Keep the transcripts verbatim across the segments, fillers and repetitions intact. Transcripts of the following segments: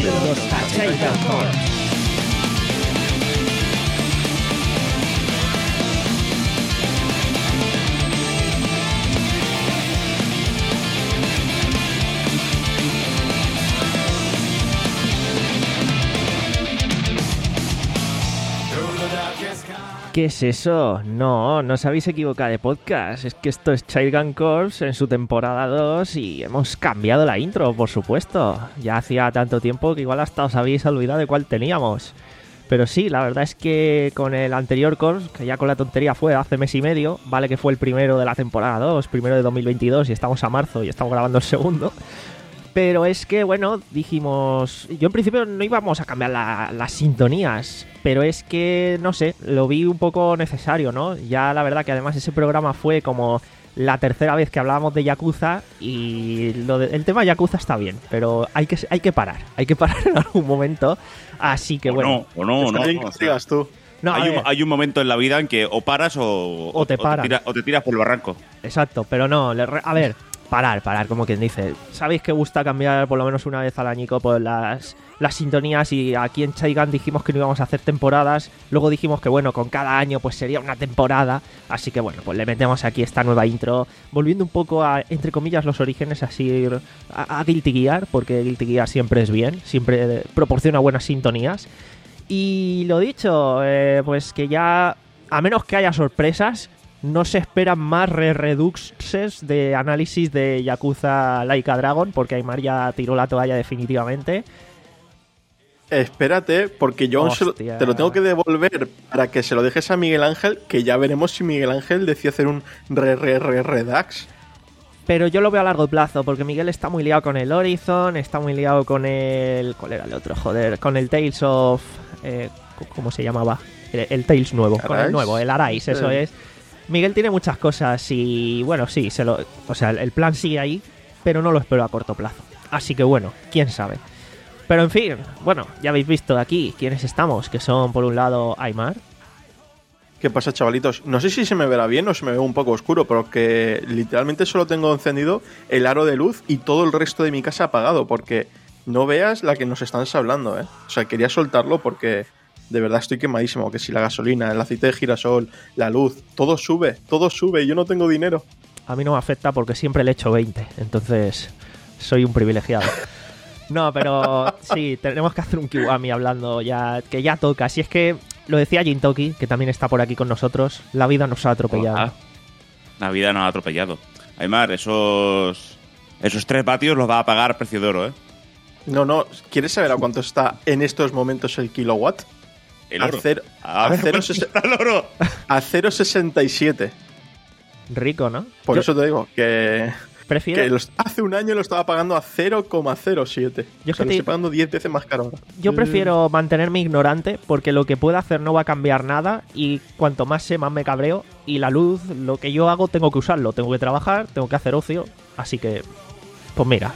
Bienvenidos a Child Gun Corps. ¿Qué es eso? No, no os habéis equivocado de podcast. Es que esto es Child Gun Corps en su temporada dos y hemos cambiado la intro, por supuesto. Ya hacía tanto tiempo que igual hasta os habéis olvidado de cuál teníamos. Pero sí, la verdad es que con el anterior Corps, que ya con la tontería fue hace mes y medio, vale que fue el primero de la temporada dos, primero de dos mil veintidós y estamos a marzo y estamos grabando el segundo. Pero es que, bueno, dijimos... Yo en principio no íbamos a cambiar la, las sintonías, pero es que, no sé, lo vi un poco necesario, ¿no? Ya la verdad que además ese programa fue como la tercera vez que hablábamos de Yakuza y lo de, el tema Yakuza está bien, pero hay que, hay que parar, hay que parar en algún momento, así que o bueno... No, o no, o no, no, no digas tú. No, hay, un, hay un momento en la vida en que o paras o, o te paras. O te, tira, o te tiras por el barranco. Exacto, pero no, a ver... Parar, parar, como quien dice. Sabéis que gusta cambiar por lo menos una vez al añico por las, las sintonías y aquí en Child Gun dijimos que no íbamos a hacer temporadas. Luego dijimos que bueno, con cada año pues sería una temporada. Así que bueno, pues le metemos aquí esta nueva intro, volviendo un poco a, entre comillas, los orígenes, así a, a Guilty Gear, porque Guilty Gear siempre es bien, siempre proporciona buenas sintonías. Y lo dicho, eh, pues que ya, a menos que haya sorpresas, no se esperan más re-reduxes de análisis de Yakuza Like a Dragon, porque Aymar ya tiró la toalla definitivamente. Espérate, porque yo se lo, te lo tengo que devolver para que se lo dejes a Miguel Ángel, que ya veremos si Miguel Ángel decide hacer un re-re-re-redux. Pero yo lo veo a largo plazo, porque Miguel está muy liado con el Horizon, está muy liado con el... ¿Cuál era el otro? Joder, con el Tales of... Eh, ¿Cómo se llamaba? El, el Tales nuevo, ¿Arise? Con el nuevo, el Arise, eso sí. Es... Miguel tiene muchas cosas y bueno, sí, se lo, o sea, el plan sigue ahí, pero no lo espero a corto plazo. Así que bueno, quién sabe. Pero en fin, bueno, ya habéis visto aquí quiénes estamos, que son por un lado Aymar. ¿Qué pasa, chavalitos? No sé si se me verá bien o se me ve un poco oscuro, pero que literalmente solo tengo encendido el aro de luz y todo el resto de mi casa apagado, porque no veas la que nos están hablando, ¿eh? O sea, quería soltarlo porque... De verdad estoy quemadísimo, que si la gasolina, el aceite de girasol, la luz, todo sube, todo sube y yo no tengo dinero. A mí no me afecta porque siempre le echo veinte, entonces soy un privilegiado. No, pero sí, tenemos que hacer un Kiwami hablando ya, que ya toca. Si es que lo decía Jintoki, que también está por aquí con nosotros, la vida nos ha atropellado. Hola. La vida nos ha atropellado. Aymar, esos, esos tres vatios los va a pagar a precio de oro, ¿eh? No, no, ¿quieres saber a cuánto está en estos momentos el kilowatt? El oro. A cero, a, a, ver, cero, está el oro. A cero coma sesenta y siete. Rico, ¿no? Por Yo eso te digo que, prefiero... que los, hace un año lo estaba pagando a cero coma cero siete. Yo o sea, te... lo estoy pagando diez veces más caro ahora. Yo prefiero mantenerme ignorante porque lo que pueda hacer no va a cambiar nada y cuanto más sé, más me cabreo. Y la luz, lo que yo hago, tengo que usarlo. Tengo que trabajar, tengo que hacer ocio. Así que, pues mira...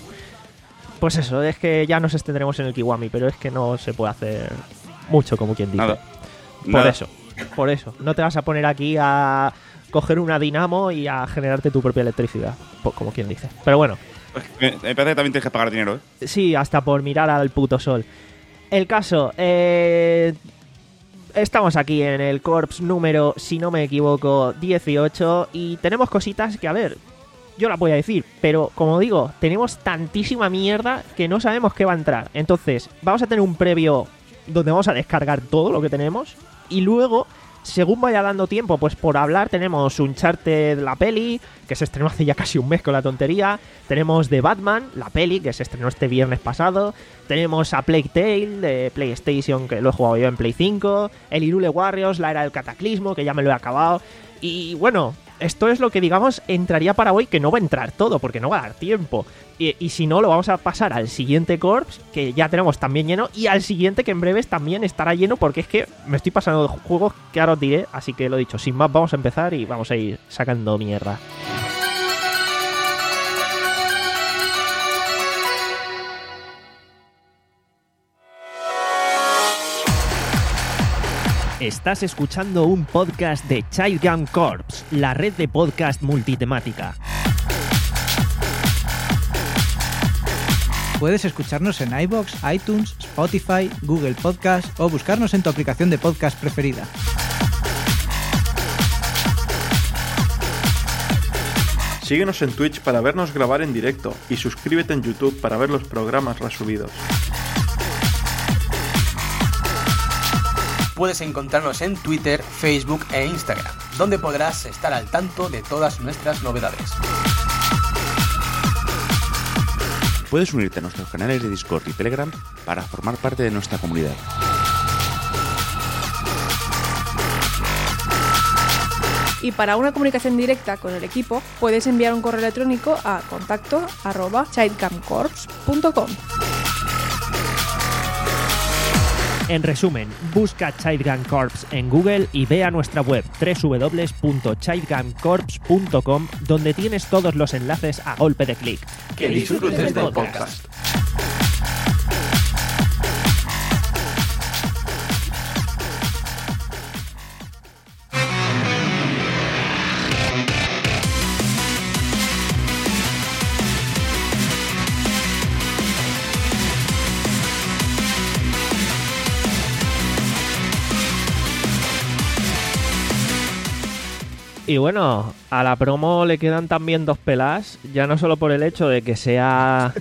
Pues eso, es que ya nos extenderemos en el Kiwami, pero es que no se puede hacer mucho, como quien dice. Nada. Por Nada. eso, por eso. No te vas a poner aquí a coger una dinamo y a generarte tu propia electricidad, como quien dice. Pero bueno. Me parece que también tienes que pagar dinero, ¿eh? Sí, hasta por mirar al puto sol. El caso, eh... estamos aquí en el Corps número, si no me equivoco, dieciocho y tenemos cositas que, a ver... Yo la voy a decir, pero como digo, tenemos tantísima mierda que no sabemos qué va a entrar. Entonces, vamos a tener un previo donde vamos a descargar todo lo que tenemos. Y luego, según vaya dando tiempo, pues por hablar, tenemos Uncharted, la peli, que se estrenó hace ya casi un mes con la tontería. Tenemos The Batman, la peli, que se estrenó este viernes pasado. Tenemos a Plague Tale de PlayStation, que lo he jugado yo en Play cinco. El Hyrule Warriors, la era del cataclismo, que ya me lo he acabado. Y bueno... Esto es lo que, digamos, entraría para hoy, que no va a entrar todo, porque no va a dar tiempo. Y, y si no, lo vamos a pasar al siguiente Corps, que ya tenemos también lleno, y al siguiente, que en breves también estará lleno, porque es que me estoy pasando de juegos que ahora os diré. Así que lo dicho, sin más, vamos a empezar y vamos a ir sacando mierda. Estás escuchando un podcast de Child Gun Corps, la red de podcast multitemática. Puedes escucharnos en iVoox, iTunes, Spotify, Google Podcast o buscarnos en tu aplicación de podcast preferida. Síguenos en Twitch para vernos grabar en directo y suscríbete en YouTube para ver los programas resubidos. Puedes encontrarnos en Twitter, Facebook e Instagram, donde podrás estar al tanto de todas nuestras novedades. Puedes unirte a nuestros canales de Discord y Telegram para formar parte de nuestra comunidad. Y para una comunicación directa con el equipo, puedes enviar un correo electrónico a contacto arroba childcamcorps punto com. En resumen, busca Childgun Corps en Google y ve a nuestra web doble u doble u doble u punto childguncorps punto com, donde tienes todos los enlaces a golpe de clic. Que disfrutes del podcast. Y bueno, a la promo le quedan también dos pelas, ya no solo por el hecho de que sea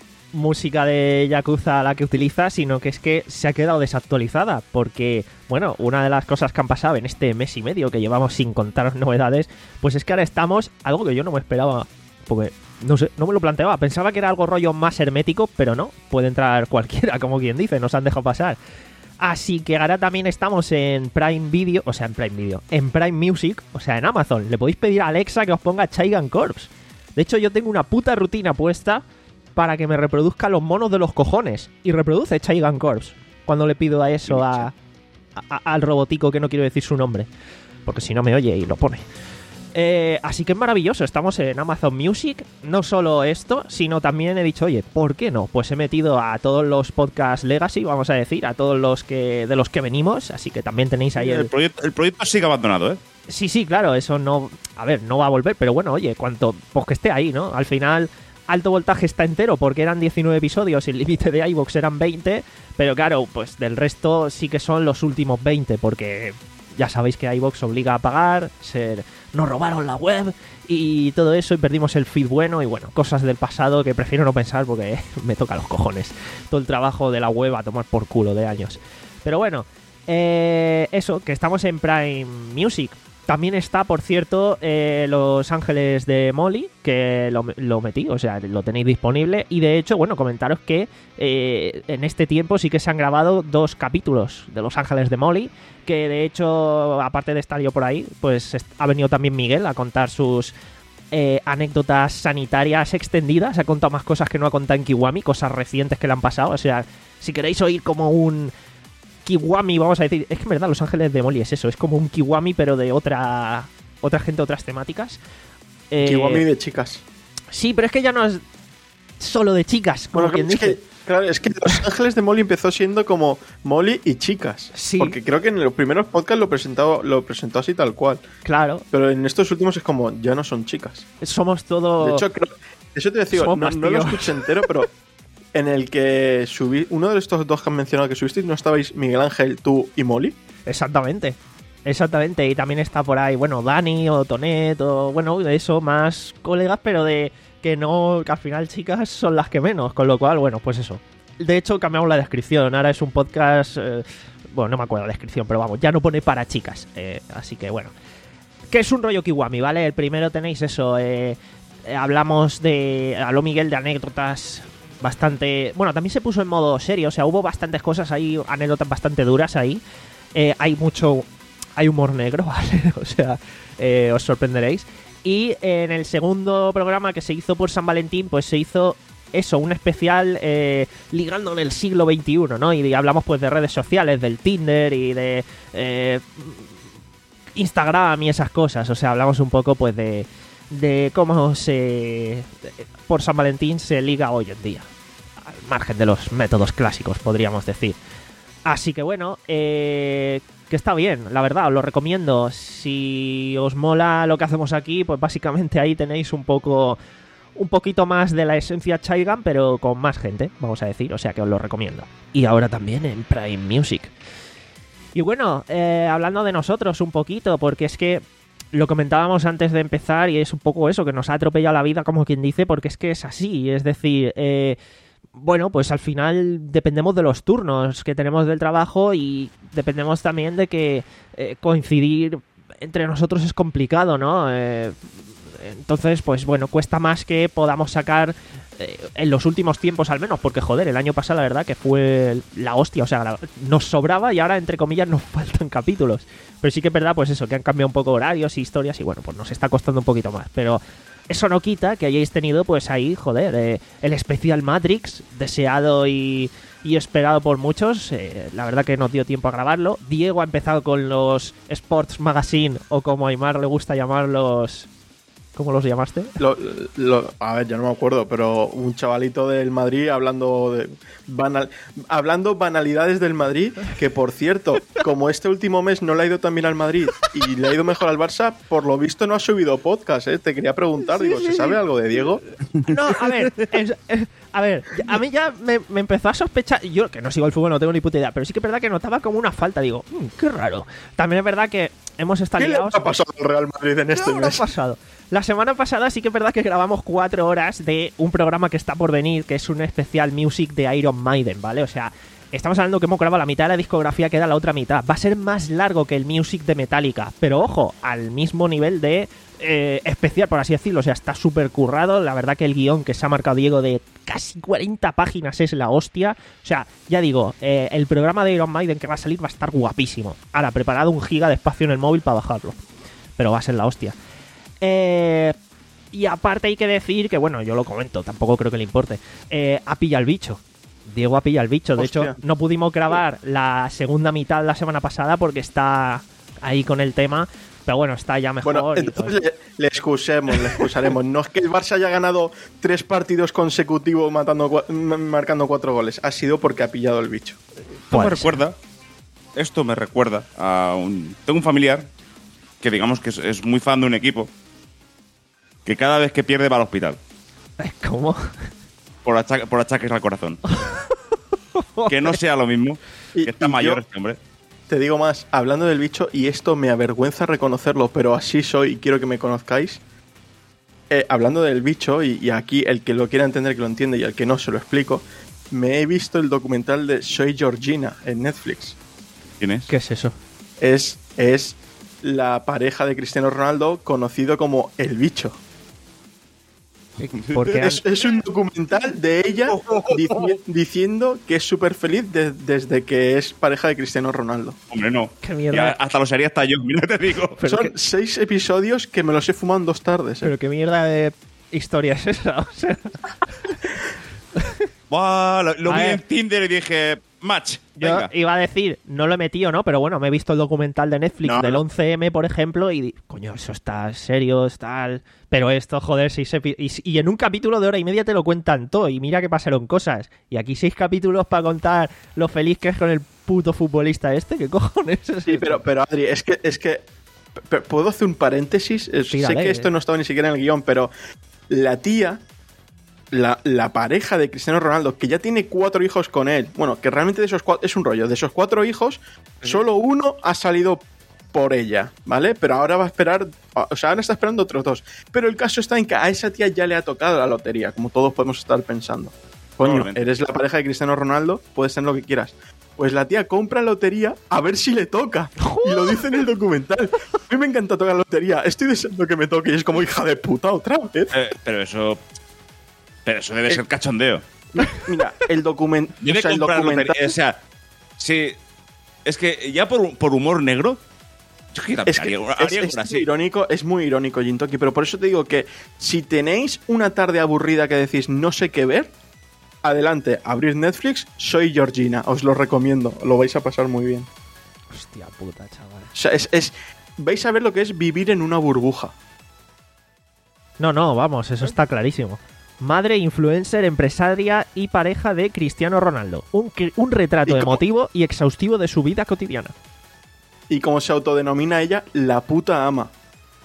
música de Yakuza la que utiliza, sino que es que se ha quedado desactualizada, porque, bueno, una de las cosas que han pasado en este mes y medio que llevamos sin contaros novedades, pues es que ahora estamos, algo que yo no me esperaba, porque, no sé, no me lo planteaba, pensaba que era algo rollo más hermético, pero no, puede entrar cualquiera, como quien dice, nos han dejado pasar. Así que ahora también estamos en Prime Video, o sea, en Prime Video, en Prime Music, o sea, en Amazon. Le podéis pedir a Alexa que os ponga Childgun Corps. De hecho, yo tengo una puta rutina puesta para que me reproduzca los monos de los cojones. Y reproduce Childgun Corps cuando le pido a eso, a, a, al robotico que no quiero decir su nombre, porque si no me oye y lo pone. Eh, así que es maravilloso, estamos en Amazon Music. No solo esto, sino también he dicho, oye, ¿por qué no? Pues he metido a todos los podcasts Legacy, vamos a decir, a todos los que de los que venimos, así que también tenéis ahí el... El proyecto, el proyecto sigue abandonado, ¿eh? Sí, sí, claro, eso no... A ver, no va a volver, pero bueno, oye, cuanto... Pues que esté ahí, ¿no? Al final, Alto Voltaje está entero porque eran diecinueve episodios y el límite de iVoox eran veinte, pero claro, pues del resto sí que son los últimos veinte, porque... Ya sabéis que iVoox obliga a pagar, ser, nos robaron la web y todo eso y perdimos el feed bueno y bueno, cosas del pasado que prefiero no pensar porque me toca los cojones. Todo el trabajo de la web a tomar por culo de años. Pero bueno, eh, eso, que estamos en Prime Music. También está, por cierto, eh, Los Ángeles de Molly, que lo, lo metí, o sea, lo tenéis disponible. Y de hecho, bueno, comentaros que eh, en este tiempo sí que se han grabado dos capítulos de Los Ángeles de Molly, que de hecho, aparte de estar yo por ahí, pues ha venido también Miguel a contar sus eh, anécdotas sanitarias extendidas. Ha contado más cosas que no ha contado en Kiwami, cosas recientes que le han pasado. O sea, si queréis oír como un... Kiwami, vamos a decir, es que en verdad Los Ángeles de Molly es eso, es como un Kiwami pero de otra otra gente, otras temáticas. Eh, Kiwami de chicas. Sí, pero es que ya no es solo de chicas, como bueno, quien es dice. Que, claro, es que Los Ángeles de Molly empezó siendo como Molly y chicas. Sí. Porque creo que en los primeros podcasts lo presentó, lo presentó así tal cual. Claro. Pero en estos últimos es como, ya no son chicas. Somos todos... De hecho, creo, eso te decía, no, no lo escuché entero, pero... En el que subí, uno de estos dos que han mencionado que subisteis, ¿no estabais Miguel Ángel, tú y Molly? Exactamente, exactamente. Y también está por ahí, bueno, Dani o Tonet o, bueno, eso, más colegas, pero de que no, que al final chicas son las que menos, con lo cual, bueno, pues eso. De hecho, cambiamos la descripción, ahora es un podcast, eh, bueno, no me acuerdo la descripción, pero vamos, ya no pone para chicas, eh, así que bueno. Que es un rollo Kiwami, ¿vale? El primero tenéis eso, eh, eh, hablamos de, habló Miguel de anécdotas... Bastante... Bueno, también se puso en modo serio. O sea, hubo bastantes cosas ahí, anécdotas bastante duras ahí. Eh, hay mucho... Hay humor negro, ¿vale? O sea, eh, os sorprenderéis. Y en el segundo programa que se hizo por San Valentín, pues se hizo eso, un especial eh, ligando en el siglo veintiuno, ¿no? Y hablamos pues de redes sociales, del Tinder y de eh, Instagram y esas cosas. O sea, hablamos un poco pues de... de cómo se por San Valentín se liga hoy en día, al margen de los métodos clásicos, podríamos decir. Así que bueno, eh, que está bien, la verdad, os lo recomiendo. Si os mola lo que hacemos aquí, pues básicamente ahí tenéis un poco un poquito más de la esencia Chaigan, pero con más gente, vamos a decir, o sea que os lo recomiendo. Y ahora también en Prime Music. Y bueno, eh, hablando de nosotros un poquito, porque es que lo comentábamos antes de empezar y es un poco eso, que nos ha atropellado la vida, como quien dice, porque es que es así, es decir, eh, bueno, pues al final dependemos de los turnos que tenemos del trabajo y dependemos también de que eh, coincidir entre nosotros es complicado, ¿no? Eh, entonces, pues bueno, cuesta más que podamos sacar eh, en los últimos tiempos al menos, porque joder, el año pasado la verdad que fue la hostia, o sea, la, nos sobraba y ahora entre comillas nos faltan capítulos. Pero sí que es verdad, pues eso, que han cambiado un poco horarios y historias y bueno, pues nos está costando un poquito más, pero eso no quita que hayáis tenido pues ahí, joder, eh, el especial Matrix, deseado y, y esperado por muchos. Eh, la verdad que nos dio tiempo a grabarlo. Diego ha empezado con los Sports Magazine, o como a Aymar le gusta llamarlos. ¿Cómo los llamaste? Lo, lo, a ver, ya no me acuerdo, pero un chavalito del Madrid hablando de banal, hablando banalidades del Madrid, que por cierto, como este último mes no le ha ido tan bien al Madrid y le ha ido mejor al Barça, por lo visto no ha subido podcast, ¿eh? Te quería preguntar, Sí, digo, sí, ¿se sí. sabe algo de Diego? No, a ver, es- es- a ver, a mí ya me, me empezó a sospechar, yo que no sigo el fútbol, no tengo ni puta idea, pero sí que es verdad que notaba como una falta, digo, "Mm, qué raro". También es verdad que hemos estado ¿Qué le liados. ha pasado al Real Madrid en este No, no ha mes? pasado. La semana pasada sí que es verdad que grabamos cuatro horas de un programa que está por venir, que es un especial music de Iron Maiden, ¿vale? O sea, estamos hablando que hemos grabado la mitad de la discografía, queda la otra mitad. Va a ser más largo que el music de Metallica, pero ojo, al mismo nivel de eh, especial, por así decirlo. O sea, está súper currado. La verdad que el guión que se ha marcado Diego de casi cuarenta páginas es la hostia. O sea, ya digo, eh, el programa de Iron Maiden que va a salir va a estar guapísimo. Ahora, preparado un giga de espacio en el móvil para bajarlo. Pero va a ser la hostia. Eh, y aparte hay que decir que, bueno, yo lo comento, tampoco creo que le importe. Eh, ha pillado el bicho. Diego ha pillado el bicho. De Hostia. hecho, no pudimos grabar la segunda mitad la semana pasada porque está ahí con el tema. Pero bueno, está ya mejor. Bueno, y todo entonces le, le excusemos, le excusaremos. No es que el Barça haya ganado tres partidos consecutivos matando, cua- m- marcando cuatro goles. Ha sido porque ha pillado el bicho. Esto Puede me ser. recuerda, esto me recuerda a un... Tengo un familiar que digamos que es, es muy fan de un equipo que cada vez que pierde va al hospital ¿Cómo? por, acha- por achaques al corazón. Que no sea lo mismo, Y- que está y mayor yo- este hombre. Te digo más, hablando del bicho, y esto me avergüenza reconocerlo, pero así soy y quiero que me conozcáis. Eh, hablando del bicho, y, y aquí el que lo quiera entender que lo entiende y el que no se lo explico, me he visto el documental de Soy Georgina en Netflix. ¿Quién es? ¿Qué es eso? Es, es la pareja de Cristiano Ronaldo conocido como El Bicho. Porque han- Es, es un documental de ella dici- diciendo que es súper feliz de- desde que es pareja de Cristiano Ronaldo. Hombre, no. Qué mierda. Ya hasta lo sería hasta yo, mira, te digo. Pero Son que- seis episodios que me los he fumado en dos tardes. ¿eh? Pero qué mierda de historia es esa. O sea, Buah, lo lo A vi ver. en Tinder y dije, match, yo venga. iba a decir, no lo he metido, ¿no? Pero bueno, me he visto el documental de Netflix No, del no. once eme, por ejemplo, y di- coño, eso está serio, está... Pero esto, joder, seis epi- y, y en un capítulo de hora y media te lo cuentan todo, y mira que pasaron cosas. Y aquí seis capítulos para contar lo feliz que es con el puto futbolista este, ¿qué cojones es Sí, esto? pero, pero Adri, es que, es que p- ¿puedo hacer un paréntesis? Eh, Sí, sé dale. que esto no estaba ni siquiera en el guión, pero la tía, la, la pareja de Cristiano Ronaldo, que ya tiene cuatro hijos con él, bueno, que realmente de esos cuatro, es un rollo, de esos cuatro hijos, solo uno ha salido por ella, ¿vale? Pero ahora va a esperar, o sea, ahora está esperando otros dos. Pero el caso está en que a esa tía ya le ha tocado la lotería, como todos podemos estar pensando. Coño, Probablemente. eres la pareja de Cristiano Ronaldo, puedes tener lo que quieras. Pues la tía compra lotería a ver si le toca. Y lo dice en el documental. A mí me encanta tocar lotería. Estoy deseando que me toque y es como hija de puta otra vez. Eh, pero eso... Pero eso debe Eh, ser cachondeo. Mira, el, document Debe o sea, el comprar documental... lotería. O sea, sí... Es que ya por, por humor negro... Yo que Es, que haría, es- haría es una muy así. irónico, es muy irónico, Jintoki, pero por eso te digo que si tenéis una tarde aburrida que decís no sé qué ver, adelante, abrid Netflix, Soy Georgina, os lo recomiendo, lo vais a pasar muy bien. Hostia puta, chaval. O sea, es, es- vais a ver lo que es vivir en una burbuja. No, no, vamos, eso está clarísimo. Madre, influencer, empresaria y pareja de Cristiano Ronaldo. Un, cri- un retrato ¿Y cómo- emotivo y exhaustivo de su vida cotidiana. Y como se autodenomina ella, la puta ama.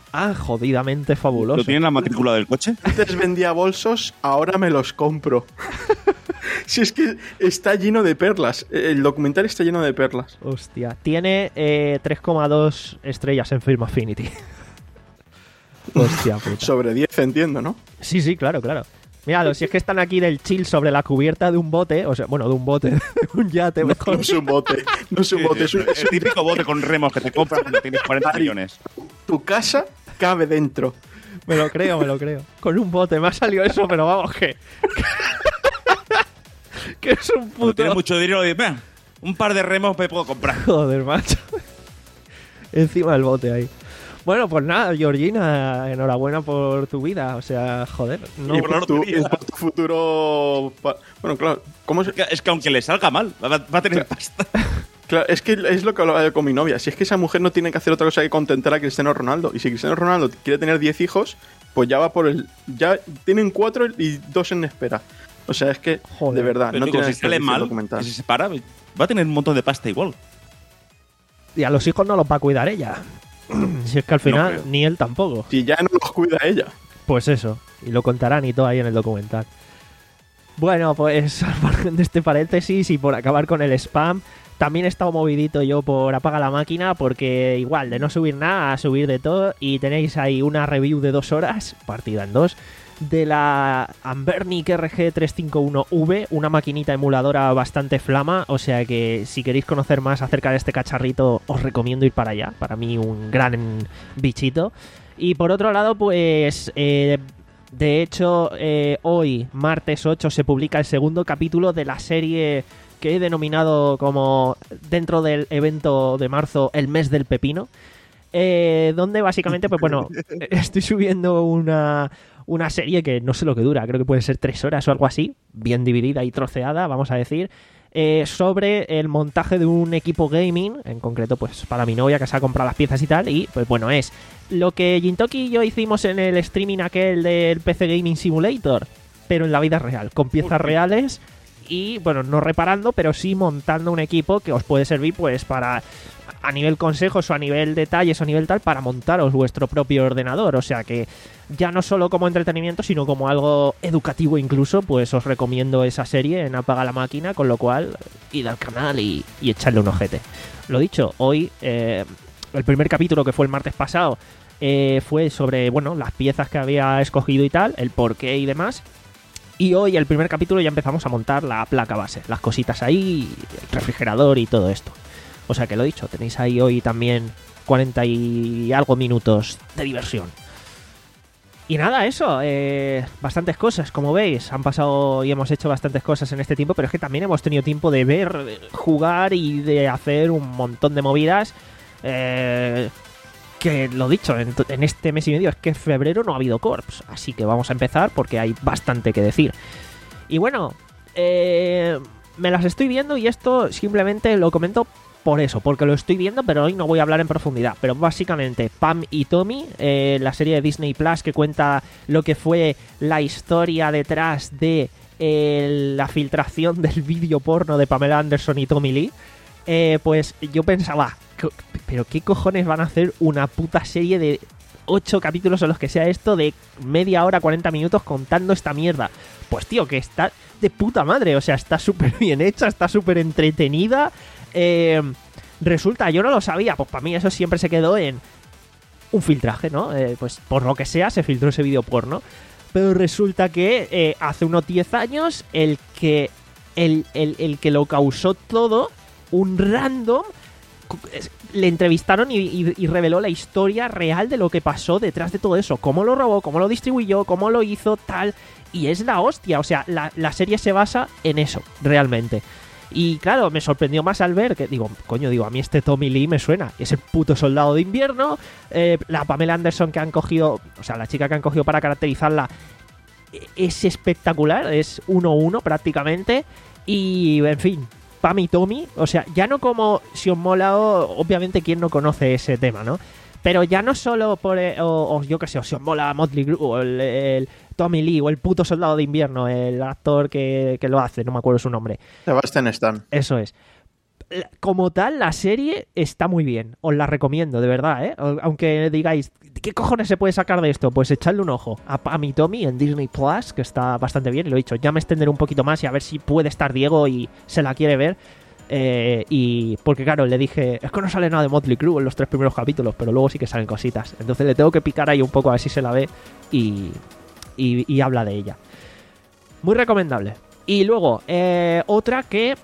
Ah, jodidamente fabuloso. ¿Lo tiene en la matrícula del coche? Antes vendía bolsos, ahora me los compro. Si es que está lleno de perlas. El documental está lleno de perlas. Hostia. Tiene eh, tres coma dos estrellas en Film Affinity. Hostia puta. Sobre diez, entiendo, ¿no? Sí, sí, claro, claro. Míralo, si es que están aquí del chill sobre la cubierta de un bote, o sea, bueno, de un bote, de un yate, No, mejor. no es un bote. No es un bote. Es un, es El un- típico bote con remos que te compras cuando tienes cuarenta millones. Tu casa cabe dentro. Me lo creo, me lo creo. Con un bote, me ha salido eso, pero vamos, que... que es un Cuando puto... tienes mucho dinero, dices, "Venga, un par de remos me puedo comprar". Joder, macho. Encima del bote ahí. Bueno, pues nada, Georgina, enhorabuena por tu vida. O sea, joder. No, y por tu, lotería. y por tu futuro... pa- Bueno, claro. ¿Cómo se- Es que aunque le salga mal, va, va a tener pasta. Claro, es que es lo que hablaba yo con mi novia. Si es que esa mujer no tiene que hacer otra cosa que contentar a Cristiano Ronaldo. Y si Cristiano Ronaldo quiere tener diez hijos, pues ya va por el... Ya tienen cuatro y dos en espera. O sea, es que, Joder. de verdad, Pero no digo, tiene si sale desperdicio mal, documental. si se separa, va a tener un montón de pasta igual. Y a los hijos no los va a cuidar ella. Si es que al final creo. ni él tampoco. Si ya no los cuida ella. Pues eso. Y lo contarán y todo ahí en el documental. Bueno, pues al margen de este paréntesis y por acabar con el spam, también he estado movidito yo por Apaga la Máquina porque igual de no subir nada a subir de todo y tenéis ahí una review de dos horas, partida en dos, de la Anbernic R G trescientos cincuenta y uno V, una maquinita emuladora bastante flama, o sea que si queréis conocer más acerca de este cacharrito os recomiendo ir para allá, para mí un gran bichito. Y por otro lado, pues eh, de hecho eh, hoy, martes ocho, se publica el segundo capítulo de la serie que he denominado como dentro del evento de marzo el mes del pepino. Eh, donde básicamente, pues bueno, estoy subiendo una, una serie que no sé lo que dura, creo que puede ser tres horas o algo así, bien dividida y troceada, vamos a decir, eh, sobre el montaje de un equipo gaming, en concreto pues para mi novia que se ha comprado las piezas y tal, y pues bueno, es lo que Jintoki y yo hicimos en el streaming aquel del P C Gaming Simulator, pero en la vida real, con piezas reales y, bueno, no reparando, pero sí montando un equipo que os puede servir pues para... a nivel consejos o a nivel detalles o a nivel tal para montaros vuestro propio ordenador, o sea que ya no solo como entretenimiento sino como algo educativo incluso, pues os recomiendo esa serie en Apaga la Máquina, con lo cual id al canal y, y echarle un ojete. Lo dicho, hoy eh, el primer capítulo que fue el martes pasado eh, fue sobre, bueno, las piezas que había escogido y tal, el porqué y demás. Y hoy el primer capítulo ya empezamos a montar la placa base, las cositas ahí, el refrigerador y todo esto. O sea que lo dicho, tenéis ahí hoy también cuarenta y algo minutos de diversión. Y nada, eso, eh, bastantes cosas, como veis, han pasado y hemos hecho bastantes cosas en este tiempo, pero es que también hemos tenido tiempo de ver, de jugar y de hacer un montón de movidas. Eh, que lo dicho, en, en este mes y medio es que en febrero no ha habido Corps, así que vamos a empezar porque hay bastante que decir. Y bueno, eh, me las estoy viendo y esto simplemente lo comento por eso, porque lo estoy viendo, pero hoy no voy a hablar en profundidad. Pero básicamente, Pam y Tommy, eh, la serie de Disney Plus que cuenta lo que fue la historia detrás de eh, la filtración del vídeo porno de Pamela Anderson y Tommy Lee, eh, pues yo pensaba, pero ¿qué cojones van a hacer una puta serie de ocho capítulos o los que sea esto de media hora, cuarenta minutos contando esta mierda? Pues tío, que está de puta madre, o sea, está súper bien hecha, está súper entretenida. Eh, resulta, yo no lo sabía, pues para mí eso siempre se quedó en un filtraje, ¿no? Eh, pues por lo que sea se filtró ese vídeo porno. Pero resulta que eh, hace unos diez años el que, el, el, el que lo causó todo, un random, le entrevistaron y, y, y reveló la historia real de lo que pasó detrás de todo eso. Cómo lo robó, cómo lo distribuyó, cómo lo hizo, tal. Y es la hostia, o sea, la, la serie se basa en eso, realmente. Y claro, me sorprendió más al ver que, digo, coño, digo, a mí este Tommy Lee me suena. Es el puto soldado de invierno. Eh, la Pamela Anderson que han cogido, o sea, la chica que han cogido para caracterizarla es espectacular, es uno uno prácticamente. Y, en fin, Pam y Tommy, o sea, ya no como si os mola, obviamente, quien no conoce ese tema, ¿no? Pero ya no solo por, eh, o, o yo qué sé, o si os mola Motley Crue o el, el Tommy Lee o el puto soldado de invierno, el actor que, que lo hace, no me acuerdo su nombre. Sebastian Stan. Eso es. como tal, la serie está muy bien. Os la recomiendo, de verdad, ¿eh? Aunque digáis, ¿qué cojones se puede sacar de esto? Pues echadle un ojo a Pam y Tommy en Disney Plus, que está bastante bien. Y lo he dicho, ya me extenderé un poquito más y a ver si puede estar Diego y se la quiere ver. Eh, y porque claro, le dije, es que no sale nada de Motley Crue en los tres primeros capítulos, pero luego sí que salen cositas. Entonces le tengo que picar ahí un poco a ver si se la ve y, y, y habla de ella. Muy recomendable. Y luego, eh, otra que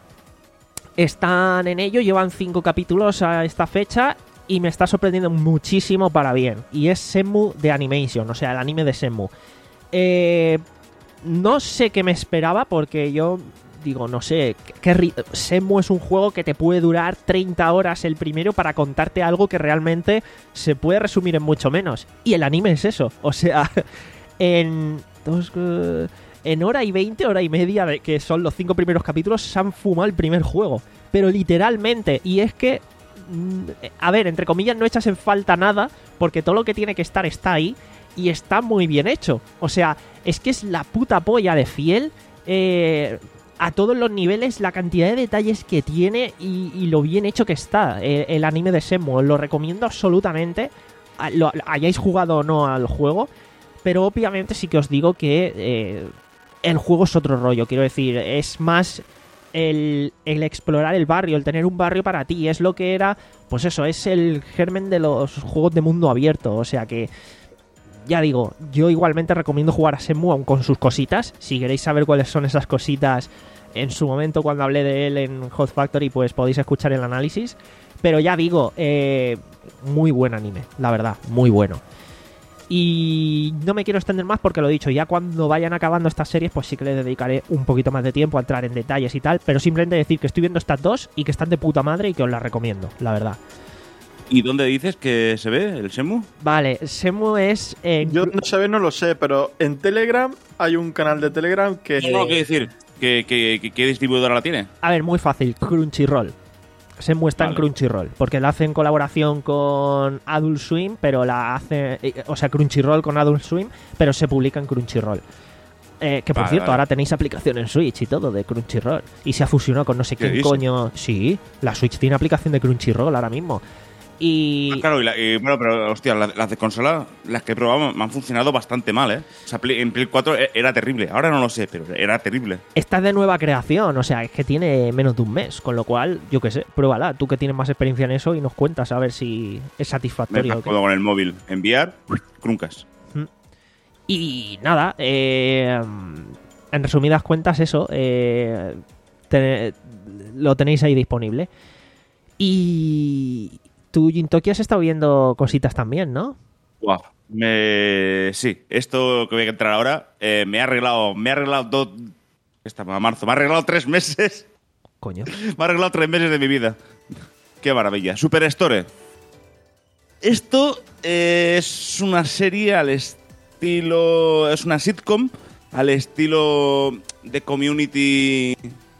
están en ello, llevan cinco capítulos a esta fecha y me está sorprendiendo muchísimo para bien. Y es Shenmue de Animation, o sea, el anime de Shenmue. Eh, no sé qué me esperaba porque yo digo, no sé, qué ri- Shenmue es un juego que te puede durar treinta horas el primero para contarte algo que realmente se puede resumir en mucho menos. Y el anime es eso, o sea, en dos... Uh, En hora y veinte, hora y media, de, que son los cinco primeros capítulos, se han fumado el primer juego. Pero literalmente. Y es que, a ver, entre comillas, no echas en falta nada, porque todo lo que tiene que estar está ahí, y está muy bien hecho. O sea, es que es la puta polla de fiel, eh, a todos los niveles, la cantidad de detalles que tiene y, y lo bien hecho que está el, el anime de Shenmue. Os lo recomiendo absolutamente, lo, hayáis jugado o no al juego, pero obviamente sí que os digo que... Eh, el juego es otro rollo, quiero decir, es más el, el explorar el barrio, el tener un barrio para ti, es lo que era, pues eso, es el germen de los juegos de mundo abierto, o sea que, ya digo, yo igualmente recomiendo jugar a Shenmue aun con sus cositas, si queréis saber cuáles son esas cositas, en su momento cuando hablé de él en Hot Factory, pues podéis escuchar el análisis, pero ya digo, eh, muy buen anime, la verdad, muy bueno. Y no me quiero extender más porque lo he dicho, ya cuando vayan acabando estas series pues sí que le dedicaré un poquito más de tiempo a entrar en detalles y tal, pero simplemente decir que estoy viendo estas dos y que están de puta madre y que os las recomiendo, la verdad. ¿Y dónde dices que se ve el Shenmue? Vale, Shenmue es... En... Yo no sé, no lo sé, pero en Telegram hay un canal de Telegram que... No, no, quiero decir, ¿qué, qué, qué, qué distribuidora la tiene? A ver, muy fácil, Crunchyroll. Shenmue está vale. en Crunchyroll, porque la hace en colaboración con Adult Swim, pero la hace, o sea, Crunchyroll con Adult Swim, pero se publica en Crunchyroll. Eh, que por vale, cierto, vale. ahora tenéis aplicación en Switch y todo de Crunchyroll. Y se ha fusionado con no sé quién coño. Sí, la Switch tiene aplicación de Crunchyroll ahora mismo. Y... Ah, claro, y, la, y bueno, pero hostia, las, las de consola, las que he probado me han funcionado bastante mal, ¿eh? O sea, en Play cuatro era terrible. Ahora no lo sé, pero era terrible. Esta es de nueva creación, o sea, es que tiene menos de un mes, con lo cual, yo qué sé, pruébala. Tú que tienes más experiencia en eso y nos cuentas a ver si es satisfactorio. Me puedo con el móvil enviar, cruncas. Y nada, eh, en resumidas cuentas, eso, eh, te, lo tenéis ahí disponible. Y... Tú, Gintoki, has estado viendo cositas también, ¿no? Wow. Me... Sí, esto que voy a entrar ahora, eh, me ha arreglado, me ha arreglado dos... Estamos a marzo, me ha arreglado tres meses. Coño. Me ha arreglado tres meses de mi vida. Qué maravilla. Superstore. Esto eh, es una serie al estilo... Es una sitcom al estilo de Community...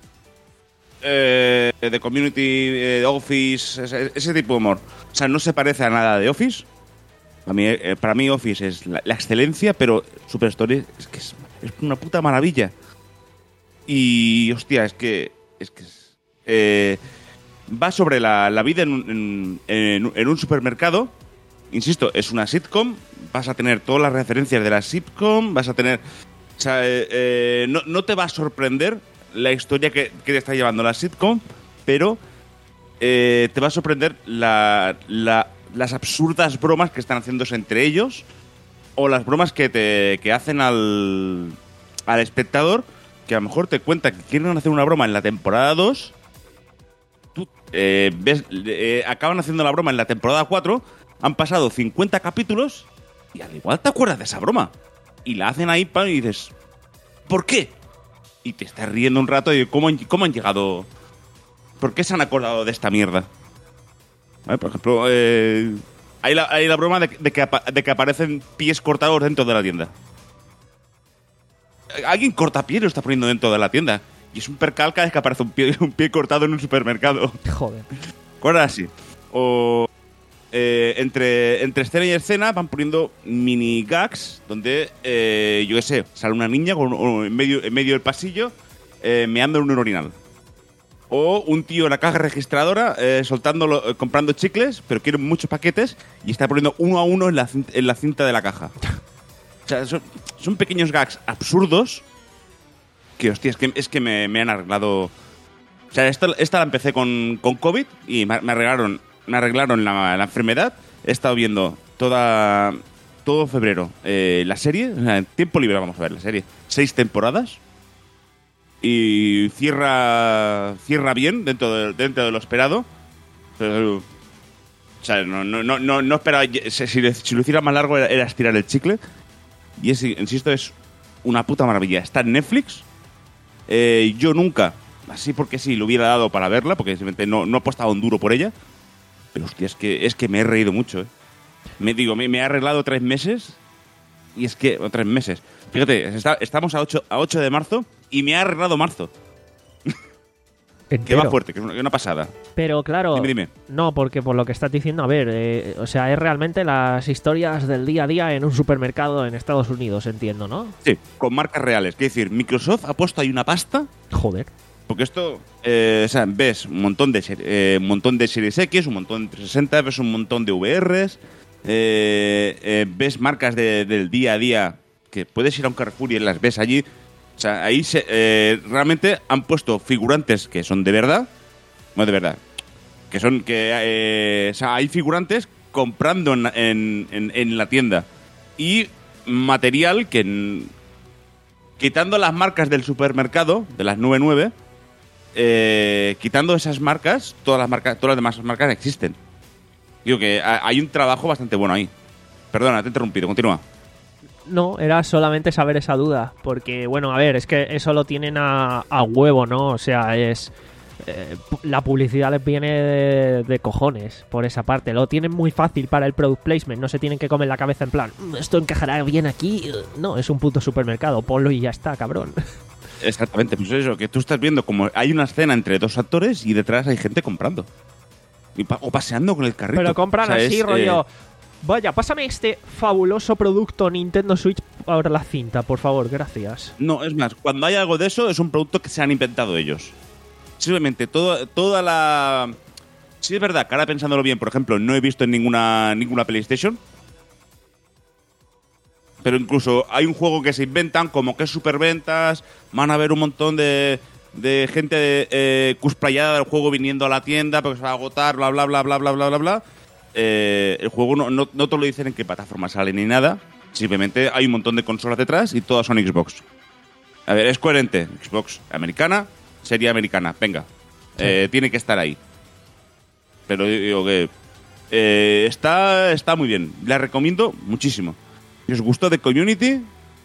Eh, de Community, eh, Office, ese, ese tipo de humor. O sea, no se parece a nada de Office. Para mí, eh, para mí Office es la, la excelencia, pero Superstore es que es, es una puta maravilla. Y, hostia, es que... Es que eh, va sobre la, la vida en un, en, en, en un supermercado. Insisto, es una sitcom. Vas a tener todas las referencias de la sitcom. Vas a tener... O sea, eh, eh, no, no te va a sorprender la historia que, que te está llevando la sitcom, pero eh, te va a sorprender la, la, las absurdas bromas que están haciéndose entre ellos o las bromas que te que hacen al, al espectador, que a lo mejor te cuenta que quieren hacer una broma en la temporada dos, tú eh, ves, eh, acaban haciendo la broma en la temporada cuatro, han pasado cincuenta capítulos y al igual te acuerdas de esa broma y la hacen ahí y dices, ¿por qué? Y te estás riendo un rato de cómo han, cómo han llegado... ¿Por qué se han acordado de esta mierda? ¿Vale? Por ejemplo, eh, hay, la, hay la broma de, de, que, de que aparecen pies cortados dentro de la tienda. Alguien corta pie y lo está poniendo dentro de la tienda. Y es un percal cada vez que aparece un pie, un pie cortado en un supermercado. Joder. Cosas así. O... Eh, entre, entre escena y escena van poniendo mini gags donde, eh, yo qué sé, sale una niña con, en, medio, en medio del pasillo eh, meando en un orinal. O un tío en la caja registradora eh, soltando, eh, comprando chicles, pero quiere muchos paquetes y está poniendo uno a uno en la, cinta, en la cinta de la caja. O sea, son, son pequeños gags absurdos que, hostia, es que, es que me, me han arreglado... O sea, esta, esta la empecé con, con COVID y me, me arreglaron, me arreglaron la, la enfermedad. He estado viendo toda, todo febrero eh, la serie, o sea, en tiempo libre vamos a ver la serie. Seis temporadas. Y cierra cierra bien dentro de, dentro de lo esperado. Pero, o sea, no, no, no, no, no esperaba... Si, si lo hiciera más largo era, era estirar el chicle. Y es, insisto, es una puta maravilla. Está en Netflix. Eh, yo nunca, así porque sí, lo hubiera dado para verla, porque simplemente no, no he apostado un duro por ella. Pero hostia, es que, es que me he reído mucho, ¿eh? Me digo, me, me ha arreglado tres meses. Y es que... Tres meses. Fíjate, está, estamos a ocho, a ocho de marzo y me ha arreglado marzo. Que va fuerte, que es una, una pasada. Pero claro, dime, dime. No, porque por lo que estás diciendo, a ver, eh, o sea, es realmente las historias del día a día en un supermercado en Estados Unidos, entiendo, ¿no? Sí, con marcas reales. Quiero decir, Microsoft ha puesto ahí una pasta. Joder. Porque esto, eh, o sea, ves un montón de eh, un montón de Series X, un montón de trescientos sesenta, ves un montón de V Rs, eh, eh, ves marcas de, del día a día que puedes ir a un Carrefour y las ves allí. O sea, ahí se, eh, realmente han puesto figurantes que son de verdad, no de verdad, que son que, eh, o sea, hay figurantes comprando en, en, en, en la tienda y material que, en, quitando las marcas del supermercado, de las nueve nueve, eh, quitando esas marcas, todas las marcas, todas las demás marcas existen. Digo que hay un trabajo bastante bueno ahí. Perdona, te he interrumpido, continúa. No, era solamente saber esa duda, porque, bueno, a ver, es que eso lo tienen a, a huevo, ¿no? O sea, es... Eh, la publicidad les viene de, de cojones por esa parte. Lo tienen muy fácil para el product placement, no se tienen que comer la cabeza en plan, esto encajará bien aquí. No, es un puto supermercado, ponlo y ya está, cabrón. Exactamente, pues eso, que tú estás viendo como hay una escena entre dos actores y detrás hay gente comprando. Y pa- o paseando con el carrito. Pero compran o sea, así, es, rollo... eh, Vaya, pásame este fabuloso producto Nintendo Switch ahora la cinta, por favor, gracias. No, es más, cuando hay algo de eso es un producto que se han inventado ellos. Simplemente todo, toda la... Sí es verdad que ahora pensándolo bien, por ejemplo, no he visto en ninguna, ninguna PlayStation. Pero incluso hay un juego que se inventan como que es superventas, van a haber un montón de, de gente eh, cosplayada del juego viniendo a la tienda porque se va a agotar, bla, bla, bla, bla, bla, bla, bla, bla. Eh, el juego no, no, no te lo dicen en qué plataforma sale ni nada. Simplemente hay un montón de consolas detrás y todas son Xbox. A ver, es coherente. Xbox americana, serie americana. Venga, sí. eh, tiene que estar ahí. Pero digo que eh, está, está muy bien. La recomiendo muchísimo. Si os gustó The Community,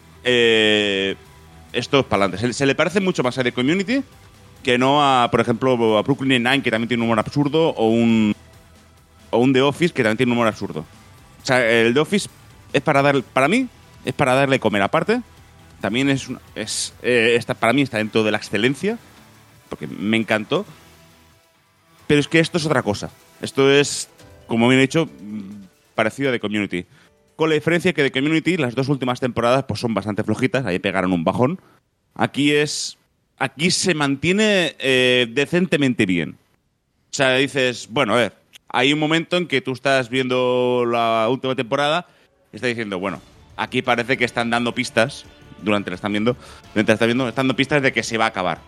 eh, esto es para adelante. Se, se le parece mucho más a The Community que no a, por ejemplo, a Brooklyn Nine-Nine, que también tiene un humor absurdo, o un... o un The Office que también tiene un humor absurdo. O sea, el The Office es para dar, para mí, es para darle comer aparte. También es, una, es eh, está, para mí está dentro de la excelencia, porque me encantó. Pero es que esto es otra cosa. Esto es, como bien he dicho, parecido a The Community. Con la diferencia que The Community, las dos últimas temporadas pues son bastante flojitas, ahí pegaron un bajón. Aquí es, aquí se mantiene eh, decentemente bien. O sea, dices, bueno, a ver, hay un momento en que tú estás viendo la última temporada y estás diciendo, bueno, aquí parece que están dando pistas, durante la están viendo, durante la están viendo, están dando pistas de que se va a acabar.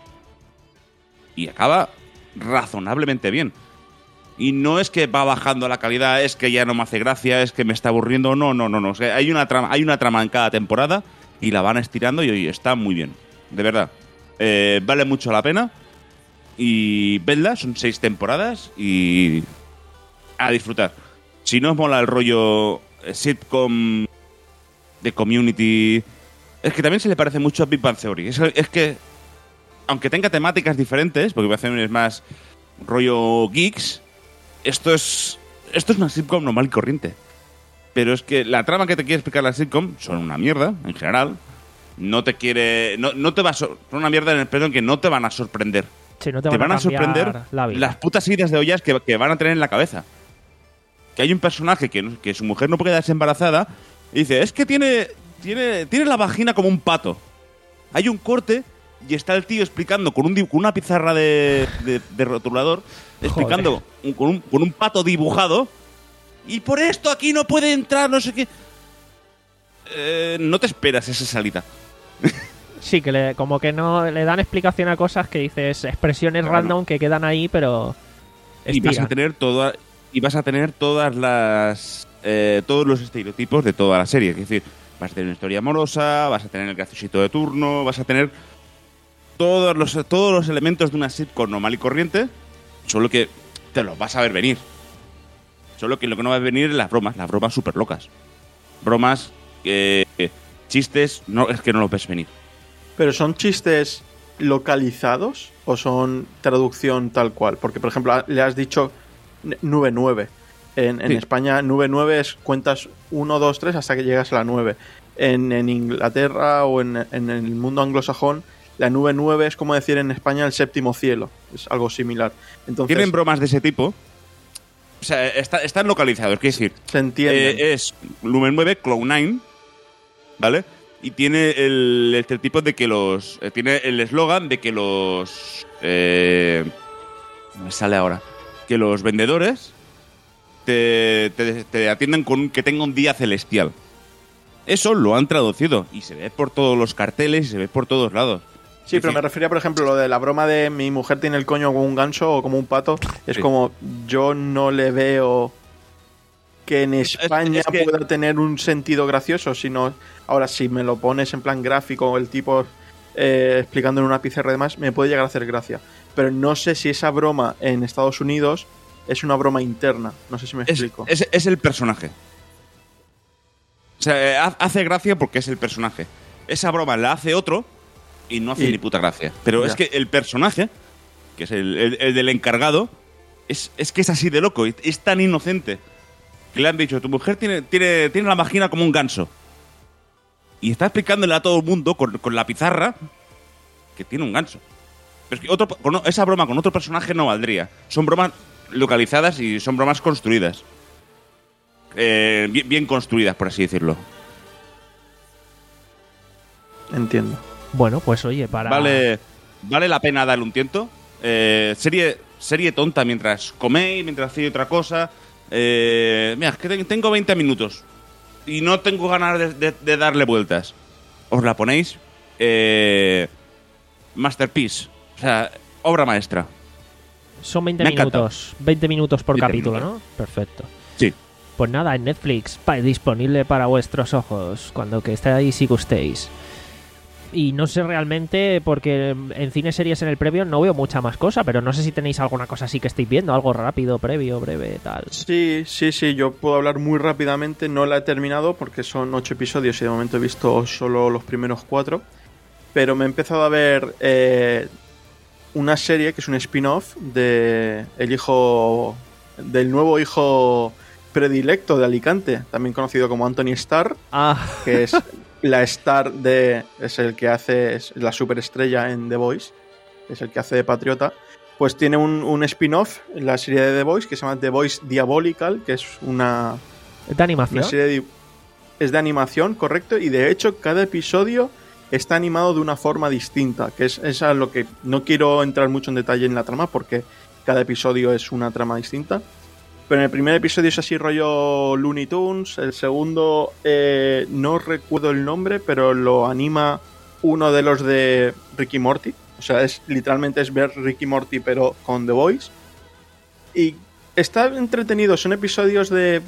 Y acaba razonablemente bien. Y no es que va bajando la calidad, es que ya no me hace gracia, es que me está aburriendo, no, no, no, no. O sea, hay una trama, hay una trama en cada temporada y la van estirando y oye, está muy bien, de verdad. Eh, vale mucho la pena y vedla, son seis temporadas y a disfrutar. Si no os mola el rollo sitcom de Community, es que también se le parece mucho a Big Bang Theory. Es, es que, aunque tenga temáticas diferentes, porque Big Bang Theory es más rollo geeks, esto es esto es una sitcom normal y corriente. Pero es que la trama que te quiere explicar la sitcom son una mierda, en general. No te quiere... No, no te va a... Son una mierda en el pedo en que no te van a sorprender. Sí, no te te van, van a, a sorprender la vida. Las putas ideas de ollas que, que van a tener en la cabeza. Que hay un personaje que, que su mujer no puede quedarse embarazada y dice, es que tiene, tiene, tiene la vagina como un pato. Hay un corte y está el tío explicando con, un, con una pizarra de, de, de rotulador, explicando un, con, un, con un pato dibujado, y por esto aquí no puede entrar, no sé qué. Eh, no te esperas esa salida. Sí, que le, como que no le dan explicación a cosas que dices, expresiones Claro. random que quedan ahí, pero Y vas a estiran. tener toda, y vas a tener todas las eh, todos los estereotipos de toda la serie. Es decir, vas a tener una historia amorosa, vas a tener el graciosito de turno, vas a tener todos los todos los elementos de una sitcom normal y corriente, solo que te los vas a ver venir. Solo que lo que no va a venir es las bromas, las bromas súper locas. Bromas, eh, chistes, no es que no los ves venir. ¿Pero son chistes localizados o son traducción tal cual? Porque, por ejemplo, le has dicho nube nueve. En, en Sí. España, nube nueve es cuentas uno, dos, tres hasta que llegas a la nueve. En, en Inglaterra o en, en el mundo anglosajón, la nube nueve es como decir en España el séptimo cielo. Es algo similar. Entonces, Tienen bromas de ese tipo. O sea, está- están localizados, quiero decir. se entiende. Eh, es Lumen nueve, Cloud nine, ¿vale? Y tiene el estereotipo de que los... eh, tiene el eslogan de que los... Eh, no me sale ahora. Que los vendedores te, te, te atienden con un- que tenga un día celestial. Eso lo han traducido y se ve por todos los carteles y se ve por todos lados. Sí, Es pero me decir, refería, por ejemplo, lo de la broma de mi mujer tiene el coño como un ganso o como un pato. Es Sí. como, yo no le veo que en España es que- pueda tener un sentido gracioso, sino, ahora si me lo pones en plan gráfico, el tipo eh, explicando en una pizarra y demás, me puede llegar a hacer gracia. Pero no sé si esa broma en Estados Unidos es una broma interna. No sé si me es, explico. es, es el personaje. O sea, eh, ha- hace gracia porque es el personaje. Esa broma la hace otro y no hace Y- ni puta gracia. Pero Ya. es que el personaje, que es el, el- el del encargado, es, es que es así de loco, es, es tan inocente. Que le han dicho, tu mujer tiene, tiene, tiene la vagina como un ganso. Y está explicándole a todo el mundo con, con la pizarra que tiene un ganso. Pero es que otro, con o- esa broma con otro personaje no valdría. Son bromas localizadas y son bromas construidas. Eh, bien, bien construidas, por así decirlo. Entiendo. Bueno, pues oye, para... Vale, vale la pena darle un tiento. Eh, serie, serie tonta mientras coméis, mientras hacéis otra cosa. Eh, mira, es que te- tengo veinte minutos y no tengo ganas de, de- de darle vueltas. Os la ponéis. Eh, masterpiece. O sea, obra maestra. Son veinte Me ha encantado. minutos. veinte minutos por veinte capítulo, minutos. ¿no? Perfecto. Sí. Pues nada, en Netflix, pa- disponible para vuestros ojos, cuando que estéis y gustéis. Y no sé realmente, porque en cine series en el previo no veo mucha más cosa, pero no sé si tenéis alguna cosa así que estéis viendo, algo rápido, previo, breve, tal. Sí, sí, sí, yo puedo hablar muy rápidamente, no la he terminado porque son ocho episodios y de momento he visto solo los primeros cuatro, pero me he empezado a ver eh, una serie que es un spin-off de el hijo, del nuevo hijo predilecto de Alicante, también conocido como Anthony Starr, Ah, que es la star de, es el que hace, es la superestrella en The Voice, es el que hace de Patriota. Pues tiene un, un spin-off en la serie de The Voice que se llama The Voice Diabolical, que es una, ¿de animación? una serie de, es de animación, correcto, y de hecho cada episodio está animado de una forma distinta, que es, es a lo que no quiero entrar mucho en detalle en la trama porque cada episodio es una trama distinta. Pero en el primer episodio es así rollo Looney Tunes, el segundo eh, no recuerdo el nombre, pero lo anima uno de los de Ricky Morty. O sea, es literalmente es ver Ricky Morty pero con The Voice. Y está entretenido, son episodios de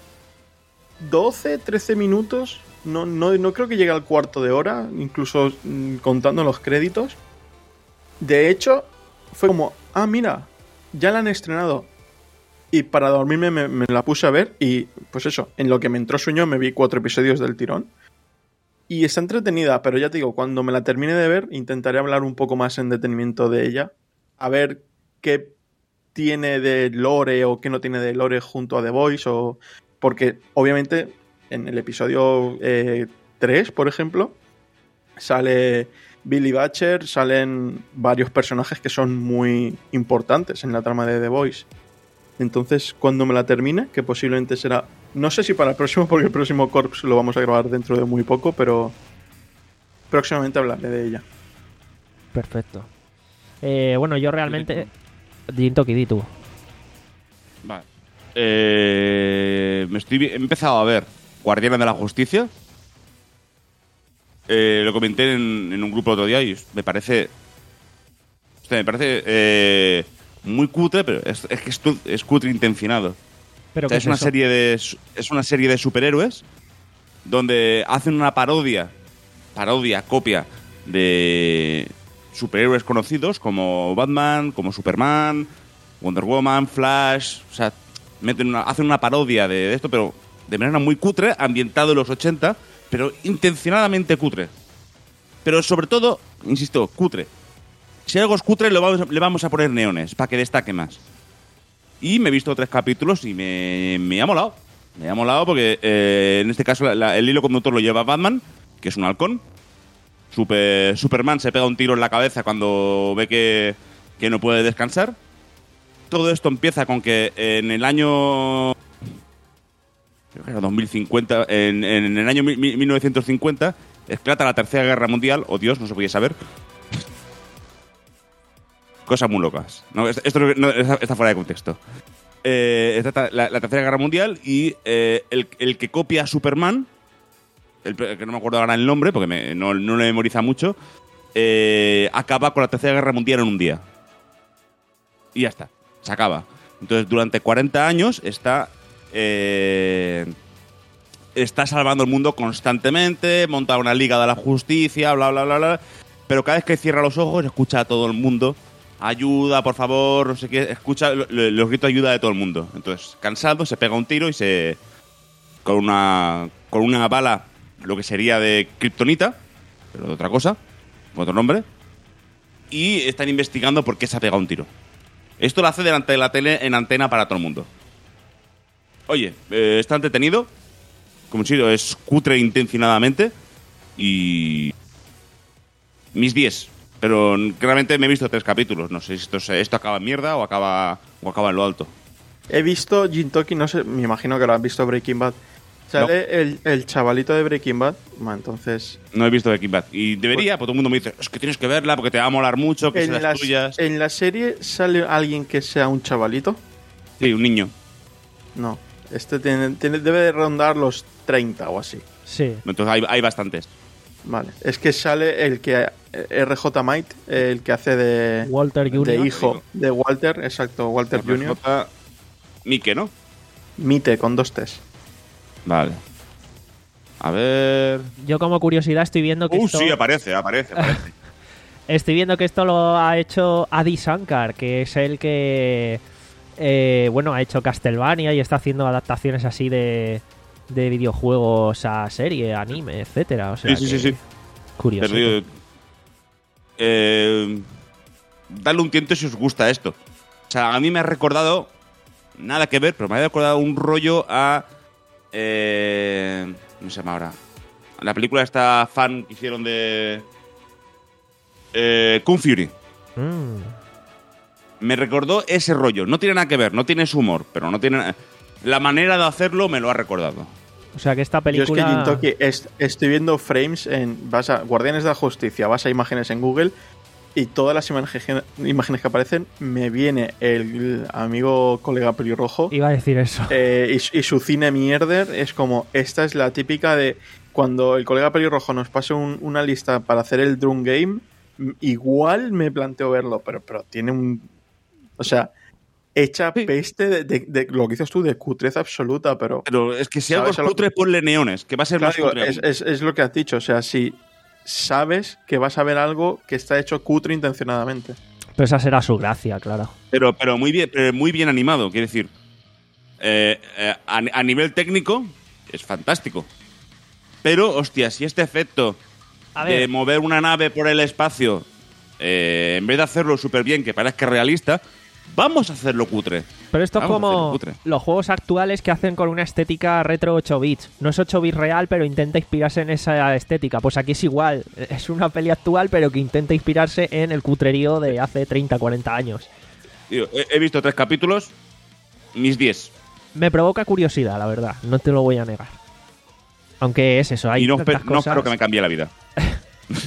doce, trece minutos. No, no, no creo que llegue al cuarto de hora, incluso mm, contando los créditos. De hecho, fue como, ah, mira, ya la han estrenado. Y para dormirme me, me la puse a ver y pues eso, en lo que me entró sueño me vi cuatro episodios del tirón. Y está entretenida, pero ya te digo, cuando me la termine de ver intentaré hablar un poco más en detenimiento de ella. A ver qué tiene de lore o qué no tiene de lore junto a The Voice. O... Porque obviamente en el episodio eh, tres, por ejemplo, sale Billy Butcher, salen varios personajes que son muy importantes en la trama de The Voice. Entonces, cuando me la termine, que posiblemente será... No sé si para el próximo, porque el próximo Corps lo vamos a grabar dentro de muy poco, pero próximamente hablaré de ella. Perfecto. Eh, bueno, yo realmente... Jintoki, di tú. Vale. Eh, me estoy, he empezado a ver Guardianes de la Justicia. Eh, lo comenté en, en un grupo el otro día y me parece... O sea, me parece eh, muy cutre, pero es, es que es, tu- es cutre intencionado. Pero O sea, ¿qué es, una eso? serie de, su- es una serie de superhéroes donde hacen una parodia, parodia, copia de superhéroes conocidos como Batman, como Superman, Wonder Woman, Flash. O sea, meten una, hacen una parodia de, de esto, pero de manera muy cutre, ambientado en los ochenta, pero intencionadamente cutre. Pero sobre todo, insisto, cutre. Si algo es cutre, lo vamos a- le vamos a poner neones para que destaque más. Y me he visto tres capítulos y me, me ha molado. Me ha molado porque eh, en este caso la- la- el hilo conductor lo lleva Batman, que es un halcón. Super, Superman se pega un tiro en la cabeza cuando ve que, que no puede descansar. Todo esto empieza con que en el año... creo que era dos mil cincuenta, en, en el año mi- mi- mil novecientos cincuenta, esclata la Tercera Guerra Mundial. Oh Dios, no se podía saber. Cosas muy locas. No, esto esto no- está, está fuera de contexto. Eh, está la, la Tercera Guerra Mundial y eh, el, el que copia a Superman, el, que no me acuerdo ahora el nombre porque me- no, no le memoriza mucho, eh, acaba con la Tercera Guerra Mundial en un día. Y ya está, se acaba. Entonces durante cuarenta años está... eh, está salvando el mundo constantemente, monta una liga de la justicia, bla, bla, bla, bla. Pero cada vez que cierra los ojos, escucha a todo el mundo. Ayuda, por favor, no sé qué. Escucha lo- lo- los gritos de ayuda de todo el mundo. Entonces, cansado, se pega un tiro y se... Con una, con una bala, lo que sería de kriptonita, pero de otra cosa, con otro nombre. Y están investigando por qué se ha pegado un tiro. Esto lo hace delante de la tele en antena para todo el mundo. Oye, eh, está entretenido. Como he dicho, es cutre intencionadamente. Y... mis diez. Pero claramente me he visto tres capítulos. No sé si esto, se- esto acaba en mierda o acaba, o acaba en lo alto. He visto Jintoki, no sé, me imagino que lo has visto Breaking Bad. Sale el, el chavalito de Breaking Bad. Bueno, entonces. No he visto Breaking Bad. Y debería, porque todo el mundo me dice, es que tienes que verla porque te va a molar mucho, que En, sean las las- tuyas. en la serie sale alguien que sea un chavalito. Sí, un niño. No. Este tiene, tiene- debe de rondar los treinta o así. Sí. Entonces hay, hay bastantes. Vale. Es que sale el que. R J Might, el que hace de. Walter de junior hijo de Walter, exacto, Walter junior J. Mike, ¿no? Mite con dos T's. Vale. A ver... Yo como curiosidad estoy viendo que Uh, esto... sí, aparece, aparece, aparece. Estoy viendo que esto lo ha hecho Adi Shankar, que es el que... eh, bueno, ha hecho Castlevania y está haciendo adaptaciones así de... de videojuegos a serie, anime, etcétera. O sea Sí, sí, que- sí, sí. Curioso. Pero digo, eh, dadle un tiento si os gusta esto. O sea, a mí me ha recordado, nada que ver, pero me ha recordado un rollo a... Eh, ¿cómo se llama ahora? La película esta fan que hicieron de... Eh, Kung Fury. Mm. Mm. Me recordó ese rollo. No tiene nada que ver, no tiene su humor, pero no tiene... La manera de hacerlo me lo ha recordado. O sea que esta Yo es que película... Jintoki es- estoy viendo frames en. Vas a Guardianes de la Justicia, vas a imágenes en Google y todas las imagen- imágenes que aparecen me viene el amigo colega pelirrojo Iba a decir eso. eh, y, su- y su cine mierder. Es como, esta es la típica de cuando el colega pelirrojo nos pase un- una lista para hacer el Drum Game, m- igual me planteo verlo, pero, pero tiene un... O sea, hecha Sí. peste de, de- de lo que dices tú, de cutrez absoluta, pero... Pero es que si algo es ¿Sabes a lo- cutre, ponle neones, que va a ser Claro, más digo, cutre. es, es- es lo que has dicho, o sea, si sabes que vas a ver algo que está hecho cutre intencionadamente. Pero esa será su gracia, claro. Pero, pero muy bien, pero muy bien animado, quiero decir. Eh, eh, a, a nivel técnico, es fantástico. Pero, hostia, si este efecto A de ver, mover una nave por el espacio, eh, en vez de hacerlo súper bien, que parezca realista, vamos a hacerlo cutre. pero esto es vamos a hacerlo como cutre. los juegos actuales que hacen con una estética retro ocho bits. No es ocho bits real, pero intenta inspirarse en esa estética. Pues aquí es igual. Es una peli actual, pero que intenta inspirarse en el cutrerío de hace treinta, cuarenta años. Digo, he, he visto tres capítulos, mis diez. Me provoca curiosidad, la verdad. No te lo voy a negar. Aunque es eso, hay Y no, tantas espe- no cosas... espero que me cambie la vida.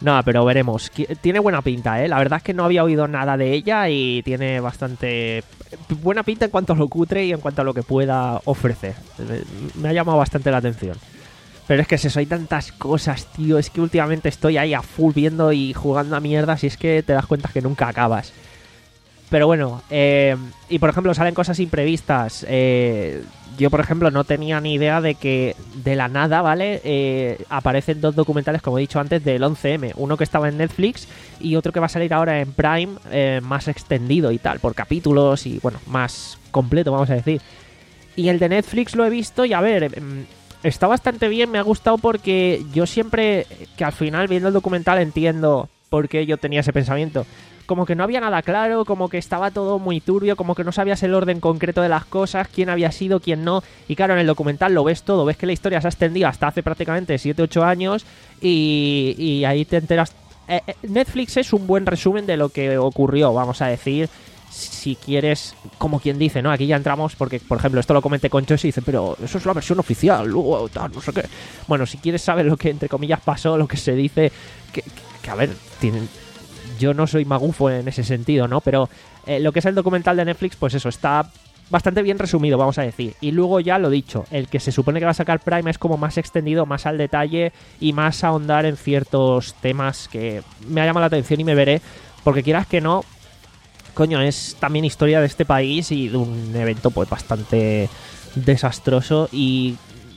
No, pero veremos. Qui- Tiene buena pinta, ¿eh? La verdad es que no había oído nada de ella y tiene bastante buena pinta en cuanto a lo cutre y en cuanto a lo que pueda ofrecer. Me- Me ha llamado bastante la atención. Pero es que es eso, hay tantas cosas, tío. Es que últimamente estoy ahí a full viendo y jugando a mierdas y es que te das cuenta que nunca acabas. Pero bueno, eh, y por ejemplo salen cosas imprevistas. Eh, yo, por ejemplo, no tenía ni idea de que de la nada, ¿vale? Eh, aparecen dos documentales, como he dicho antes, del once eme. Uno que estaba en Netflix y otro que va a salir ahora en Prime, eh, más extendido y tal, por capítulos y, bueno, más completo, vamos a decir. Y el de Netflix lo he visto y, a ver, eh, está bastante bien, me ha gustado porque yo siempre, que al final viendo el documental entiendo por qué yo tenía ese pensamiento. Como que no había nada claro, como que estaba todo muy turbio, como que no sabías el orden concreto de las cosas, quién había sido, quién no. Y claro, en el documental lo ves todo, ves que la historia se ha extendido hasta hace prácticamente siete ocho años y, y ahí te enteras. Eh, eh, Netflix es un buen resumen de lo que ocurrió, vamos a decir, si quieres, como quien dice, ¿no? Aquí ya entramos porque, por ejemplo, esto lo comenté con Chos y dice, pero eso es la versión oficial, luego tal, no sé qué. Bueno, si quieres saber lo que, entre comillas, pasó, lo que se dice, que, que, que a ver, tienen... Yo no soy magufo en ese sentido, ¿no? Pero eh, lo que es el documental de Netflix, pues eso, está bastante bien resumido, vamos a decir. Y luego ya lo dicho, el que se supone que va a sacar Prime es como más extendido, más al detalle y más ahondar en ciertos temas que me ha llamado la atención y me veré. Porque quieras que no, coño, es también historia de este país y de un evento pues bastante desastroso y...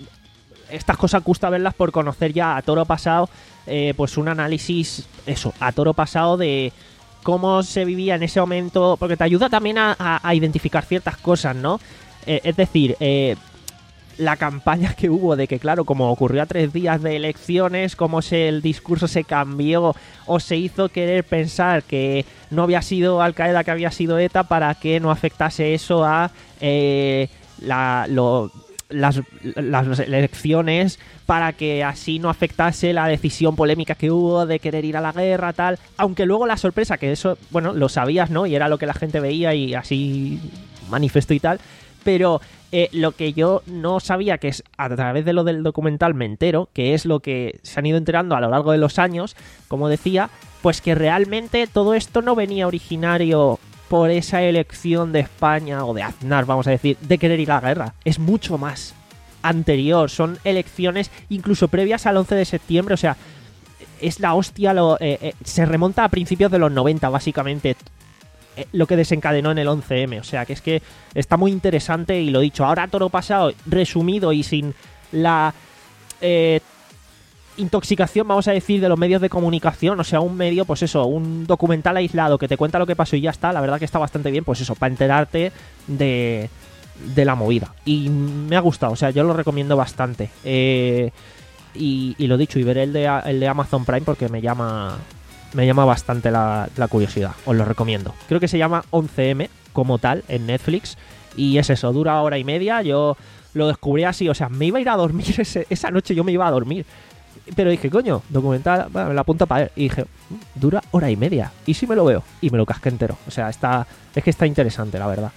Estas cosas gusta verlas por conocer ya a toro pasado, eh, pues un análisis, eso, a toro pasado de cómo se vivía en ese momento, porque te ayuda también a, a, a identificar ciertas cosas, ¿no? Eh, es decir, eh, la campaña que hubo de que, claro, como ocurrió a tres días de elecciones, cómo se, el discurso se cambió o se hizo querer pensar que no había sido Al-Qaeda, que había sido ETA, para que no afectase eso a eh, la... lo Las, las elecciones, para que así no afectase la decisión polémica que hubo de querer ir a la guerra, tal. Aunque luego la sorpresa, que eso, bueno, lo sabías, ¿no? Y era lo que la gente veía y así manifestó y tal. Pero eh, lo que yo no sabía, que es a través de lo del documental me entero, que es lo que se han ido enterando a lo largo de los años, como decía, pues que realmente todo esto no venía originario por esa elección de España o de Aznar, vamos a decir, de querer ir a la guerra. Es mucho más anterior. Son elecciones incluso previas al once de septiembre. O sea, es la hostia. Lo, eh, eh, se remonta a principios de los noventa, básicamente, eh, lo que desencadenó en el once eme. O sea, que es que está muy interesante y lo dicho. Ahora toro pasado, resumido y sin la... Eh, intoxicación, vamos a decir, de los medios de comunicación, o sea, un medio, pues eso, un documental aislado que te cuenta lo que pasó y ya está. La verdad que está bastante bien, pues eso, para enterarte de, de la movida. Y me ha gustado, o sea, yo lo recomiendo bastante. Eh, y, y lo dicho, y veré el de, el de Amazon Prime porque me llama me llama bastante la, la curiosidad. Os lo recomiendo. Creo que se llama once eme como tal en Netflix y es eso, dura hora y media. Yo lo descubrí así, o sea, me iba a ir a dormir ese, esa noche, yo me iba a dormir. Pero dije, coño, documental, bueno, me la apunta para ver. Y dije, dura hora y media. ¿Y si me lo veo? Y me lo casqué entero. O sea, está es que está interesante, la verdad.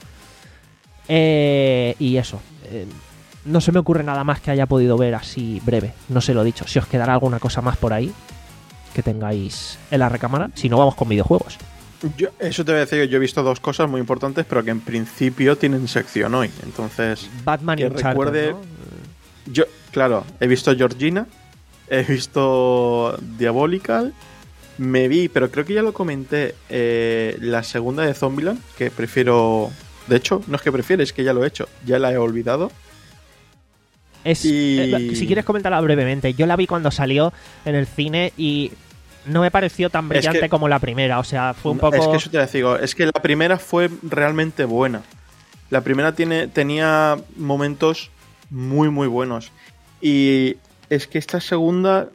Eh, y eso. Eh, no se me ocurre nada más que haya podido ver así breve. No se lo he dicho. Si os quedará alguna cosa más por ahí que tengáis en la recámara. Si no, vamos con videojuegos. Yo, eso te voy a decir que yo he visto dos cosas muy importantes, pero que en principio tienen sección hoy. Entonces, Batman y que Uncharted, recuerde... ¿no? Yo, claro, he visto Georgina. He visto Diabolical, me vi, pero creo que ya lo comenté, eh, la segunda de Zombieland, que prefiero... De hecho, no es que prefiero, es que ya lo he hecho, ya la he olvidado. Es, y... eh, si quieres comentarla brevemente, yo la vi cuando salió en el cine y no me pareció tan brillante que, como la primera, o sea, fue un poco... Es que eso te digo, es que la primera fue realmente buena. La primera tiene, tenía momentos muy, muy buenos. Y... Es que esta segunda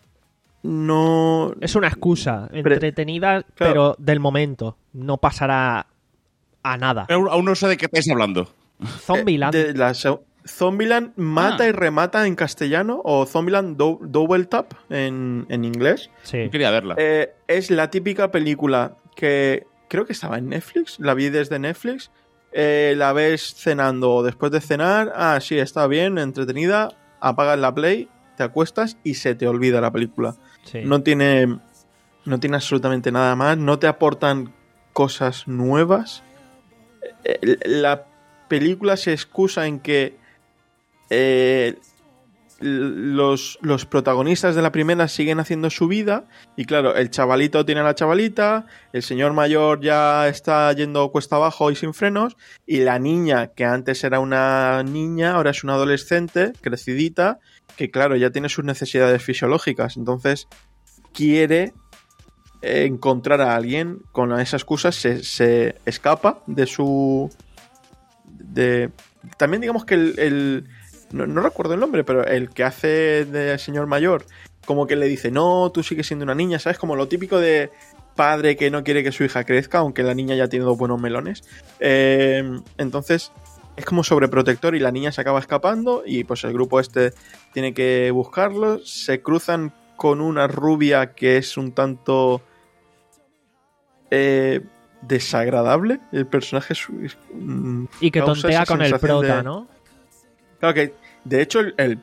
no... Es una excusa entretenida, Pre... pero claro. Del momento. No pasará a nada. Pero aún no sé de qué estáis hablando. Zombieland. Eh, de la se... Zombieland mata ah. y remata en castellano, o Zombieland do Double Tap en, en inglés. Sí. Yo quería verla. Eh, es la típica película que creo que estaba en Netflix, la vi desde Netflix. Eh, la ves cenando o después de cenar. Ah, sí, está bien, entretenida. Apagas la Play, te acuestas y se te olvida la película. Sí. No tiene no tiene absolutamente nada más, no te aportan cosas nuevas. La película se excusa en que eh, los, los protagonistas de la primera siguen haciendo su vida y claro, el chavalito tiene a la chavalita, el señor mayor ya está yendo cuesta abajo y sin frenos y la niña, que antes era una niña, ahora es una adolescente crecidita, que claro, ya tiene sus necesidades fisiológicas, entonces quiere encontrar a alguien. Con esa excusa se, se escapa de su... de también digamos que el... el no, no recuerdo el nombre, pero el que hace de señor mayor, como que le dice, no, tú sigues siendo una niña, ¿sabes? Como lo típico de padre que no quiere que su hija crezca, aunque la niña ya tiene dos buenos melones. Eh, entonces, es como sobreprotector y la niña se acaba escapando y pues el grupo este tiene que buscarlo. Se cruzan con una rubia que es un tanto eh, desagradable. El personaje es... es mm, y que tontea con el prota, de... ¿no? Claro que, de hecho, el, el,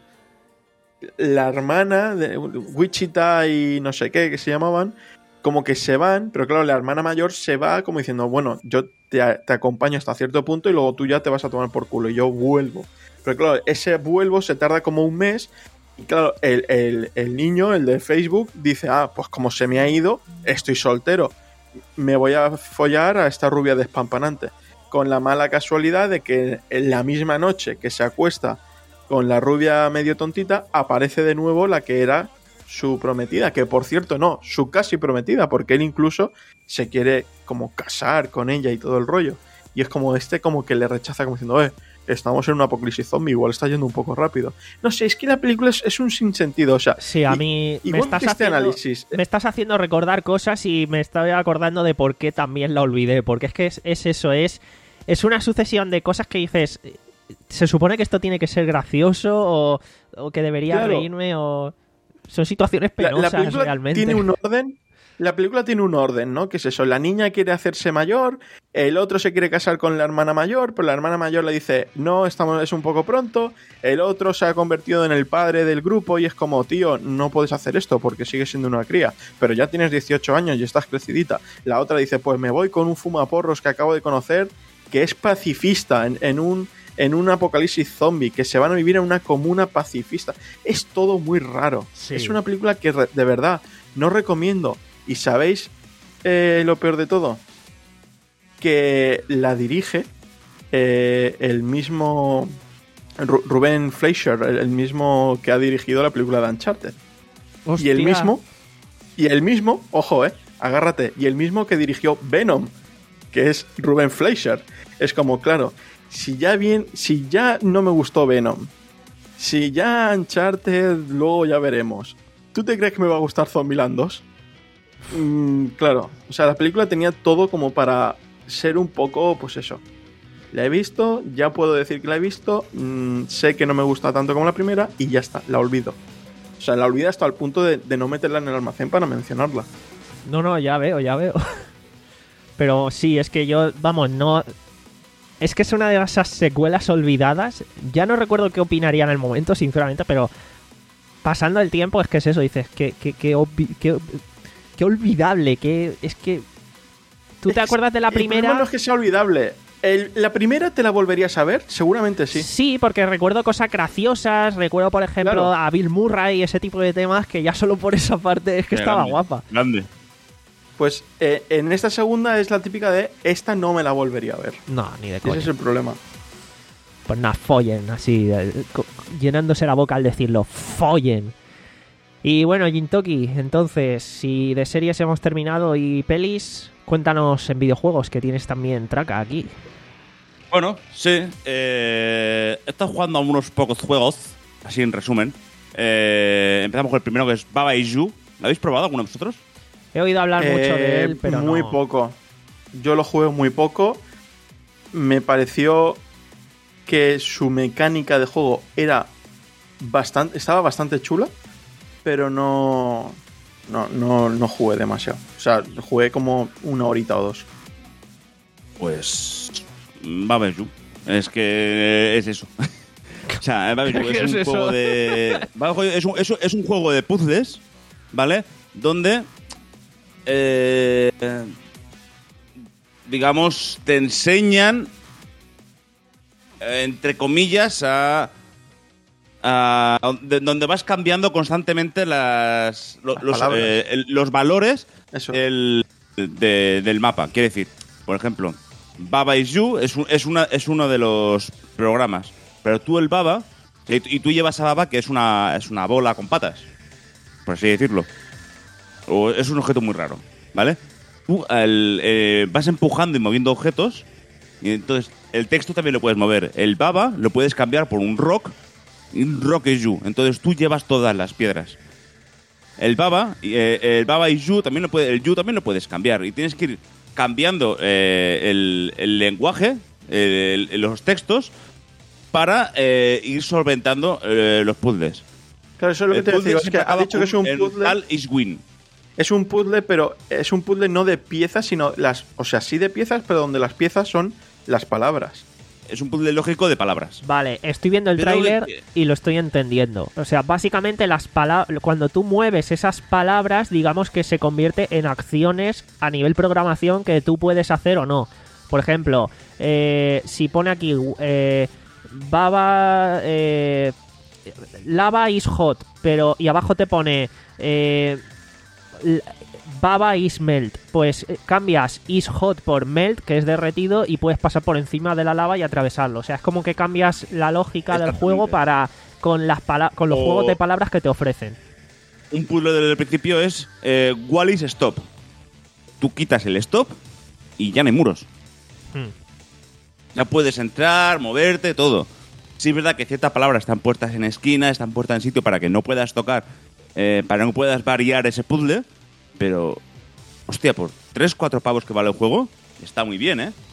la hermana de Wichita y no sé qué, que se llamaban, como que se van, pero claro, la hermana mayor se va como diciendo, bueno, yo te, te acompaño hasta cierto punto y luego tú ya te vas a tomar por culo y yo vuelvo. Pero claro, ese vuelvo se tarda como un mes y claro, el, el, el niño, el de Facebook, dice, ah, pues como se me ha ido, estoy soltero, me voy a follar a esta rubia despampanante. Con la mala casualidad de que en la misma noche que se acuesta con la rubia medio tontita, aparece de nuevo la que era su prometida, que por cierto no, su casi prometida, porque él incluso se quiere como casar con ella y todo el rollo. Y es como este como que le rechaza como diciendo, eh, estamos en un apocalipsis zombie, igual está yendo un poco rápido. No sé, es que la película es, es un sinsentido, o sea... Sí, a mí y, me, estás este haciendo, análisis, me estás haciendo recordar cosas y me estoy acordando de por qué también la olvidé, porque es que es, es eso, es... Es una sucesión de cosas que dices, se supone que esto tiene que ser gracioso o, o que debería claro. reírme o... Son situaciones penosas la, la película realmente. Tiene un orden, la película tiene un orden, ¿no? Que es eso, la niña quiere hacerse mayor, el otro se quiere casar con la hermana mayor, pero la hermana mayor le dice, no, estamos, es un poco pronto, el otro se ha convertido en el padre del grupo y es como, tío, no puedes hacer esto porque sigues siendo una cría, pero ya tienes dieciocho años y estás crecidita. La otra dice, pues me voy con un fumaporros que acabo de conocer, que es pacifista en, en un en un apocalipsis zombie, que se van a vivir en una comuna pacifista. Es todo muy raro. Sí. Es una película que de verdad no recomiendo. Y ¿sabéis eh, lo peor de todo? Que la dirige eh, el mismo Ru- Ruben Fleischer, el, el mismo que ha dirigido la película de Uncharted. Hostia. Y el mismo, y el mismo, ojo, eh, agárrate, y el mismo que dirigió Venom, que es Ruben Fleischer. Es como, claro, si ya bien, si ya no me gustó Venom, si ya Uncharted, luego ya veremos. ¿Tú te crees que me va a gustar Zombieland dos? Mm, claro, o sea, la película tenía todo como para ser un poco, pues eso. La he visto, ya puedo decir que la he visto, mmm, sé que no me gusta tanto como la primera y ya está, la olvido. O sea, la olvido hasta el punto de, de no meterla en el almacén para mencionarla. No, no, ya veo, ya veo. Pero sí, es que yo, vamos, no... Es que es una de esas secuelas olvidadas. Ya no recuerdo qué opinaría en el momento, sinceramente, pero pasando el tiempo es que es eso, dices, que, que, que, obvi- que, que olvidable, que es que... ¿Tú te acuerdas de la primera? El problema no es que sea olvidable. El, ¿La primera te la volverías a ver? Seguramente sí. Sí, porque recuerdo cosas graciosas, recuerdo, por ejemplo, Claro. a Bill Murray y ese tipo de temas que ya solo por esa parte es que Qué estaba grande, guapa. Grande. Pues eh, en esta segunda es la típica de esta no me la volvería a ver. No, ni de Ese coña. es el problema. Pues nada, follen, así, eh, co- llenándose la boca al decirlo, follen. Y bueno, Jintoki, entonces, si de series hemos terminado y pelis, cuéntanos en videojuegos, que tienes también traca aquí. Bueno, sí. Eh, he estado jugando a unos pocos juegos, así en resumen. Eh, empezamos con el primero, que es Baba Is You. ¿Lo habéis probado alguno de vosotros? He oído hablar mucho de Eh, él, pero muy no. poco. Yo lo jugué muy poco. Me pareció que su mecánica de juego era bastante, estaba bastante chula, pero no, no, no, no jugué demasiado. O sea, jugué como una horita o dos. Pues Baba Is You. Es que es eso. O sea, Baba Is You ¿Qué es es un eso? juego de... Baba Is You es un, es un- es un juego de puzzles, ¿vale? Donde eh, digamos, te enseñan, eh, entre comillas, a, a de- donde vas cambiando constantemente las, lo- Las los, palabras. eh, el- los valores Eso. el- de- del mapa. Quiere decir, por ejemplo, Baba is You es, un- es, una, es uno de los programas, pero tú el Baba, y, y tú llevas a Baba, que es una, es una bola con patas, por así decirlo. O es un objeto muy raro, ¿vale? Tú al, eh, vas empujando y moviendo objetos, y entonces el texto también lo puedes mover. El Baba lo puedes cambiar por un rock, y un rock is you. Entonces tú llevas todas las piedras. El Baba, eh, el Baba is you también lo puede, el you también lo puedes cambiar, y tienes que ir cambiando eh, el, el lenguaje, el- el- los textos, para eh, ir solventando eh, los puzzles. Claro, eso es lo que El te puzzle decía. Es que siempre ha acaba dicho que es un con el puzzle. tal is win. Es un puzzle, pero es un puzzle no de piezas, sino las. O sea, sí de piezas, pero donde las piezas son las palabras. Es un puzzle lógico de palabras. Vale, estoy viendo el Pero, tráiler eh, y lo estoy entendiendo. O sea, básicamente las palabras, cuando tú mueves esas palabras, digamos que se convierte en acciones a nivel programación que tú puedes hacer o no. Por ejemplo, eh, si pone aquí eh, Baba eh, Lava is hot, pero y abajo te pone eh, l- Baba is melt, pues eh, cambias is hot por melt, que es derretido, y puedes pasar por encima de la lava y atravesarlo. O sea, es como que cambias la lógica del juego para con las pala- con los O- juegos de palabras que te ofrecen. Un puzzle desde el principio es eh, Wallis Stop. Tú quitas el stop y ya no hay muros. Hmm. Ya puedes entrar, moverte, todo. Sí es verdad que ciertas palabras están puestas en esquina, están puestas en sitio para que no puedas tocar, eh, para que no puedas variar ese puzzle, pero, hostia, por tres cuatro pavos que vale el juego, está muy bien, ¿eh?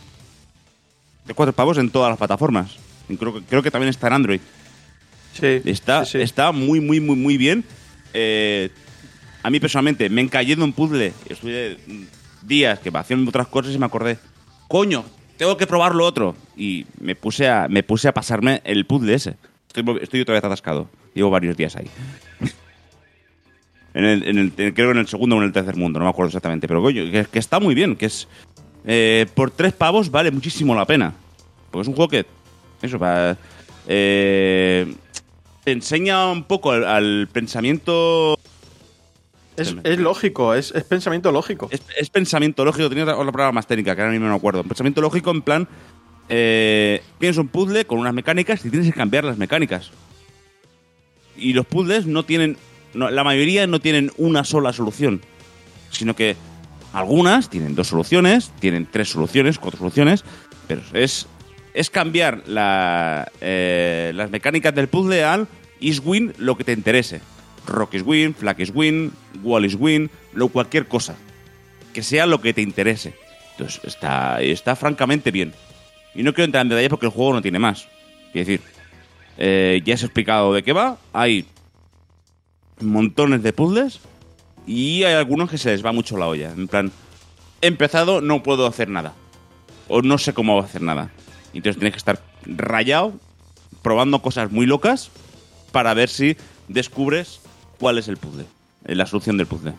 tres cuatro pavos en todas las plataformas. Y creo, que- creo que también está en Android. Sí. Está, sí, sí. está muy, muy, muy, muy bien. Eh, a mí personalmente me encallé en un puzzle. Estuve mm, días que haciendo otras cosas y me acordé, coño, tengo que probar lo otro. Y me puse a, me puse a pasarme el puzzle ese. Estoy, estoy otra vez atascado. Llevo varios días ahí. en el, en el- creo que en el segundo o en el tercer mundo, no me acuerdo exactamente. Pero coño, que, que está muy bien. Que es eh, por tres pavos vale muchísimo la pena. Porque es un juego que, eso, para... Eh, te enseña un poco al, al pensamiento. Es, es lógico, es, es pensamiento lógico. Es, es pensamiento lógico. Tenía otra, otra palabra más técnica que ahora mismo no me acuerdo. Pensamiento lógico en plan. Eh, tienes un puzzle con unas mecánicas y tienes que cambiar las mecánicas. Y los puzzles no tienen. No, la mayoría no tienen una sola solución. Sino que algunas tienen dos soluciones, tienen tres soluciones, cuatro soluciones. Pero es. Es cambiar la, eh, las mecánicas del puzzle al is win lo que te interese. Rock is win, flag is win, wall is win, lo, cualquier cosa. Que sea lo que te interese. Entonces está, está francamente bien. Y no quiero entrar en detalle porque el juego no tiene más. Es decir, eh, ya os he explicado de qué va. Hay montones de puzzles y hay algunos que se les va mucho la olla. En plan, he empezado, no puedo hacer nada. O no sé cómo hacer nada. Entonces tienes que estar rayado, probando cosas muy locas para ver si descubres cuál es el puzzle, eh, la solución del puzzle.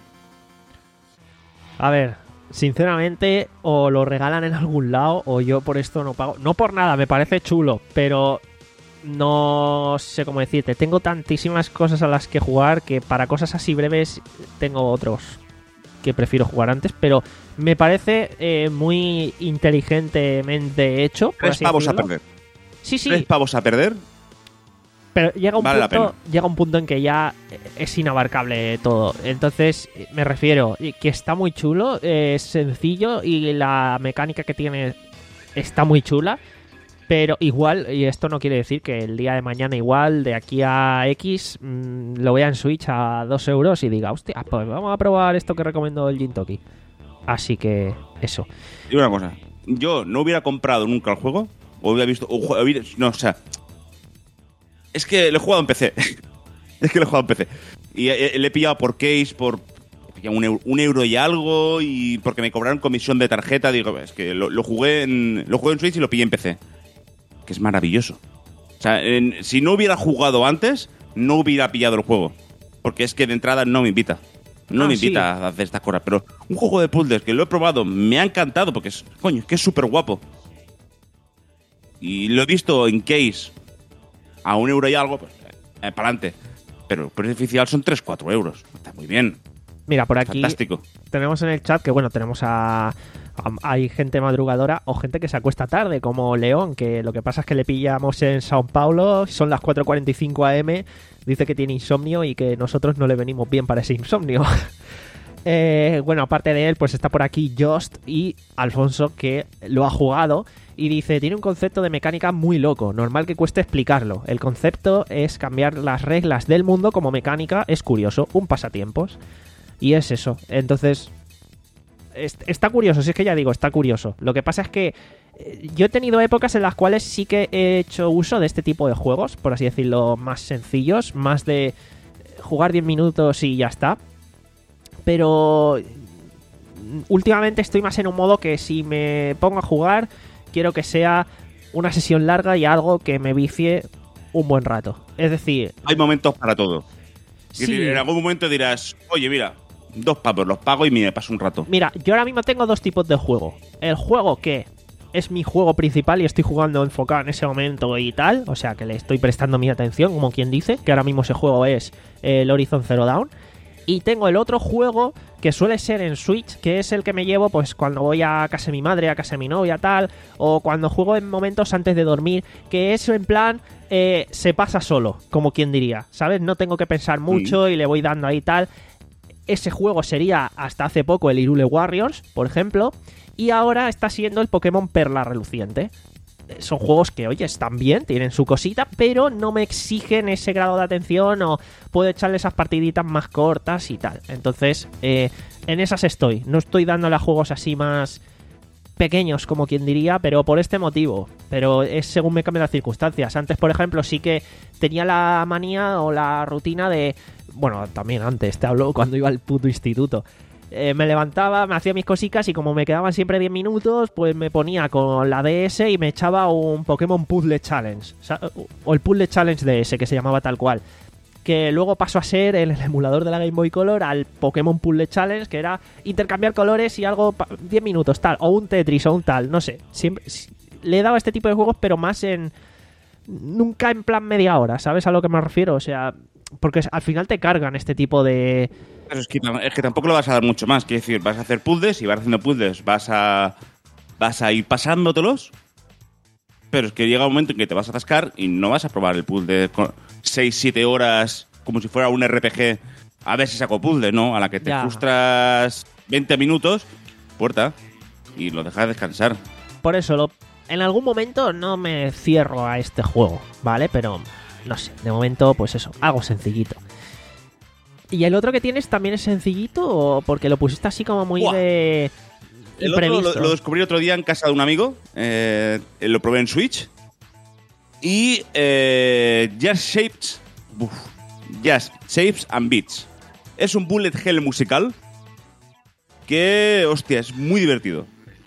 A ver, sinceramente, o lo regalan en algún lado o yo por esto no pago. No por nada, me parece chulo, pero no sé cómo decirte. Tengo tantísimas cosas a las que jugar que para cosas así breves tengo otros que prefiero jugar antes, pero me parece eh, muy inteligentemente hecho. por Tres así pavos a decirlo. perder. Sí, sí, Tres pavos a perder. pero llega un Vale la punto, llega un punto en que ya es inabarcable todo. Entonces, me refiero que está muy chulo, es sencillo y la mecánica que tiene está muy chula. Pero igual, y esto no quiere decir que el día de mañana igual, de aquí a X, mmm, lo vea en Switch a dos euros y diga, hostia, pues vamos a probar esto que recomendó el Jintoki. Así que, eso. Y una cosa, yo no hubiera comprado nunca el juego, o hubiera visto, o ju- hubiera- no, o sea, es que lo he jugado en P C. Es que lo he jugado en P C. Y eh, le he pillado por case, por he pillado un, euro, un euro y algo, y porque me cobraron comisión de tarjeta, digo, es que lo, lo jugué en lo jugué en Switch y lo pillé en P C. Que es maravilloso. O sea, en- si no hubiera jugado antes, no hubiera pillado el juego. Porque es que de entrada no me invita. No Ah, me invita sí. a hacer estas cosas, pero un juego de puzzles que lo he probado, me ha encantado porque es, coño, es que es súper guapo. Y lo he visto en case a un euro y algo, pues eh, para adelante. Pero el precio oficial son tres cuatro euros. Está muy bien. Mira, por aquí Fantástico. tenemos en el chat que, bueno, tenemos a, a- hay gente madrugadora o gente que se acuesta tarde, como León, que lo que pasa es que le pillamos en Sao Paulo, son las cuatro cuarenta y cinco a eme, dice que tiene insomnio y que nosotros no le venimos bien para ese insomnio. Eh, bueno, aparte de él, pues está por aquí Just y Alfonso, que lo ha jugado y dice, tiene un concepto de mecánica muy loco, normal que cueste explicarlo. El concepto es cambiar las reglas del mundo como mecánica, es curioso, un pasatiempos. Y es eso, entonces... est- Está curioso, si es que ya digo, está curioso. Lo que pasa es que eh, yo he tenido épocas en las cuales sí que he hecho uso de este tipo de juegos, por así decirlo, más sencillos, más de eh, jugar diez minutos y ya está. Pero mm, últimamente estoy más en un modo que si me pongo a jugar, quiero que sea una sesión larga y algo que me vicie un buen rato. Es decir, Hay momentos para todo. Y sí. en algún momento dirás, oye, mira, dos pavos, los pago y me paso un rato. Mira, yo ahora mismo tengo dos tipos de juego. El juego que es mi juego principal y estoy jugando enfocado en ese momento y tal, o sea que le estoy prestando mi atención, como quien dice, que ahora mismo ese juego es el Horizon Zero Dawn. Y tengo el otro juego que suele ser en Switch, que es el que me llevo pues cuando voy a casa de mi madre, a casa de mi novia, tal, o cuando juego en momentos antes de dormir, que es en plan eh, se pasa solo, como quien diría, ¿sabes? No tengo que pensar mucho y le voy dando ahí tal. Ese juego sería hasta hace poco el Hyrule Warriors, por ejemplo, y ahora está siendo el Pokémon Perla Reluciente. Son juegos que, oye, están bien, tienen su cosita, pero no me exigen ese grado de atención o puedo echarle esas partiditas más cortas y tal. Entonces, eh, en esas estoy. No estoy dándole a juegos así más pequeños, como quien diría, pero por este motivo. Pero es según me cambian las circunstancias. Antes, por ejemplo, sí que tenía la manía o la rutina de... Bueno, también antes, te hablo cuando iba al puto instituto. Eh, me levantaba, me hacía mis cositas y como me quedaban siempre diez minutos, pues me ponía con la D S y me echaba un Pokémon Puzzle Challenge. O, sea, o el Puzzle Challenge D S, que se llamaba tal cual. Que luego pasó a ser en el emulador de la Game Boy Color al Pokémon Puzzle Challenge, que era intercambiar colores y algo, diez minutos, tal. O un Tetris o un tal, no sé. Siempre, le he dado este tipo de juegos, pero más en... Nunca en plan media hora, ¿sabes a lo que me refiero? O sea, porque al final te cargan este tipo de... Pero es que, es que tampoco le vas a dar mucho más. Quiero decir, vas a hacer puzzles y vas haciendo puzzles. Vas a, vas a ir pasándotelos. Pero es que llega un momento en que te vas a atascar y no vas a probar el puzzle con seis siete horas como si fuera un R P G. A ver si saco puzzle, ¿no? A la que te Ya. frustras veinte minutos, puerta, y lo dejas descansar. Por eso, lo, en algún momento no me cierro a este juego, ¿vale? Pero, no sé, de momento, pues eso, algo sencillito. ¿Y el otro que tienes también es sencillito o porque lo pusiste así como muy Buah. de... El otro imprevisto? lo, lo descubrí otro día en casa de un amigo. Eh, lo probé en Switch. Y eh, Just Shapes. Uf, Just Shapes and Beats. Es un bullet hell musical que, hostia, es muy divertido.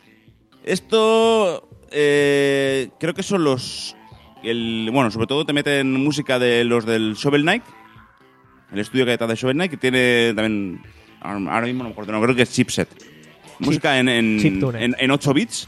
Esto eh, creo que son los... El, bueno, sobre todo te meten música de los del Shovel Knight. El estudio que hay detrás de Shovel Knight, que tiene también... Ahora mismo no me acuerdo, no, creo que es Chipset. Música en, en, Chiptune. en, en ocho bits.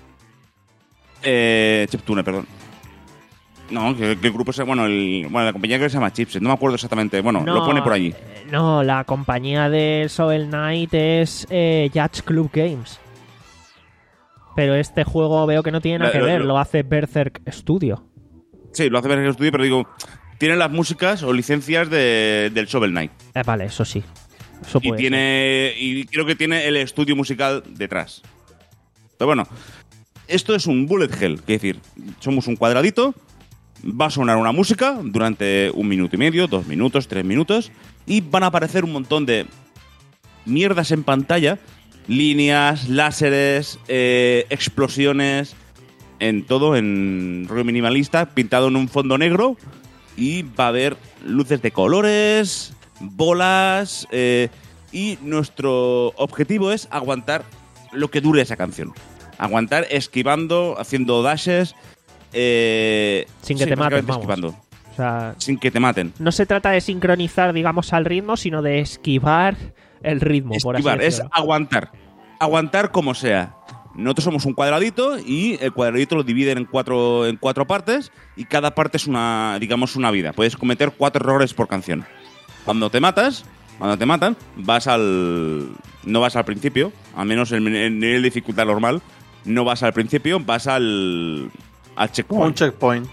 Eh, Chiptune, perdón. No, que, que el grupo es... Bueno, el, bueno, la compañía que se llama Chipset. No me acuerdo exactamente. Bueno, No, lo pone por allí. eh, No, la compañía del Shovel Knight es eh, Yacht Club Games. Pero este juego veo que no tiene nada La- que lo- ver, lo- lo hace Berserk Studio. Sí, lo hace ver en el estudio, pero digo... Tiene las músicas o licencias de, del Shovel Knight. Eh, vale, eso sí. Eso Y puede tiene y creo que tiene el estudio musical detrás. Pero bueno, esto es un bullet hell, es decir, somos un cuadradito, va a sonar una música durante un minuto y medio, dos minutos, tres minutos, y van a aparecer un montón de mierdas en pantalla, líneas, láseres, eh, explosiones, en todo, en rollo minimalista, pintado en un fondo negro, y va a haber luces de colores, bolas, eh, y nuestro objetivo es aguantar lo que dure esa canción. Aguantar esquivando, haciendo dashes, eh, Sin que sí, te maten, básicamente vamos. esquivando, O sea, sin que te maten. no se trata de sincronizar, digamos, al ritmo, sino de esquivar el ritmo, por así esquivar, es decirlo. aguantar. Aguantar como sea. Nosotros somos un cuadradito y el cuadradito lo dividen en cuatro, en cuatro partes y cada parte es una, digamos, una vida. Puedes cometer cuatro errores por canción. Cuando te matas, cuando te matan, vas al... no vas al principio, al menos en el nivel de dificultad normal, no vas al principio, vas al... al checkpoint. Un checkpoint.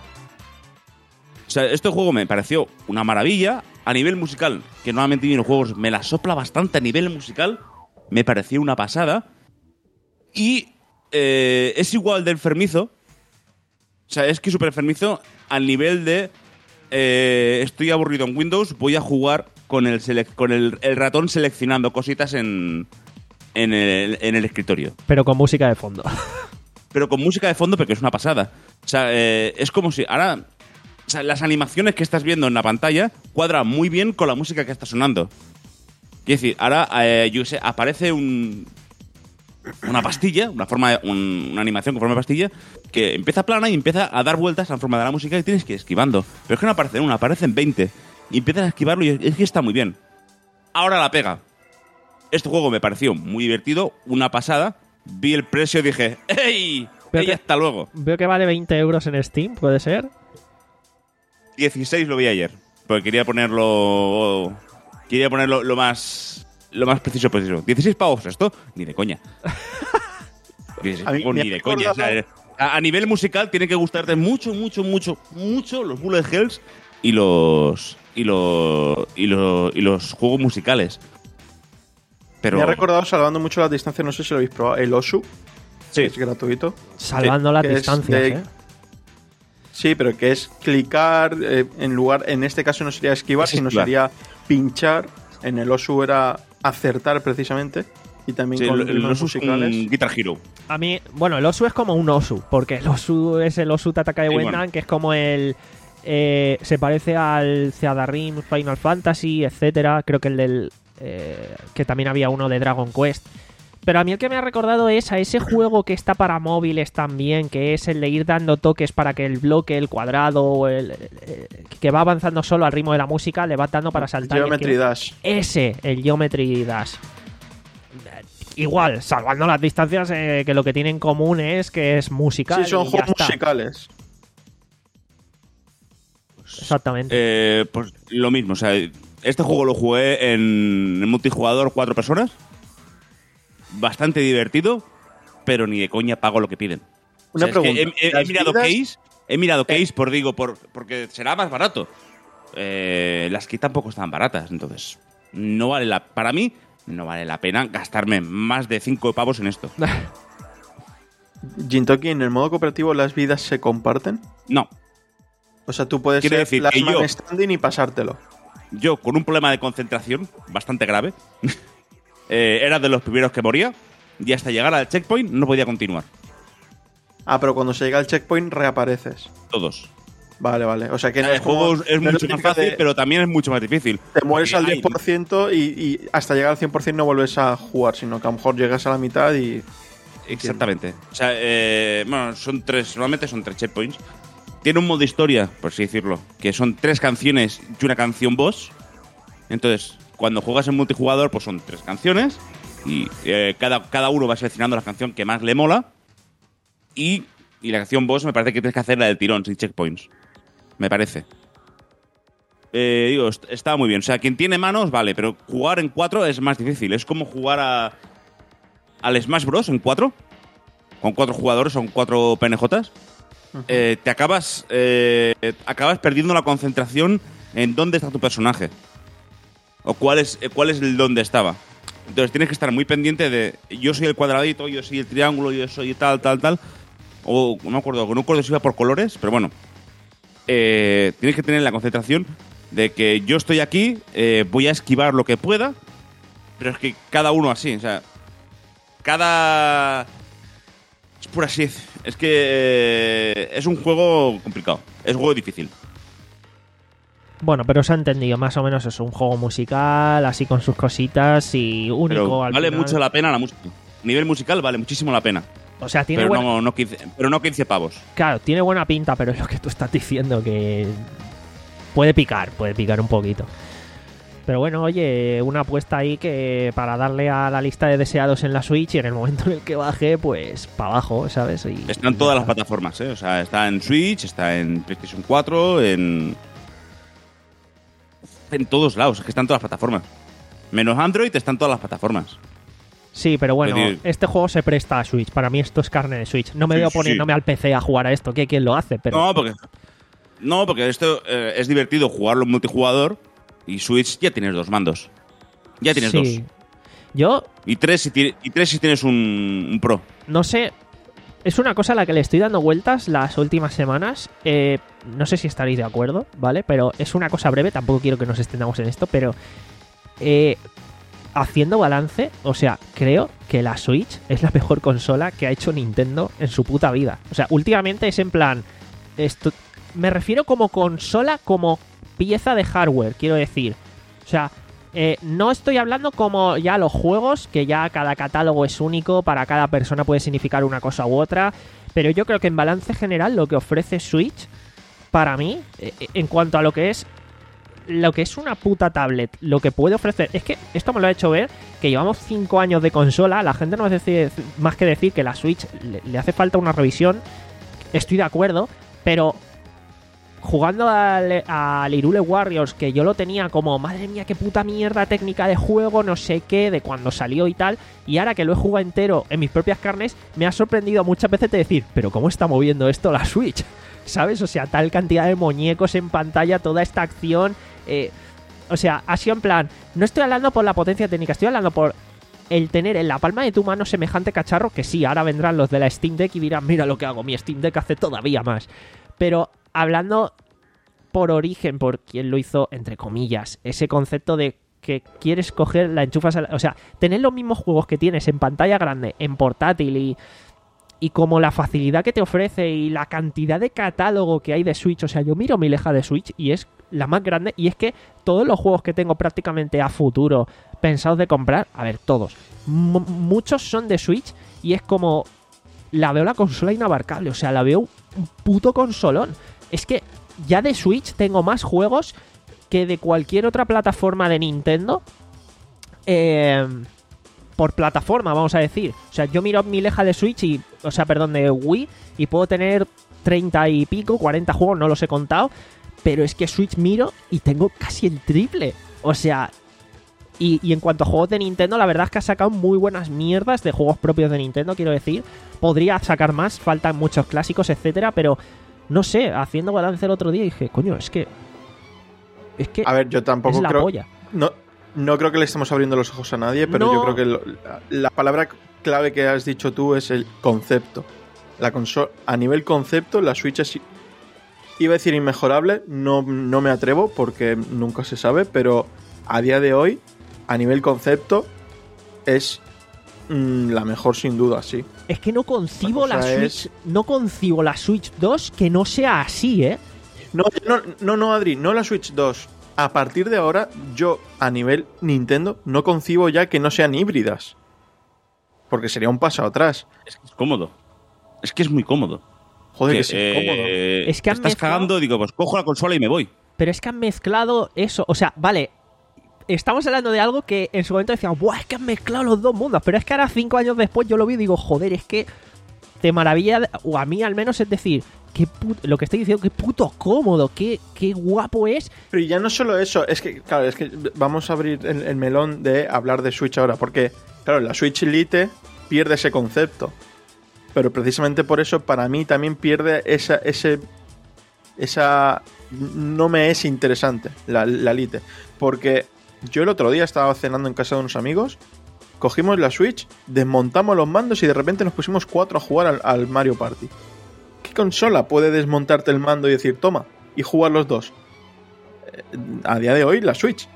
O sea, este juego me pareció una maravilla. A nivel musical, que normalmente en los juegos me la sopla bastante, a nivel musical me pareció una pasada. Y eh, es igual de enfermizo. O sea, es que súper enfermizo al nivel de... Eh, estoy aburrido en Windows, voy a jugar con el selec- con el, el ratón seleccionando cositas en, en, el, en el escritorio. Pero con música de fondo. Pero con música de fondo porque es una pasada. O sea, eh, es como si... Ahora... O sea, las animaciones que estás viendo en la pantalla cuadran muy bien con la música que está sonando. Quiero decir, ahora, eh, yo sé, aparece un... una pastilla, una forma de, un, una animación con forma de pastilla, que empieza plana y empieza a dar vueltas en forma de la música y tienes que ir esquivando. Pero es que no aparece una, aparecen veinte. Y empiezas a esquivarlo y es que está muy bien. Ahora la pega. Este juego me pareció muy divertido, una pasada. Vi el precio y dije, ¡ey! ¡Ey, hasta luego! Veo que vale veinte euros en Steam, ¿puede ser? dieciséis lo vi ayer, porque quería ponerlo... Quería ponerlo lo más... Lo más preciso preciso. dieciséis pavos esto, ni de coña. dieciséis, A mí pues me ni de ha coña. O sea, recordado- a, a nivel musical tiene que gustarte mucho, mucho, mucho, mucho los bullet hells y los y los y los y los juegos musicales. Pero Me ha recordado, salvando mucho las distancias, no sé si lo habéis probado, el Osu. sí, Es gratuito. Salvando Sí, las que es distancias, de- ¿eh? Sí, pero que es clicar, eh, en lugar, en este caso no sería esquivar, Es sino esquivar. sería pinchar. En el Osu era acertar precisamente. Y también sí, con el- el ritmos Osu es musicales. un Guitar Hero. A mí, bueno, el Osu es como un Osu, porque el Osu es el Osu Tataka de Sí, Wendan, bueno. que es como el... eh, se parece al Theadarim Final Fantasy, etcétera. Creo que el del... eh, que también había uno de Dragon Quest. Pero a mí el que me ha recordado es a ese juego que está para móviles también, que es el de ir dando toques para que el bloque, el cuadrado, o el, eh, que va avanzando solo al ritmo de la música, le va dando para saltar. Geometry Dash. Ese, el Geometry Dash. Igual, salvando las distancias, eh, que lo que tiene en común es que es musical. Sí, son y ya juegos está. musicales. Exactamente. Eh, pues lo mismo, o sea, este juego lo jugué en, en multijugador cuatro personas. Bastante divertido, pero ni de coña pago lo que piden. Una O sea, es que pregunta. he, he- he ¿Las mirado vidas- case, he mirado case por digo, por, porque será más barato. Eh, las que tampoco están baratas, entonces no vale la, para mí no vale la pena gastarme más de cinco pavos en esto. Jintoki, en el modo cooperativo las vidas se comparten. No, O sea, tú puedes Quiere ser decir last que man yo- standing y pasártelo. yo con un problema de concentración bastante grave, eh, era de los primeros que moría y hasta llegar al checkpoint no podía continuar. Ah, pero cuando se llega al checkpoint reapareces. Todos. Vale, vale. O sea que no el es como- juego es no mucho lo más típico fácil, de- pero también es mucho más difícil. Te mueres Porque al hay- diez por ciento y, y hasta llegar al cien por ciento no vuelves a jugar, sino que a lo mejor llegas a la mitad y... Exactamente. O sea, eh, bueno, son tres, normalmente son tres checkpoints. Tiene un modo historia, por así decirlo, que son tres canciones y una canción boss. Entonces, cuando juegas en multijugador, pues son tres canciones y eh, cada, cada uno va seleccionando la canción que más le mola y, y la canción boss me parece que tienes que hacerla del tirón, sin checkpoints. Me parece. Eh, digo, est- está muy bien. O sea, quien tiene manos, vale, pero jugar en cuatro es más difícil. Es como jugar a al Smash Bros. En cuatro, con cuatro jugadores, son cuatro P N Js. Eh, te acabas eh, acabas perdiendo la concentración en dónde está tu personaje o cuál es, eh, cuál es el dónde estaba. Entonces tienes que estar muy pendiente de yo soy el cuadradito, yo soy el triángulo, yo soy tal, tal, tal. O no me acuerdo, no me acuerdo si iba por colores, pero bueno. Eh, tienes que tener la concentración de que yo estoy aquí, eh, voy a esquivar lo que pueda, pero es que cada uno así, o sea, cada... Es por así, es que eh, es un juego complicado, es un juego difícil. Bueno, pero se ha entendido, más o menos es un juego musical, así con sus cositas y único Pero al vale final. mucho la pena la música. A nivel musical vale muchísimo la pena. O sea, tiene Pero buena... no, no quince, pero no quince pavos. Claro, tiene buena pinta, pero es lo que tú estás diciendo, que puede picar, puede picar un poquito. Pero bueno, oye, una apuesta ahí que para darle a la lista de deseados en la Switch y en el momento en el que baje, pues para abajo, ¿sabes? Y, está en todas las plataformas, ¿eh? O sea, está en Switch, está en PlayStation cuatro, en... En todos lados, es que están todas las plataformas. Menos Android, están todas las plataformas. Sí, pero bueno, Pedir. este juego se presta a Switch. Para mí esto es carne de Switch. No me Sí, veo sí. poniéndome al P C a jugar a esto, que quién lo hace, pero... No, porque... No, porque esto eh, es divertido jugarlo en multijugador y Switch ya tienes dos mandos. Ya tienes sí. dos. Yo Y tres si, ti- y tres si tienes un, un Pro. no sé... Es una cosa a la que le estoy dando vueltas las últimas semanas. Eh, no sé si estaréis de acuerdo, ¿vale? Pero es una cosa breve, tampoco quiero que nos extendamos en esto, pero... Eh, haciendo balance, o sea, creo que la Switch es la mejor consola que ha hecho Nintendo en su puta vida. O sea, últimamente es en plan... Esto, me refiero como consola, como pieza de hardware, quiero decir. O sea, eh, no estoy hablando como ya los juegos, que ya cada catálogo es único, para cada persona puede significar una cosa u otra, pero yo creo que en balance general lo que ofrece Switch, para mí, eh, en cuanto a lo que es lo que es una puta tablet, lo que puede ofrecer, es que esto me lo ha hecho ver, que llevamos cinco años de consola, la gente no hace más que decir que la Switch le, le hace falta una revisión, estoy de acuerdo, pero jugando al, al Hyrule Warriors, que yo lo tenía como, madre mía, qué puta mierda técnica de juego, no sé qué, de cuando salió y tal, y ahora que lo he jugado entero en mis propias carnes, me ha sorprendido muchas veces de decir, pero ¿cómo está moviendo esto la Switch? ¿Sabes? O sea, tal cantidad de muñecos en pantalla, toda esta acción, eh, o sea, ha sido en plan, no estoy hablando por la potencia técnica, estoy hablando por el tener en la palma de tu mano semejante cacharro, que sí, ahora vendrán los de la Steam Deck y dirán, mira lo que hago, mi Steam Deck hace todavía más. Pero hablando por origen, por quien lo hizo, entre comillas, ese concepto de que quieres coger, la enchufas a la, o sea, tener los mismos juegos que tienes en pantalla grande, en portátil y, y como la facilidad que te ofrece y la cantidad de catálogo que hay de Switch, o sea, yo miro mi leja de Switch y es la más grande, y es que todos los juegos que tengo prácticamente a futuro pensados de comprar, a ver, todos, m- muchos son de Switch y es como, la veo la consola inabarcable, o sea, la veo un puto consolón. Es que ya de Switch tengo más juegos que de cualquier otra plataforma de Nintendo. Eh, por plataforma, vamos a decir. O sea, yo miro mi leja de Switch y, o sea, perdón, de Wii, y puedo tener treinta y pico, cuarenta juegos, no los he contado. Pero es que Switch miro y tengo casi el triple. O sea, y, y en cuanto a juegos de Nintendo, la verdad es que ha sacado muy buenas mierdas de juegos propios de Nintendo, quiero decir. Podría sacar más, faltan muchos clásicos, etcétera, pero no sé, haciendo balance el otro día dije, coño, es que... Es que A ver, yo tampoco es la creo... polla. No, no creo que le estemos abriendo los ojos a nadie, pero No. yo creo que lo- la, la palabra clave que has dicho tú es el concepto. La consola, a nivel concepto, la Switch es... Iba a decir inmejorable, no, no me atrevo porque nunca se sabe, pero a día de hoy, a nivel concepto, es mm, la mejor sin duda, sí. Es que no concibo La la, cosa Switch, es- no concibo la Switch dos que no sea así, ¿eh? No, no, no, no, Adri, no la Switch dos. A partir de ahora, yo, a nivel Nintendo, no concibo ya que no sean híbridas. Porque sería un paso atrás. Es que es cómodo. Es que es muy cómodo. Joder, que, Que, sí, eh, cómodo. Es que han estás mezclado- cagando, digo, pues cojo la consola y me voy. Pero es que han mezclado eso, o sea, vale, estamos hablando de algo que en su momento decíamos, ¡buah, es que han mezclado los dos mundos! Pero es que ahora, cinco años después, yo lo vi y digo, joder, es que te maravilla, o a mí al menos, es decir, qué pu- lo que estoy diciendo, qué puto cómodo, qué, qué guapo es. Pero ya no solo eso, es que, claro, es que vamos a abrir el, el melón de hablar de Switch ahora, porque, claro, la Switch Lite pierde ese concepto. Pero precisamente por eso, para mí, también pierde esa, ese, esa... No me es interesante la, la Lite. Porque yo el otro día estaba cenando en casa de unos amigos, cogimos la Switch, desmontamos los mandos y de repente nos pusimos cuatro a jugar al, al Mario Party. ¿Qué consola puede desmontarte el mando y decir, toma, y jugar los dos? Eh, a día de hoy, la Switch.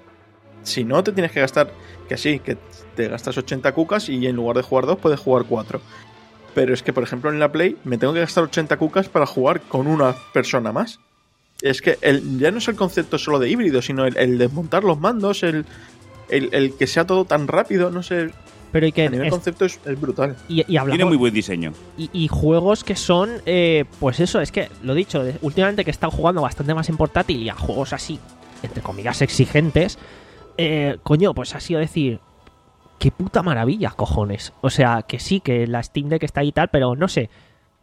Si no, te tienes que gastar, que sí, que te gastas ochenta cucas y en lugar de jugar dos, puedes jugar cuatro. Pero es que, por ejemplo, en la Play me tengo que gastar ochenta cucas para jugar con una persona más. Es que el, ya no es el concepto solo de híbrido, sino el, el desmontar los mandos, el, el, el que sea todo tan rápido, no sé. Pero y que A nivel es- concepto es, es brutal. y, y hablamos- Tiene muy buen diseño. y, y juegos que son, eh, pues eso, es que, lo dicho, de- últimamente que están jugando bastante más en portátil y a juegos así, entre comillas, exigentes, eh, coño, pues ha sido decir, qué puta maravilla, cojones. O sea, que sí, que la Steam Deck está ahí y tal, pero no sé.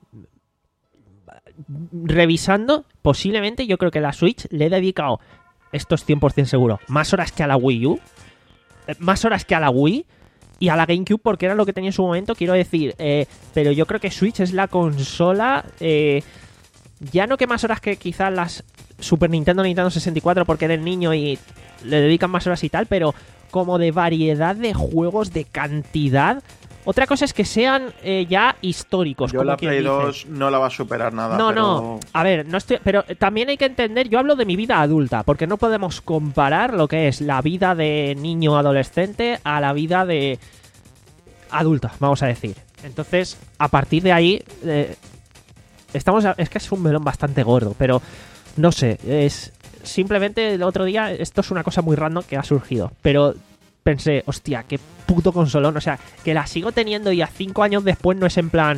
Revisando, posiblemente yo creo que la Switch le he dedicado, esto es cien por ciento seguro, más horas que a la Wii U, eh, más horas que a la Wii y a la GameCube, porque era lo que tenía en su momento, quiero decir. Eh, pero yo creo que Switch es la consola, eh, ya no que más horas que quizás las Super Nintendo, Nintendo sesenta y cuatro, porque eres niño y le dedican más horas y tal, pero como de variedad de juegos, de cantidad. Otra cosa es que sean eh, ya históricos. Yo como la quien Play dice. dos no la va a superar nada. No, pero... no. A ver, no estoy. Pero también hay que entender. Yo hablo de mi vida adulta, porque no podemos comparar lo que es la vida de niño adolescente a la vida de adulta, vamos a decir. Entonces, a partir de ahí, eh, estamos. A, es que es un melón bastante gordo, pero no sé. Es simplemente el otro día. Esto es una cosa muy random que ha surgido, pero pensé, hostia, qué puto consolón. O sea, que la sigo teniendo y a cinco años después no es en plan,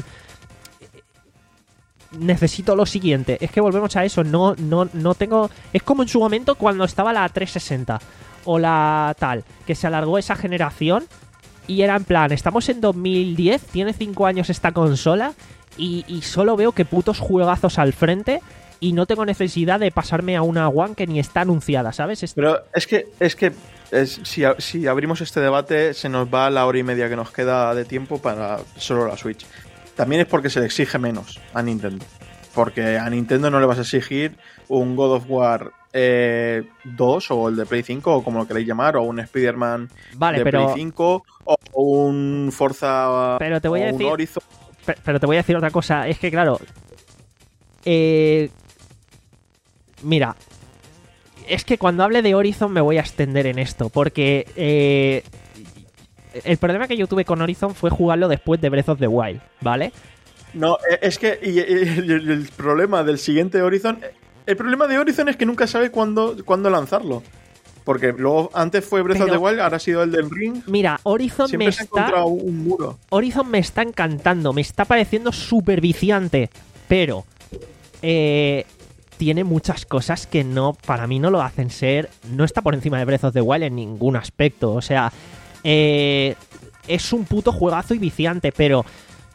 necesito lo siguiente. Es que volvemos a eso. No, no, no tengo. Es como en su momento cuando estaba la trescientos sesenta o la tal, que se alargó esa generación y era en plan, estamos en dos mil diez, tiene cinco años esta consola y, y solo veo que putos juegazos al frente y no tengo necesidad de pasarme a una One que ni está anunciada, ¿sabes? Es... Pero es que, es que es, si, si abrimos este debate se nos va la hora y media que nos queda de tiempo para solo la Switch. También es porque se le exige menos a Nintendo. Porque a Nintendo no le vas a exigir un God of War eh, dos o el de Play cinco o como lo queréis llamar, o un Spider-Man vale, de pero... Play cinco o un Forza pero te voy o a un decir... Horizon. Pero, pero te voy a decir otra cosa. Es que claro... Eh... Mira... Es que cuando hable de Horizon me voy a extender en esto, porque eh, el problema que yo tuve con Horizon fue jugarlo después de Breath of the Wild, ¿vale? No, es que y, y, el, el problema del siguiente Horizon, el problema de Horizon es que nunca sabe cuándo, cuándo lanzarlo. Porque luego antes fue Breath Pero, of the Wild, ahora ha sido el del Ring. Mira, Horizon Siempre me se ha está... encontrado un muro. Horizon me está encantando, me está pareciendo súper viciante, pero... Eh... tiene muchas cosas que no, para mí no lo hacen ser, no está por encima de Breath of the Wild en ningún aspecto, o sea, eh, es un puto juegazo y viciante, pero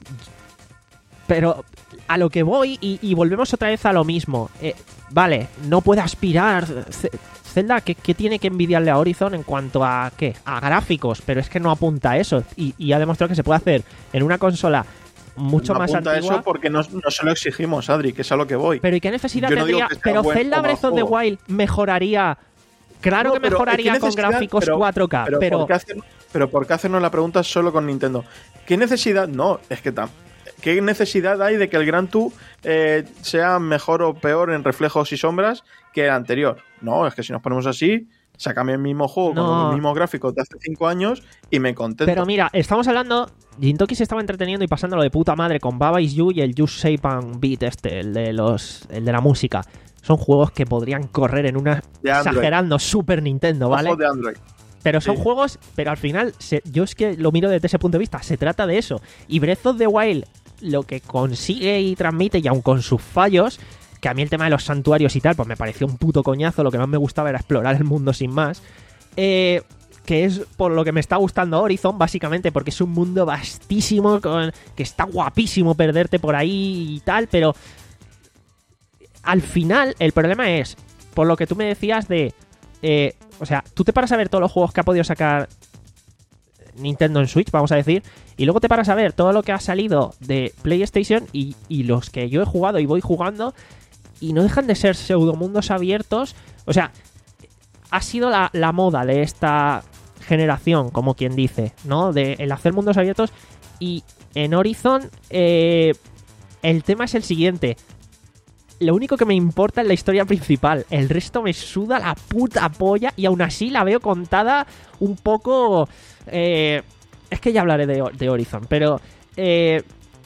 pero a lo que voy y, y volvemos otra vez a lo mismo, eh, vale, no puede aspirar Zelda, ¿qué, ¿qué tiene que envidiarle a Horizon en cuanto a qué? A gráficos, pero es que no apunta a eso y, y ha demostrado que se puede hacer en una consola mucho no más apunta antigua. eso porque no, no se lo exigimos, Adri, que es a lo que voy. Pero ¿y qué necesidad Yo no tendría? digo que sea Pero buen Zelda o mal Breath of the juego. Wild mejoraría. Claro No, que pero, mejoraría ¿qué con necesidad? gráficos Pero- cuatro K, Pero, pero, ¿por qué hacer- pero ¿por qué hacernos la pregunta solo con Nintendo? ¿Qué necesidad? No, es que tam- ¿qué necesidad hay de que el Gran Tour eh, sea mejor o peor en reflejos y sombras que el anterior? No, es que si nos ponemos así, sácame el mismo juego No. con los mismos gráficos de hace cinco años y me contento. pero mira, estamos hablando. Jintoki se estaba entreteniendo y pasándolo de puta madre con Baba Is You y el Just Shape and Beat este, el de los, el de la música. Son juegos que podrían correr en una, De Android. exagerando, Super Nintendo, ¿vale? Ojo de Android. Pero son Sí. juegos, pero al final, se- yo es que lo miro desde ese punto de vista, se trata de eso. Y Breath of the Wild, lo que consigue y transmite, y aun con sus fallos, que a mí el tema de los santuarios y tal, pues me pareció un puto coñazo, lo que más me gustaba era explorar el mundo sin más. Eh, que es por lo que me está gustando Horizon, básicamente, porque es un mundo vastísimo, con, que está guapísimo perderte por ahí y tal, pero al final el problema es, por lo que tú me decías de... Eh, o sea, tú te paras a ver todos los juegos que ha podido sacar Nintendo en Switch, vamos a decir, y luego te paras a ver todo lo que ha salido de PlayStation y, y los que yo he jugado y voy jugando, y no dejan de ser pseudomundos abiertos. O sea, ha sido la, la moda de esta generación, como quien dice, ¿no? De el hacer mundos abiertos. Y en Horizon, eh, el tema es el siguiente. Lo único que me importa es la historia principal. El resto me suda la puta polla y aún así la veo contada un poco... Eh, es que ya hablaré de, de Horizon, pero... Eh,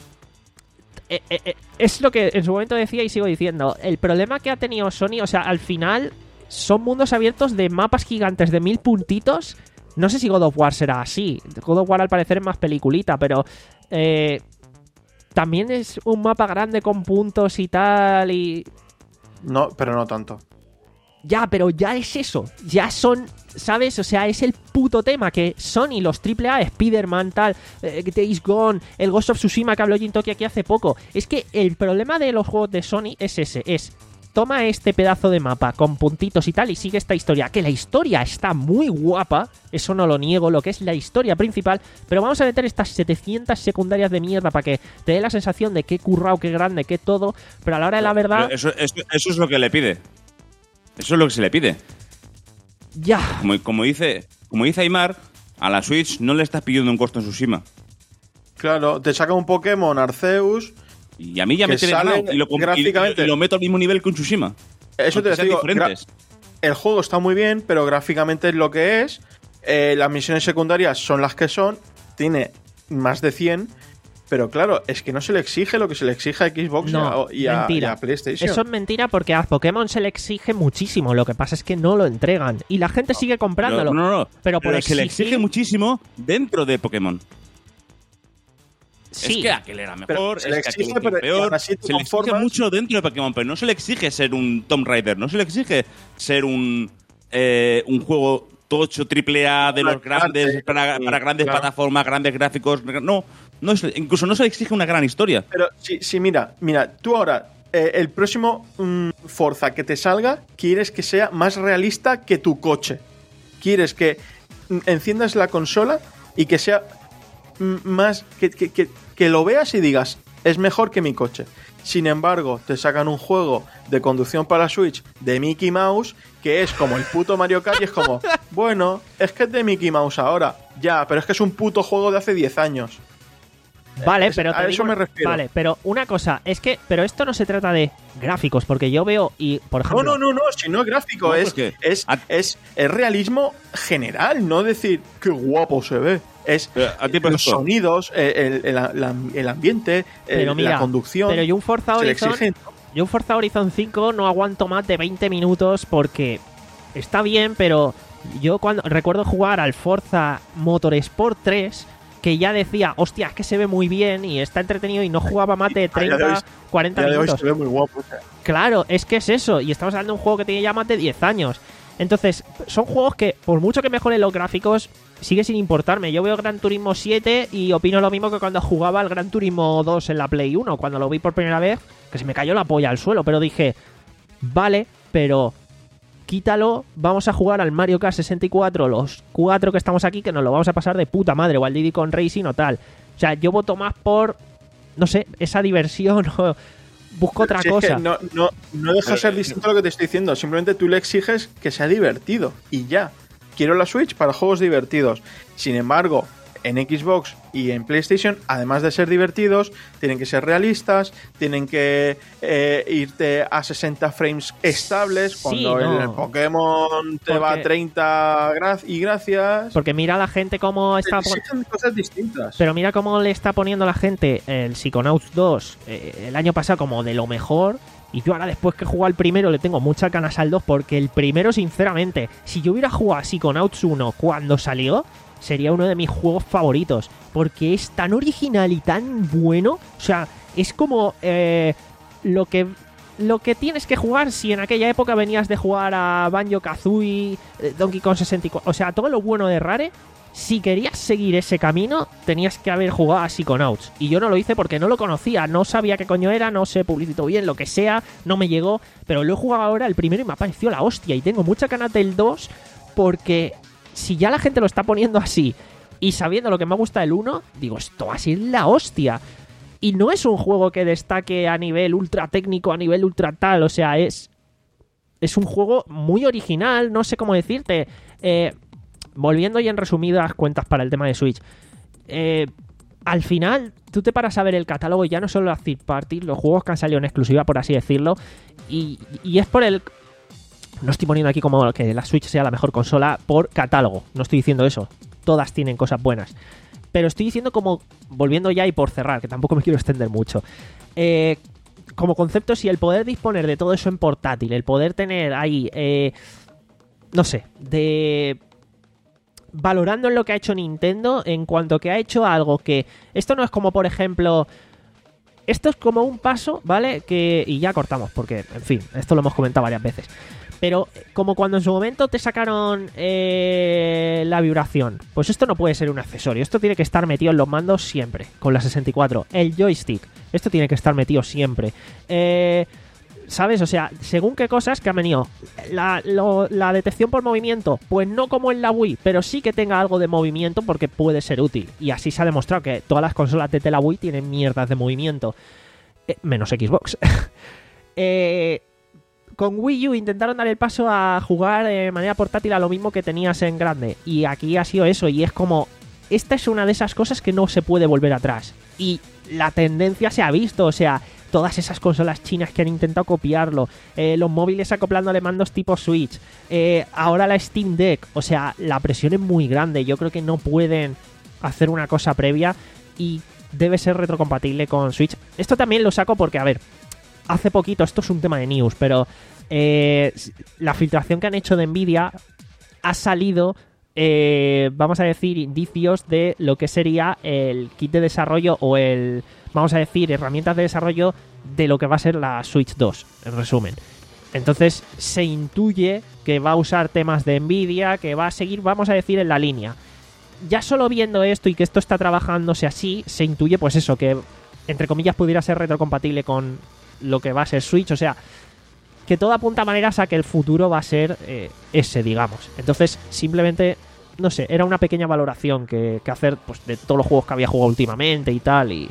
eh, eh, es lo que en su momento decía y sigo diciendo. El problema que ha tenido Sony, o sea, al final son mundos abiertos de mapas gigantes de mil puntitos. No sé si God of War será así. God of War al parecer es más peliculita, pero... Eh, también es un mapa grande con puntos y tal y... No, pero no tanto. Ya, pero ya es eso. Ya son, ¿sabes? O sea, es el puto tema que Sony, los triple A, Spider-Man, tal, eh, Days Gone, el Ghost of Tsushima que habló Jintoki aquí hace poco. Es que el problema de los juegos de Sony es ese, es... Toma este pedazo de mapa con puntitos y tal y sigue esta historia. Que la historia está muy guapa, eso no lo niego, lo que es la historia principal. Pero vamos a meter estas setecientas secundarias de mierda para que te dé la sensación de qué currao, qué grande, qué todo. Pero a la hora de la verdad... Eso, eso, eso es lo que le pide. Eso es lo que se le pide. Ya. Como, como, dice, como dice Aymar, a la Switch no le estás pidiendo un Ghost of Tsushima. Claro, te saca un Pokémon Arceus... Y a mí ya me tiene ganado. Y lo, gráficamente, y, y lo meto al mismo nivel que un Tsushima. Eso te digo. El juego está muy bien, pero gráficamente es lo que es. Eh, las misiones secundarias son las que son. Tiene más de cien. Pero claro, es que no se le exige lo que se le exige a Xbox no, y, a, mentira. y a PlayStation. Eso es mentira porque a Pokémon se le exige muchísimo. Lo que pasa es que no lo entregan. Y la gente sigue comprándolo. No, no, no. Pero, por pero exigir... se le exige muchísimo dentro de Pokémon. Sí. Es que aquel era mejor, se le es exige, que aquel pero peor. así Se le exige mucho dentro de Pokémon, pero no se le exige ser un Tomb Raider, no se le exige ser un, eh, un juego tocho triple A de los grandes, para, para grandes claro. plataformas, grandes gráficos. No, no es, incluso no se le exige una gran historia. Pero sí, sí mira, mira, tú ahora, eh, el próximo mmm, Forza que te salga, quieres que sea más realista que tu coche. Quieres que mm, enciendas la consola y que sea mm, más... que, que, que que lo veas y digas, es mejor que mi coche. Sin embargo, te sacan un juego de conducción para Switch de Mickey Mouse, que es como el puto Mario Kart, y es como, bueno, es que es de Mickey Mouse ahora. Ya, pero es que es un puto juego de hace diez años. Vale, es, pero te a digo, eso me refiero. Vale, pero una cosa, es que, pero esto no se trata de gráficos, porque yo veo, y por ejemplo... No, no, no, no, si no es gráfico, no, es, porque... es, es, es realismo general, no decir, qué guapo se ve. Es los sonidos, el, el, el, el ambiente, el, mira, la conducción. Pero yo un Forza Horizon, yo un Forza Horizon cinco no aguanto más de veinte minutos porque está bien, pero yo cuando recuerdo jugar al Forza Motorsport tres, que ya decía, hostia, es que se ve muy bien y está entretenido, y no jugaba más de treinta, cuarenta minutos. Se ve muy guapo, o sea. Claro, es que es eso, y estamos hablando de un juego que tiene ya más de diez años. Entonces, son juegos que, por mucho que mejoren los gráficos, sigue sin importarme. Yo veo Gran Turismo siete y opino lo mismo que cuando jugaba al Gran Turismo dos en la Play uno. Cuando lo vi por primera vez, que se me cayó la polla al suelo. Pero dije, vale, pero quítalo, vamos a jugar al Mario Kart sesenta y cuatro, los cuatro que estamos aquí, que nos lo vamos a pasar de puta madre, o al Diddy Kong Racing o tal. O sea, yo voto más por, no sé, esa diversión o... Busco otra si cosa. Es que no, no, no deja de ser distinto a lo que te estoy diciendo. Simplemente tú le exiges que sea divertido. Y ya. Quiero la Switch para juegos divertidos. Sin embargo, en Xbox y en PlayStation, además de ser divertidos, tienen que ser realistas, tienen que eh, irte a sesenta frames estables, cuando sí, no. el Pokémon te Porque... va a treinta gra- y gracias. Porque mira la gente cómo está... Son cosas distintas. Pero mira cómo le está poniendo la gente el Psychonauts dos eh, el año pasado como de lo mejor. Y yo ahora, después que he jugado el primero, le tengo muchas ganas al dos, porque el primero, sinceramente, si yo hubiera jugado a Psychonauts uno cuando salió, sería uno de mis juegos favoritos, porque es tan original y tan bueno. O sea, es como eh, lo que lo que tienes que jugar si en aquella época venías de jugar a Banjo-Kazooie, eh, Donkey Kong sesenta y cuatro. O sea, todo lo bueno de Rare. Si querías seguir ese camino, tenías que haber jugado a Psychonauts. Y yo no lo hice porque no lo conocía, no sabía qué coño era, no se publicitó bien, lo que sea, no me llegó. Pero lo he jugado ahora el primero y me ha parecido la hostia. Y tengo mucha ganas del dos, porque si ya la gente lo está poniendo así, y sabiendo lo que me gusta el uno, digo, esto va a ser la hostia. Y no es un juego que destaque a nivel ultra técnico, a nivel ultra tal, o sea, es... Es un juego muy original, no sé cómo decirte... Eh... Volviendo ya en resumidas cuentas para el tema de Switch, eh, al final tú te paras a ver el catálogo, y ya no solo las third party, los juegos que han salido en exclusiva, por así decirlo, y, y es por el... No estoy poniendo aquí como que la Switch sea la mejor consola por catálogo, no estoy diciendo eso, todas tienen cosas buenas, pero estoy diciendo como, volviendo ya y por cerrar, que tampoco me quiero extender mucho, eh, como concepto, si el poder disponer de todo eso en portátil, el poder tener ahí, eh, no sé, de... valorando en lo que ha hecho Nintendo, en cuanto que ha hecho algo que... Esto no es como, por ejemplo, esto es como un paso, ¿vale? Que y ya cortamos, porque, en fin, esto lo hemos comentado varias veces. Pero como cuando en su momento te sacaron eh, la vibración, pues esto no puede ser un accesorio. Esto tiene que estar metido en los mandos siempre, con la sesenta y cuatro. El joystick, esto tiene que estar metido siempre. Eh, ¿Sabes? O sea, según qué cosas que han venido. La, lo, la detección por movimiento, pues no como en la Wii, pero sí que tenga algo de movimiento porque puede ser útil. Y así se ha demostrado que todas las consolas de la Wii tienen mierdas de movimiento. Eh, menos Xbox. eh... Con Wii U intentaron dar el paso a jugar de manera portátil a lo mismo que tenías en grande. Y aquí ha sido eso. Y es como... Esta es una de esas cosas que no se puede volver atrás. Y la tendencia se ha visto. O sea, todas esas consolas chinas que han intentado copiarlo. Eh, los móviles acoplándole mandos tipo Switch. Eh, ahora la Steam Deck. O sea, la presión es muy grande. Yo creo que no pueden hacer una cosa previa. Y debe ser retrocompatible con Switch. Esto también lo saco porque, a ver... Hace poquito, esto es un tema de news, pero eh, la filtración que han hecho de Nvidia ha salido, eh, vamos a decir, indicios de lo que sería el kit de desarrollo o el, vamos a decir, herramientas de desarrollo de lo que va a ser la Switch dos, en resumen. Entonces se intuye que va a usar temas de Nvidia, que va a seguir, vamos a decir, en la línea. Ya solo viendo esto y que esto está trabajándose así, se intuye pues eso, que entre comillas pudiera ser retrocompatible con lo que va a ser Switch, o sea, que todo apunta a maneras a que el futuro va a ser eh, ese, digamos. Entonces, simplemente, no sé, era una pequeña valoración que, que hacer pues de todos los juegos que había jugado últimamente y tal, y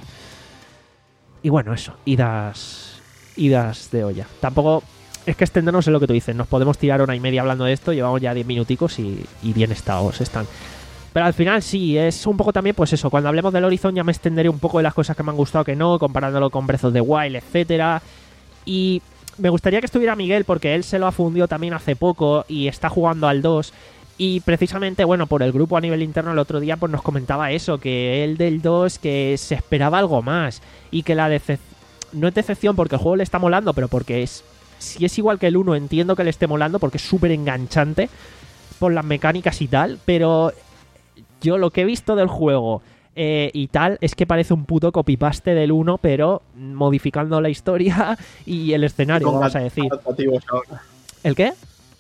y bueno, eso, idas idas de olla. Tampoco es que extendernos en lo que tú dices, nos podemos tirar hora y media hablando de esto, llevamos ya diez minuticos y, y bien estados están. Pero al final sí, es un poco también, pues eso, cuando hablemos del Horizon ya me extenderé un poco de las cosas que me han gustado, que no, comparándolo con Breath of the Wild, etcétera. Y me gustaría que estuviera Miguel, porque él se lo ha fundido también hace poco y está jugando al dos. Y precisamente, bueno, por el grupo a nivel interno el otro día pues nos comentaba eso, que él del dos, que se esperaba algo más. Y que la decepción, no es decepción porque el juego le está molando, pero porque es, si es igual que el uno, entiendo que le esté molando porque es súper enganchante por las mecánicas y tal, pero... Yo lo que he visto del juego eh, y tal es que parece un puto copy-paste del uno, pero modificando la historia y el escenario, con vamos a decir. Adaptativos ahora. ¿El qué?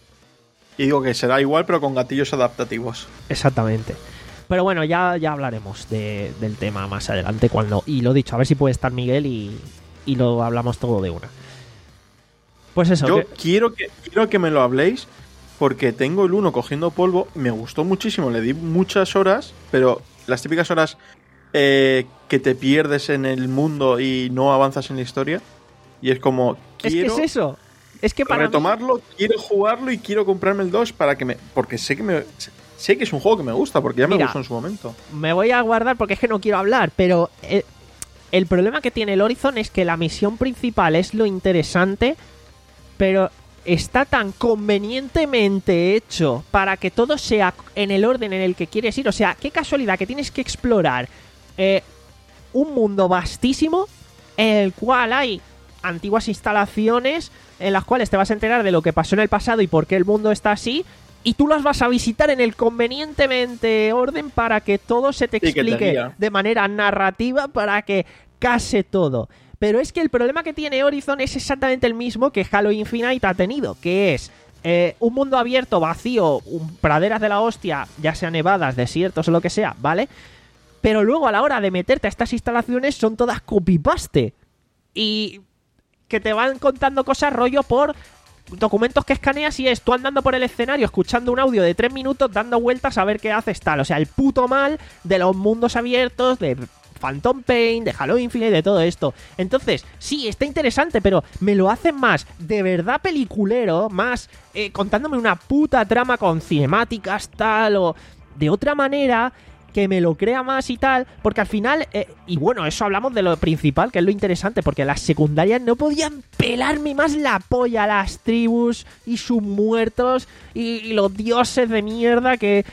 Y digo que será igual, pero con gatillos adaptativos. Exactamente. Pero bueno, ya, ya hablaremos de, del tema más adelante cuando... Y lo dicho, a ver si puede estar Miguel y, y lo hablamos todo de una. Pues eso. Yo que... quiero, que, quiero que me lo habléis... Porque tengo el uno cogiendo polvo, me gustó muchísimo, le di muchas horas, pero las típicas horas eh, que te pierdes en el mundo y no avanzas en la historia. Y es como, quiero es que es eso. Es que para retomarlo, mí... quiero jugarlo y quiero comprarme el dos para que me... Porque sé que me sé que es un juego que me gusta, porque ya me Mira, gustó en su momento. Me voy a guardar porque es que no quiero hablar, pero el, el problema que tiene el Horizon es que la misión principal es lo interesante, pero... está tan convenientemente hecho para que todo sea en el orden en el que quieres ir. O sea, qué casualidad que tienes que explorar eh, un mundo vastísimo en el cual hay antiguas instalaciones en las cuales te vas a enterar de lo que pasó en el pasado y por qué el mundo está así, y tú las vas a visitar en el convenientemente orden para que todo se te explique te de manera narrativa, para que case todo. Pero es que el problema que tiene Horizon es exactamente el mismo que Halo Infinite ha tenido, que es eh, un mundo abierto, vacío, un, praderas de la hostia, ya sea nevadas, desiertos o lo que sea, ¿vale? Pero luego a la hora de meterte a estas instalaciones son todas copy-paste. Y que te van contando cosas rollo por documentos que escaneas y es tú andando por el escenario, escuchando un audio de tres minutos, dando vueltas a ver qué haces tal. O sea, el puto mal de los mundos abiertos, de... Phantom Pain, de Halo Infinite, de todo esto. Entonces, sí, está interesante, pero me lo hacen más de verdad peliculero, más eh, contándome una puta trama con cinemáticas, tal, o de otra manera, que me lo crea más y tal, porque al final, eh, y bueno, eso hablamos de lo principal, que es lo interesante, porque las secundarias no podían pelarme más la polla, las tribus y sus muertos y, y los dioses de mierda que...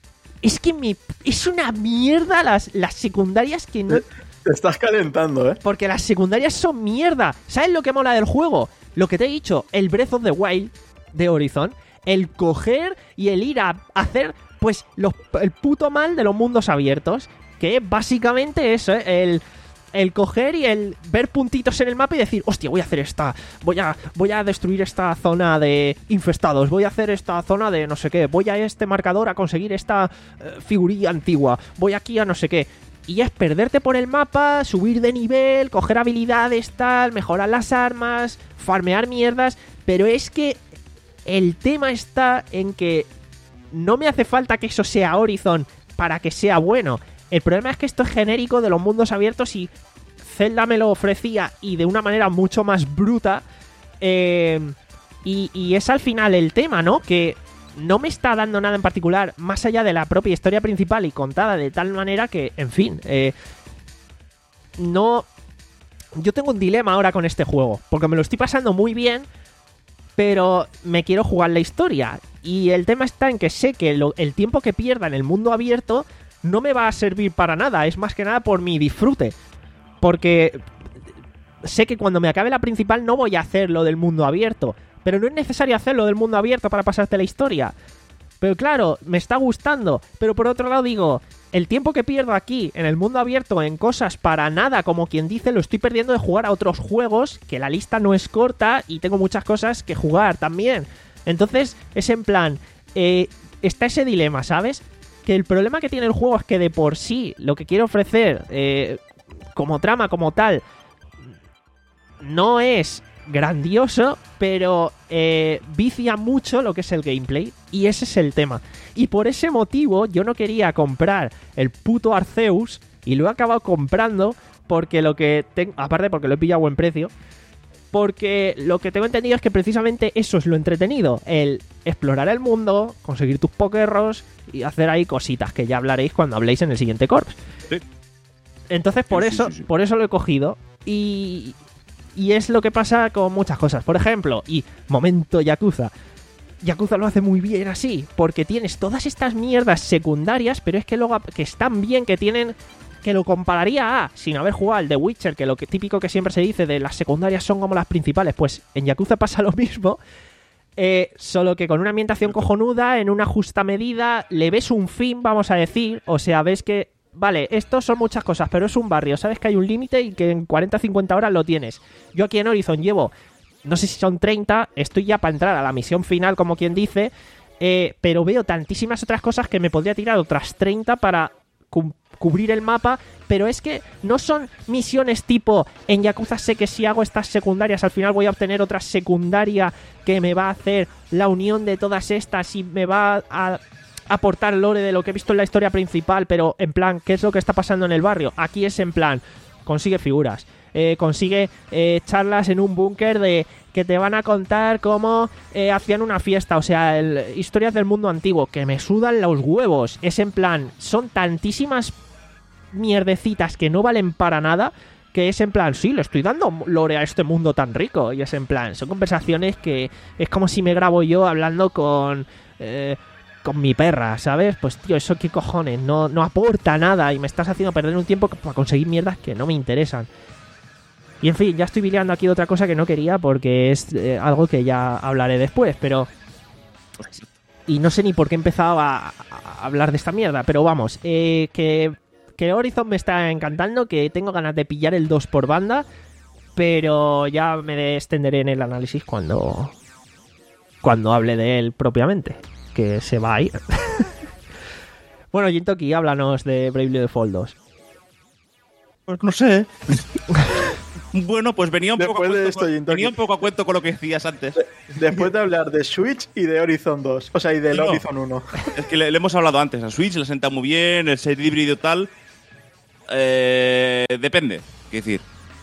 Es que me, es una mierda las, las secundarias que no... Te estás calentando, ¿eh? Porque las secundarias son mierda. ¿Sabes lo que mola del juego? Lo que te he dicho, el Breath of the Wild de Horizon, el coger y el ir a hacer, pues, los, el puto mal de los mundos abiertos, que es básicamente eso, ¿eh? El... el coger y el ver puntitos en el mapa y decir, hostia, voy a hacer esta, voy a, voy a destruir esta zona de infestados, voy a hacer esta zona de no sé qué, voy a este marcador a conseguir esta eh, figurilla antigua, voy aquí a no sé qué. Y es perderte por el mapa, subir de nivel, coger habilidades, tal, mejorar las armas, farmear mierdas, pero es que el tema está en que no me hace falta que eso sea Horizon para que sea bueno. El problema es que esto es genérico de los mundos abiertos y Zelda me lo ofrecía y de una manera mucho más bruta. Eh, y, y es al final el tema, ¿no? Que no me está dando nada en particular más allá de la propia historia principal y contada de tal manera que, en fin, eh, no... Yo tengo un dilema ahora con este juego, porque me lo estoy pasando muy bien, pero me quiero jugar la historia. Y el tema está en que sé que lo, el tiempo que pierda en el mundo abierto no me va a servir para nada, es más que nada por mi disfrute. Porque sé que cuando me acabe la principal no voy a hacer lo del mundo abierto, pero no es necesario hacerlo del mundo abierto para pasarte la historia. Pero claro, me está gustando, pero por otro lado digo, el tiempo que pierdo aquí en el mundo abierto en cosas para nada, como quien dice, lo estoy perdiendo de jugar a otros juegos, que la lista no es corta y tengo muchas cosas que jugar también. Entonces es en plan, eh, está ese dilema, ¿sabes? Que el problema que tiene el juego es que de por sí lo que quiere ofrecer eh, como trama, como tal, no es grandioso, pero eh, vicia mucho lo que es el gameplay, y ese es el tema. Y por ese motivo yo no quería comprar el puto Arceus y lo he acabado comprando porque lo que tengo, aparte porque lo he pillado a buen precio, porque lo que tengo entendido es que precisamente eso es lo entretenido, el explorar el mundo, conseguir tus pokerros y hacer ahí cositas que ya hablaréis cuando habléis en el siguiente Corps. Sí. Entonces por Sí, sí, eso, sí, sí. por eso lo he cogido. Y, y es lo que pasa con muchas cosas. Por ejemplo, y momento Yakuza. Yakuza lo hace muy bien así, porque tienes todas estas mierdas secundarias, pero es que luego que están bien, que tienen... que lo compararía a, sin haber jugado al The Witcher, que lo que, típico que siempre se dice de las secundarias son como las principales, pues en Yakuza pasa lo mismo, eh, solo que con una ambientación cojonuda, en una justa medida, le ves un fin, vamos a decir, o sea, ves que, vale, esto son muchas cosas, pero es un barrio, sabes que hay un límite y que en cuarenta a cincuenta horas lo tienes. Yo aquí en Horizon llevo, no sé si son treinta, estoy ya para entrar a la misión final, como quien dice, eh, pero veo tantísimas otras cosas que me podría tirar otras treinta para cumplir cubrir el mapa, pero es que no son misiones tipo en Yakuza sé que si hago estas secundarias al final voy a obtener otra secundaria que me va a hacer la unión de todas estas y me va a aportar lore de lo que he visto en la historia principal, pero en plan, ¿qué es lo que está pasando en el barrio? Aquí es en plan, consigue figuras, eh, consigue eh, charlas en un búnker de que te van a contar cómo eh, hacían una fiesta, o sea, el, historias del mundo antiguo, que me sudan los huevos, es en plan, son tantísimas mierdecitas que no valen para nada, que es en plan, sí, le estoy dando lore a este mundo tan rico, y es en plan, son conversaciones que es como si me grabo yo hablando con eh, con mi perra, ¿sabes? Pues tío, eso qué cojones, no, no aporta nada y me estás haciendo perder un tiempo para conseguir mierdas que no me interesan. Y en fin, ya estoy vileando aquí otra cosa que no quería porque es eh, algo que ya hablaré después, pero... Y no sé ni por qué he empezado a, a hablar de esta mierda, pero vamos, eh, que... Que Horizon me está encantando, que tengo ganas de pillar el dos por banda, pero ya me extenderé en el análisis cuando cuando hable de él propiamente, que se va a ir. Bueno, Jintoki, háblanos de Bravely Default dos. Pues no sé. Bueno, pues venía un, poco a, Después de cuento esto, con, Jintoki. venía un poco a cuento con lo que decías antes. Después de hablar de Switch y de Horizon dos. O sea, y del No. Horizon uno. Es que le, le hemos hablado antes. A Switch le senta muy bien, el ser híbrido y tal. Eh, depende. Quiero decir,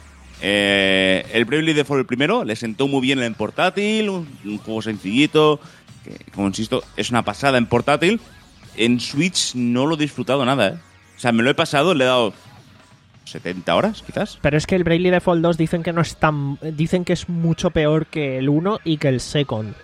eh, el Bravely Default el primero le sentó muy bien en portátil, un, un juego sencillito, que, como insisto, es una pasada en portátil. En Switch no lo he disfrutado nada, ¿eh? O sea, me lo he pasado, le he dado setenta horas, quizás. Pero es que el Bravely Default dos dicen que no es tan... Dicen que es mucho peor que el uno y que el Second.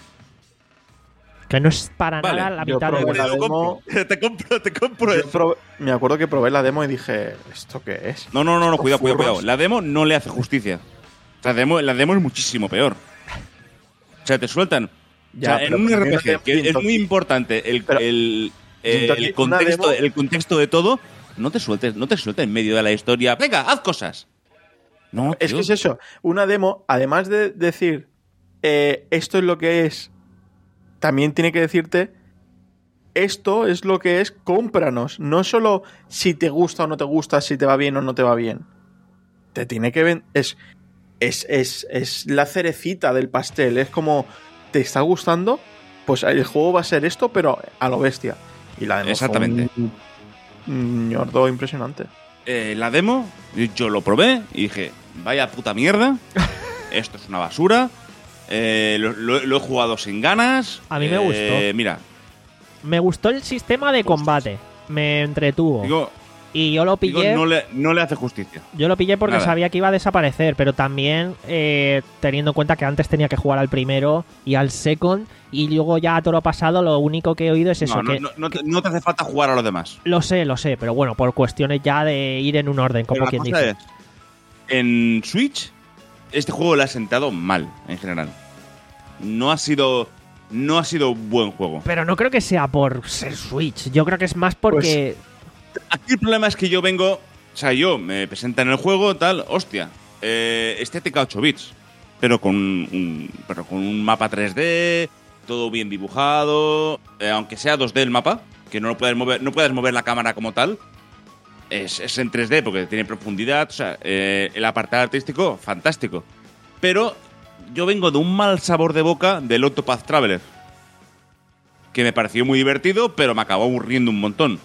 Que no es para Vale, nada la yo mitad de probé Te la bueno. lo demo- compro, te compro, te compro Yo eso. probé- me acuerdo que probé la demo y dije, ¿esto qué es? No, no, no, no, cuidado, cuidado, Furros. cuidado. La demo no le hace justicia. La demo, la demo es muchísimo peor. O sea, te sueltan. Ya, o sea, en pero un para mí R no P G, te- que es Jintoki. muy importante el, Pero, el, el, Jintoki, una contexto, demo- el contexto de todo, no te sueltes, no te sueltes en medio de la historia. Venga, haz cosas. No, Es tío. que es eso. Una demo, además de decir eh, esto es lo que es, también tiene que decirte esto es lo que es, cómpranos. No solo si te gusta o no te gusta, si te va bien o no te va bien. Te tiene que vender. Es, es, es, es la cerecita del pastel. Es como, ¿te está gustando? Pues el juego va a ser esto, pero a lo bestia. Y la demo Exactamente. fue un, un ñordo impresionante. Eh, la demo, yo lo probé y dije, vaya puta mierda, esto es una basura, eh, lo, lo- lo he jugado sin ganas. A mí me eh, gustó. Mira, Me gustó el sistema de combate. Me entretuvo. digo, y yo lo digo, pillé. no, le, no le hace justicia. Yo lo pillé porque Nada. sabía que iba a desaparecer, pero también eh, teniendo en cuenta que antes tenía que jugar al primero y al second, y luego ya a toro pasado lo único que he oído es eso. no, no, que, no, no te, no te hace falta jugar a los demás. Lo sé, lo sé, pero bueno, por cuestiones ya de ir en un orden, como Pero la quien cosa dice. es, en Switch, este juego le ha sentado mal, en general. No ha sido, no ha sido buen juego. Pero no creo que sea por ser Switch. Yo creo que es más porque. Aquí el problema es que yo vengo, o sea, yo me presentan el juego, tal, hostia, eh, estética ocho bits, pero con un, pero con un mapa tres D, todo bien dibujado, eh, aunque sea dos D el mapa, que no lo puedes mover, no puedes mover la cámara como tal, es, es en tres D porque tiene profundidad, o sea, eh, el apartado artístico, fantástico. Pero yo vengo de un mal sabor de boca del Octopath Traveler, que me pareció muy divertido, pero me acabó aburriendo un montón.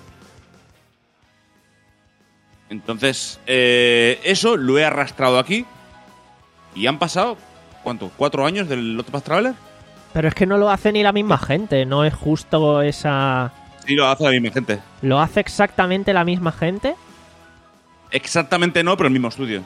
Entonces, eh, eso lo he arrastrado aquí. Y han pasado, ¿cuánto? ¿Cuatro años del Octopath Traveler? Pero es que no lo hace ni la misma gente. No es justo esa. Sí, lo hace la misma gente. ¿Lo hace exactamente la misma gente? Exactamente no, pero el mismo estudio.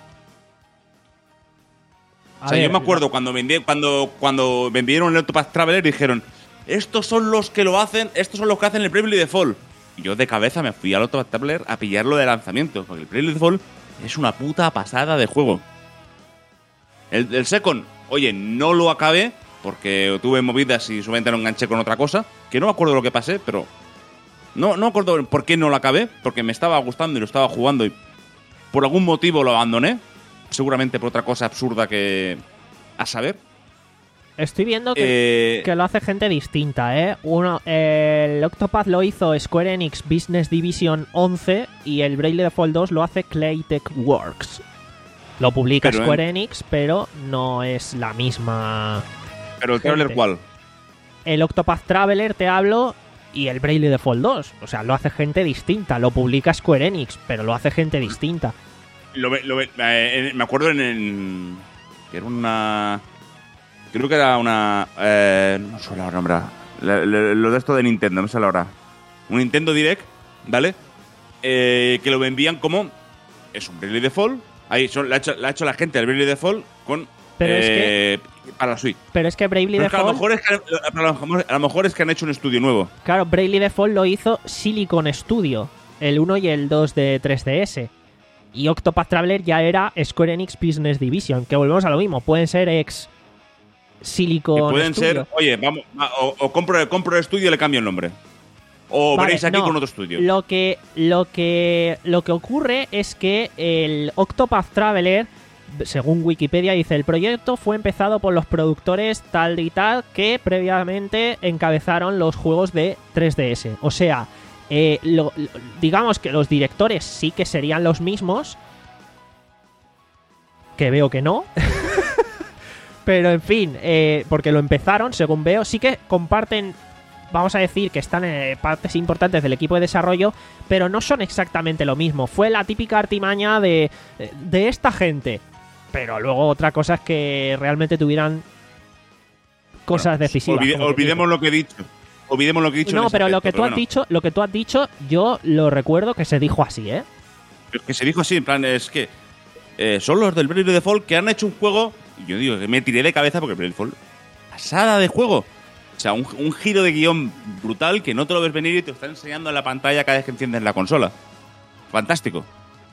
A O sea, ver, yo me acuerdo cuando, vendí, cuando, cuando vendieron el Octopath Traveler, dijeron, estos son los que lo hacen, estos son los que hacen el Bravely Default. Y yo de cabeza me fui al Octopath Traveler a pillarlo de lanzamiento, porque el Bravely Default es una puta pasada de juego. El, el Second, oye, no lo acabé, porque tuve movidas y solamente lo enganché con otra cosa, que no me acuerdo lo que pasé, pero... No, no me acuerdo por qué no lo acabé, porque me estaba gustando y lo estaba jugando y por algún motivo lo abandoné. Seguramente por otra cosa absurda que... a saber. Estoy viendo que, Eh, que lo hace gente distinta, ¿eh? Uno, eh, el Octopath lo hizo Square Enix Business Division once y el Bravely Default dos lo hace Claytek Works. Lo publica Pero, Square eh, Enix, pero no es la misma. pero el Traveler, gente. ¿cuál? El Octopath Traveler te hablo y el Bravely Default dos. O sea, lo hace gente distinta. Lo publica Square Enix, pero lo hace gente distinta. Lo, ve- lo ve- eh, me acuerdo en, en- que era una... Creo que era una... Eh, no sé la nombrar. Lo, lo- lo de esto de Nintendo, no sé la hora. Un Nintendo Direct, ¿vale? Eh, que lo envían como... Es un Bravely Default. Ahí son, la, ha hecho, la ha hecho la gente del Bravely Default con... Pero es eh, para la Switch. Pero es que Bravely Pero es que a lo Default... mejor es que, a lo mejor- a lo mejor es que han hecho un estudio nuevo. Claro, Bravely Default lo hizo Silicon Studio, el uno y el dos de tres D S. Y Octopath Traveler ya era Square Enix Business Division, que volvemos a lo mismo, pueden ser ex Silicon Que pueden Studio. ser... Oye, vamos... va, O, o compro, compro el estudio y le cambio el nombre. O Vale, veréis aquí no, con otro estudio. Lo que, lo que, lo que ocurre es que el Octopath Traveler, según Wikipedia, dice: el proyecto fue empezado por los productores tal y tal que previamente encabezaron los juegos de tres D S. O sea, eh, lo- lo- digamos que los directores sí que serían los mismos, que veo que no. Pero en fin, eh, porque lo empezaron, según veo, sí que comparten, vamos a decir que están en partes importantes del equipo de desarrollo, pero no son exactamente lo mismo. Fue la típica artimaña de, de esta gente. Pero luego otra cosa es que realmente tuvieran cosas decisivas. Olvide- como que olvidemos lo que he dicho. Olvidemos lo que he dicho. en No, ese pero lo aspecto, que tú pero has bueno. dicho, lo que tú has dicho, yo lo recuerdo que se dijo así, ¿eh? Es que se dijo así, en plan, es que eh, son los del Bravely Default que han hecho un juego. Y yo digo que me tiré de cabeza porque el Bravely Default, pasada de juego. O sea, un, un giro de guión brutal que no te lo ves venir y te lo están enseñando en la pantalla cada vez que enciendes la consola. Fantástico.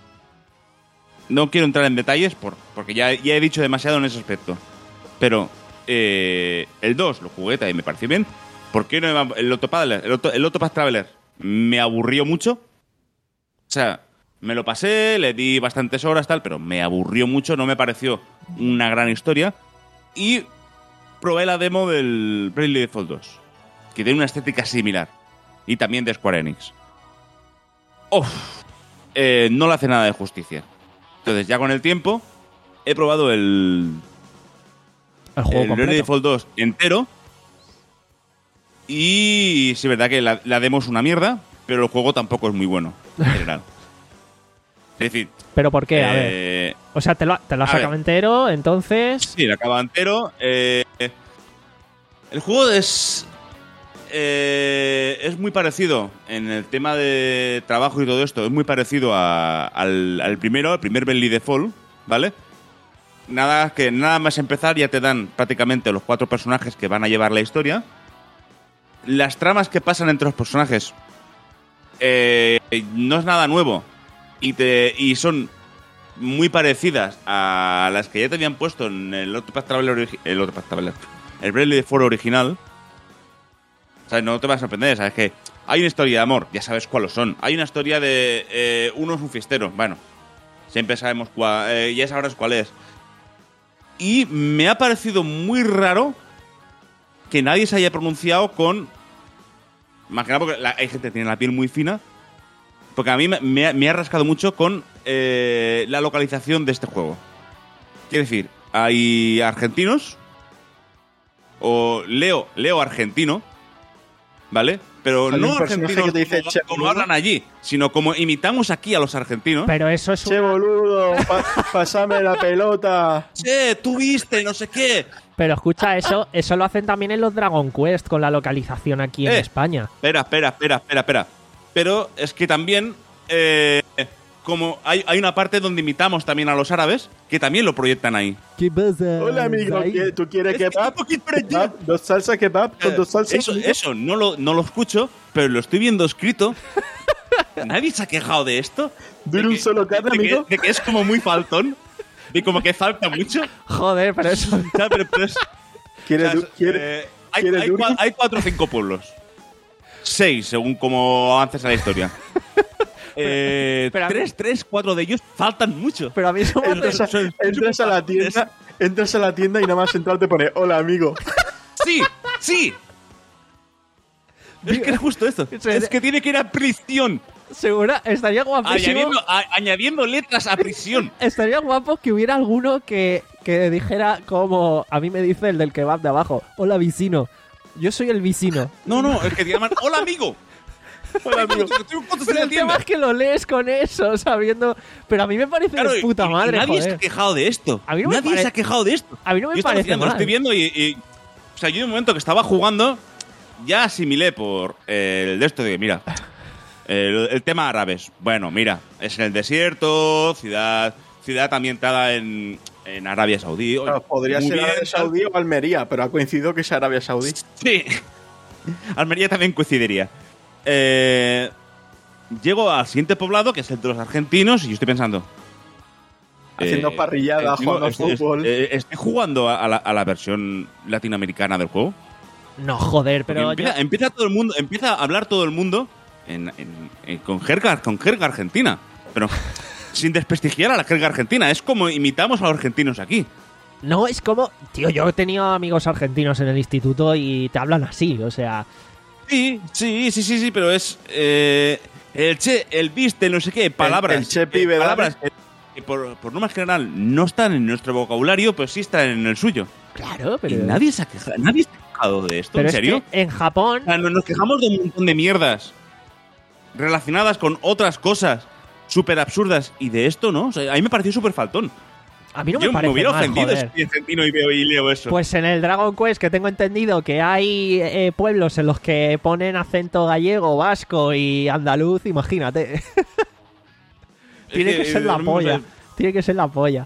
No quiero entrar en detalles por, porque ya, ya he dicho demasiado en ese aspecto. Pero eh, el dos lo jugué y me pareció bien. ¿Por qué no me va- el Octopath, el, Octo- el Octopath Traveler me aburrió mucho? sea, me lo pasé, le di bastantes horas, tal, pero me aburrió mucho, no me pareció una gran historia. Y probé la demo del Bravely Default dos, que tiene una estética similar. Y también de Square Enix. Uf, eh, no le hace nada de justicia. Entonces, ya con el tiempo, he probado el, El juego el completo. Bravely Default dos entero. Y sí, es verdad que la, la demo es una mierda, pero el juego tampoco es muy bueno, en general. Es decir, ¿Pero por qué? A ver. eh, O sea, te lo, te lo has a sacado ver. entero, entonces... sí, la acaba entero. Eh, el juego es. eh, es muy parecido en el tema de trabajo y todo esto. Es muy parecido a- al, al primero, al primer Bravely Default, ¿vale? Nada, que nada más empezar ya te dan prácticamente los cuatro personajes que van a llevar la historia. Las tramas que pasan entre los personajes eh, no es nada nuevo y, te, y son muy parecidas a las que ya te habían puesto en el Octopath Traveler, origi- el Octopath Traveler, el Bravely Default original. O sea, no te va a sorprender, sabes que hay una historia de amor, ya sabes cuáles son. Hay una historia de eh, uno es un fiestero, bueno, siempre sabemos cuál, eh, ya sabrás cuál es. Y me ha parecido muy raro que nadie se haya pronunciado con... Más que nada porque la- hay gente que tiene la piel muy fina. Porque a mí me, me ha, me ha rascado mucho con eh, la localización de este juego. Quiero decir, hay argentinos. O Leo, Leo argentino. ¿Vale? Pero Hay no un personaje argentinos que te dice, como, "Che, como boludo". hablan allí, sino como imitamos aquí a los argentinos. Pero eso es... Che, una- boludo, pa- pásame la pelota. Che, tú viste, no sé qué. Pero escucha, eso eso lo hacen también en los Dragon Quest con la localización aquí en Eh. España. Espera, espera, espera, espera, espera. Pero es que también, eh, como hay, hay una parte donde imitamos también a los árabes, que también lo proyectan ahí. ¿Qué pasa? Hola, amigo, ¿qué- ¿tú quieres Es que kebab? un poquito por allí. Kebab, ¿Dos salsa kebab con Eh, dos salsas? eso, amigo? eso no lo, no lo escucho, pero lo estoy viendo escrito. ¿Nadie se ha quejado de esto? ¿Dura De un que- solo carne, de que- amigo? De que es como muy faltón. De como que falta mucho. Joder, pero eso... O sea, pero- pero es- ¿Quieres, o sea, du- quiere- eh, hay, ¿quieres hay duri? cua- hay cuatro o cinco pueblos. Seis, según como avances a la historia. Eh, Pero a mí- tres, tres, cuatro de ellos faltan mucho. Pero a mí eso me hace- Entras a, son- entras a la tienda, entras a la tienda y nada más entrar te pone hola, amigo. ¡Sí! ¡Sí! Es que es justo esto. Se- Es que tiene que ir a prisión. Segura, estaría guapísimo. Añadiendo, a- añadiendo letras a prisión. Estaría guapo que hubiera alguno que, que dijera como a mí me dice el del kebab de abajo. Hola, vicino. Yo soy el vicino. No, no, es que te llaman ¡Hola, amigo! ¡Hola, amigo! ¿Cuántos en Pero la el tema tienda? es que lo lees con eso, sabiendo... Pero a mí me parece Claro, de puta y- y madre, nadie joder. se ha quejado de esto. A mí no me nadie pare- se ha quejado de esto. A mí no me yo estaba parece haciendo, lo mal. estoy viendo y, y- O sea, yo en un momento que estaba jugando, ya asimilé por eh, el de esto de, mira, el, el tema árabes. Bueno, mira, es en el desierto, ciudad ciudad ambientada en, en Arabia Saudí. Oye, Claro, podría muy ser bien, Arabia tal. Saudí o Almería, pero ha coincidido que es Arabia Saudí. Sí. Almería también coincidiría. Eh, llego al siguiente poblado, que es el de los argentinos, y yo estoy pensando... Haciendo parrillada, digo, jugando estoy- fútbol. eh, ¿Estoy jugando a la, a la versión latinoamericana del juego? No, joder, Porque pero... empieza, yo- empieza todo el mundo, empieza a hablar todo el mundo en, en- en- con jerga, con jerga argentina, pero sin desprestigiar a la jerga argentina. Es como imitamos a los argentinos aquí. No, es como... Tío, yo he tenido amigos argentinos en el instituto y te hablan así, o sea... Sí, sí, sí, sí, sí, pero es eh, el che, el viste, no sé qué, palabras, el che pibe, eh, dale. palabras que que por, por norma general no están en nuestro vocabulario, pues sí están en el suyo. Claro, pero... Y nadie se ha quejado, nadie se ha quejado de esto, pero ¿en es serio? que en Japón... O sea, no- nos quejamos de un montón de mierdas relacionadas con otras cosas súper absurdas y de esto, ¿no? O sea, a mí me pareció súper faltón. A mí no Yo me parece hubiera mal, ofendido joder. si soy argentino y veo y leo eso. Pues en el Dragon Quest, que tengo entendido que hay eh, pueblos en los que ponen acento gallego, vasco y andaluz, imagínate. Es Tiene que, eh, ser la lo mismo, polla. o sea, Tiene que ser la polla.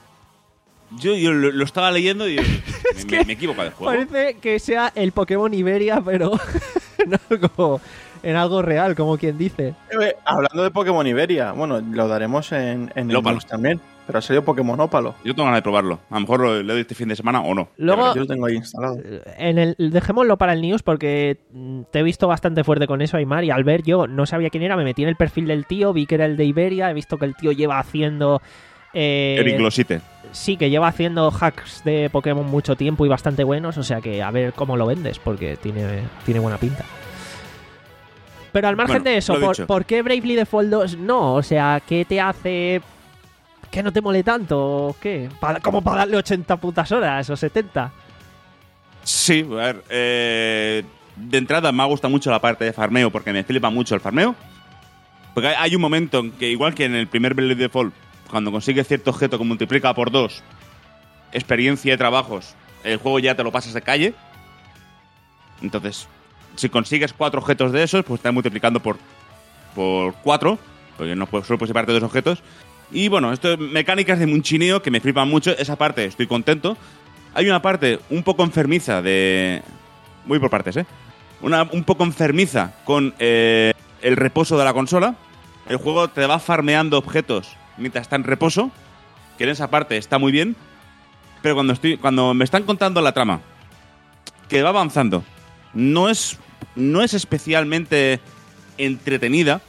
Yo, yo lo, lo estaba leyendo y me, me, me equivoco del juego. Parece que sea el Pokémon Iberia, pero en algo, en algo real, como quien dice. Eh, hablando de Pokémon Iberia, bueno, lo daremos en, en el Lópalo. news también. Pero ha salido Pokémonópalo. Yo tengo ganas de probarlo. A lo mejor lo- le doy este fin de semana o no. Luego, Yo lo tengo ahí instalado. en el, dejémoslo para el news porque mm, te he visto bastante fuerte con eso, Aymar, y al ver yo no sabía quién era, me metí en el perfil del tío, vi que era el de Iberia, he visto que el tío lleva haciendo... Eh, Eric Glosite. sí, que lleva haciendo hacks de Pokémon mucho tiempo y bastante buenos, o sea que a ver cómo lo vendes, porque tiene, tiene buena pinta. Pero al margen Bueno, de eso, lo ¿por, dicho. ¿por qué Bravely Default dos no? O sea, ¿qué te hace que no te mole tanto? ¿O qué? ¿Para, ¿Como para darle ochenta putas horas o setenta? Sí, a ver. eh, de entrada me ha gustado mucho la parte de farmeo porque me flipa mucho el farmeo. Porque hay, hay un momento en que, igual que en el primer Bravely Default, cuando consigues cierto objeto que multiplica por dos experiencia y trabajos, el juego ya te lo pasas de calle. Entonces, si consigues cuatro objetos de esos, pues estás multiplicando por, por cuatro, porque no puedes, solo puedes separarte dos objetos. Y bueno, esto es mecánicas de munchineo que me flipan mucho. Esa parte estoy contento. Hay una parte un poco enfermiza de... Voy por partes, ¿eh? Una un poco enfermiza con eh, el reposo de la consola. El juego te va farmeando objetos mientras está en reposo, que en esa parte está muy bien. Pero cuando, estoy, cuando me están contando la trama, que va avanzando, no es, no es especialmente entretenida.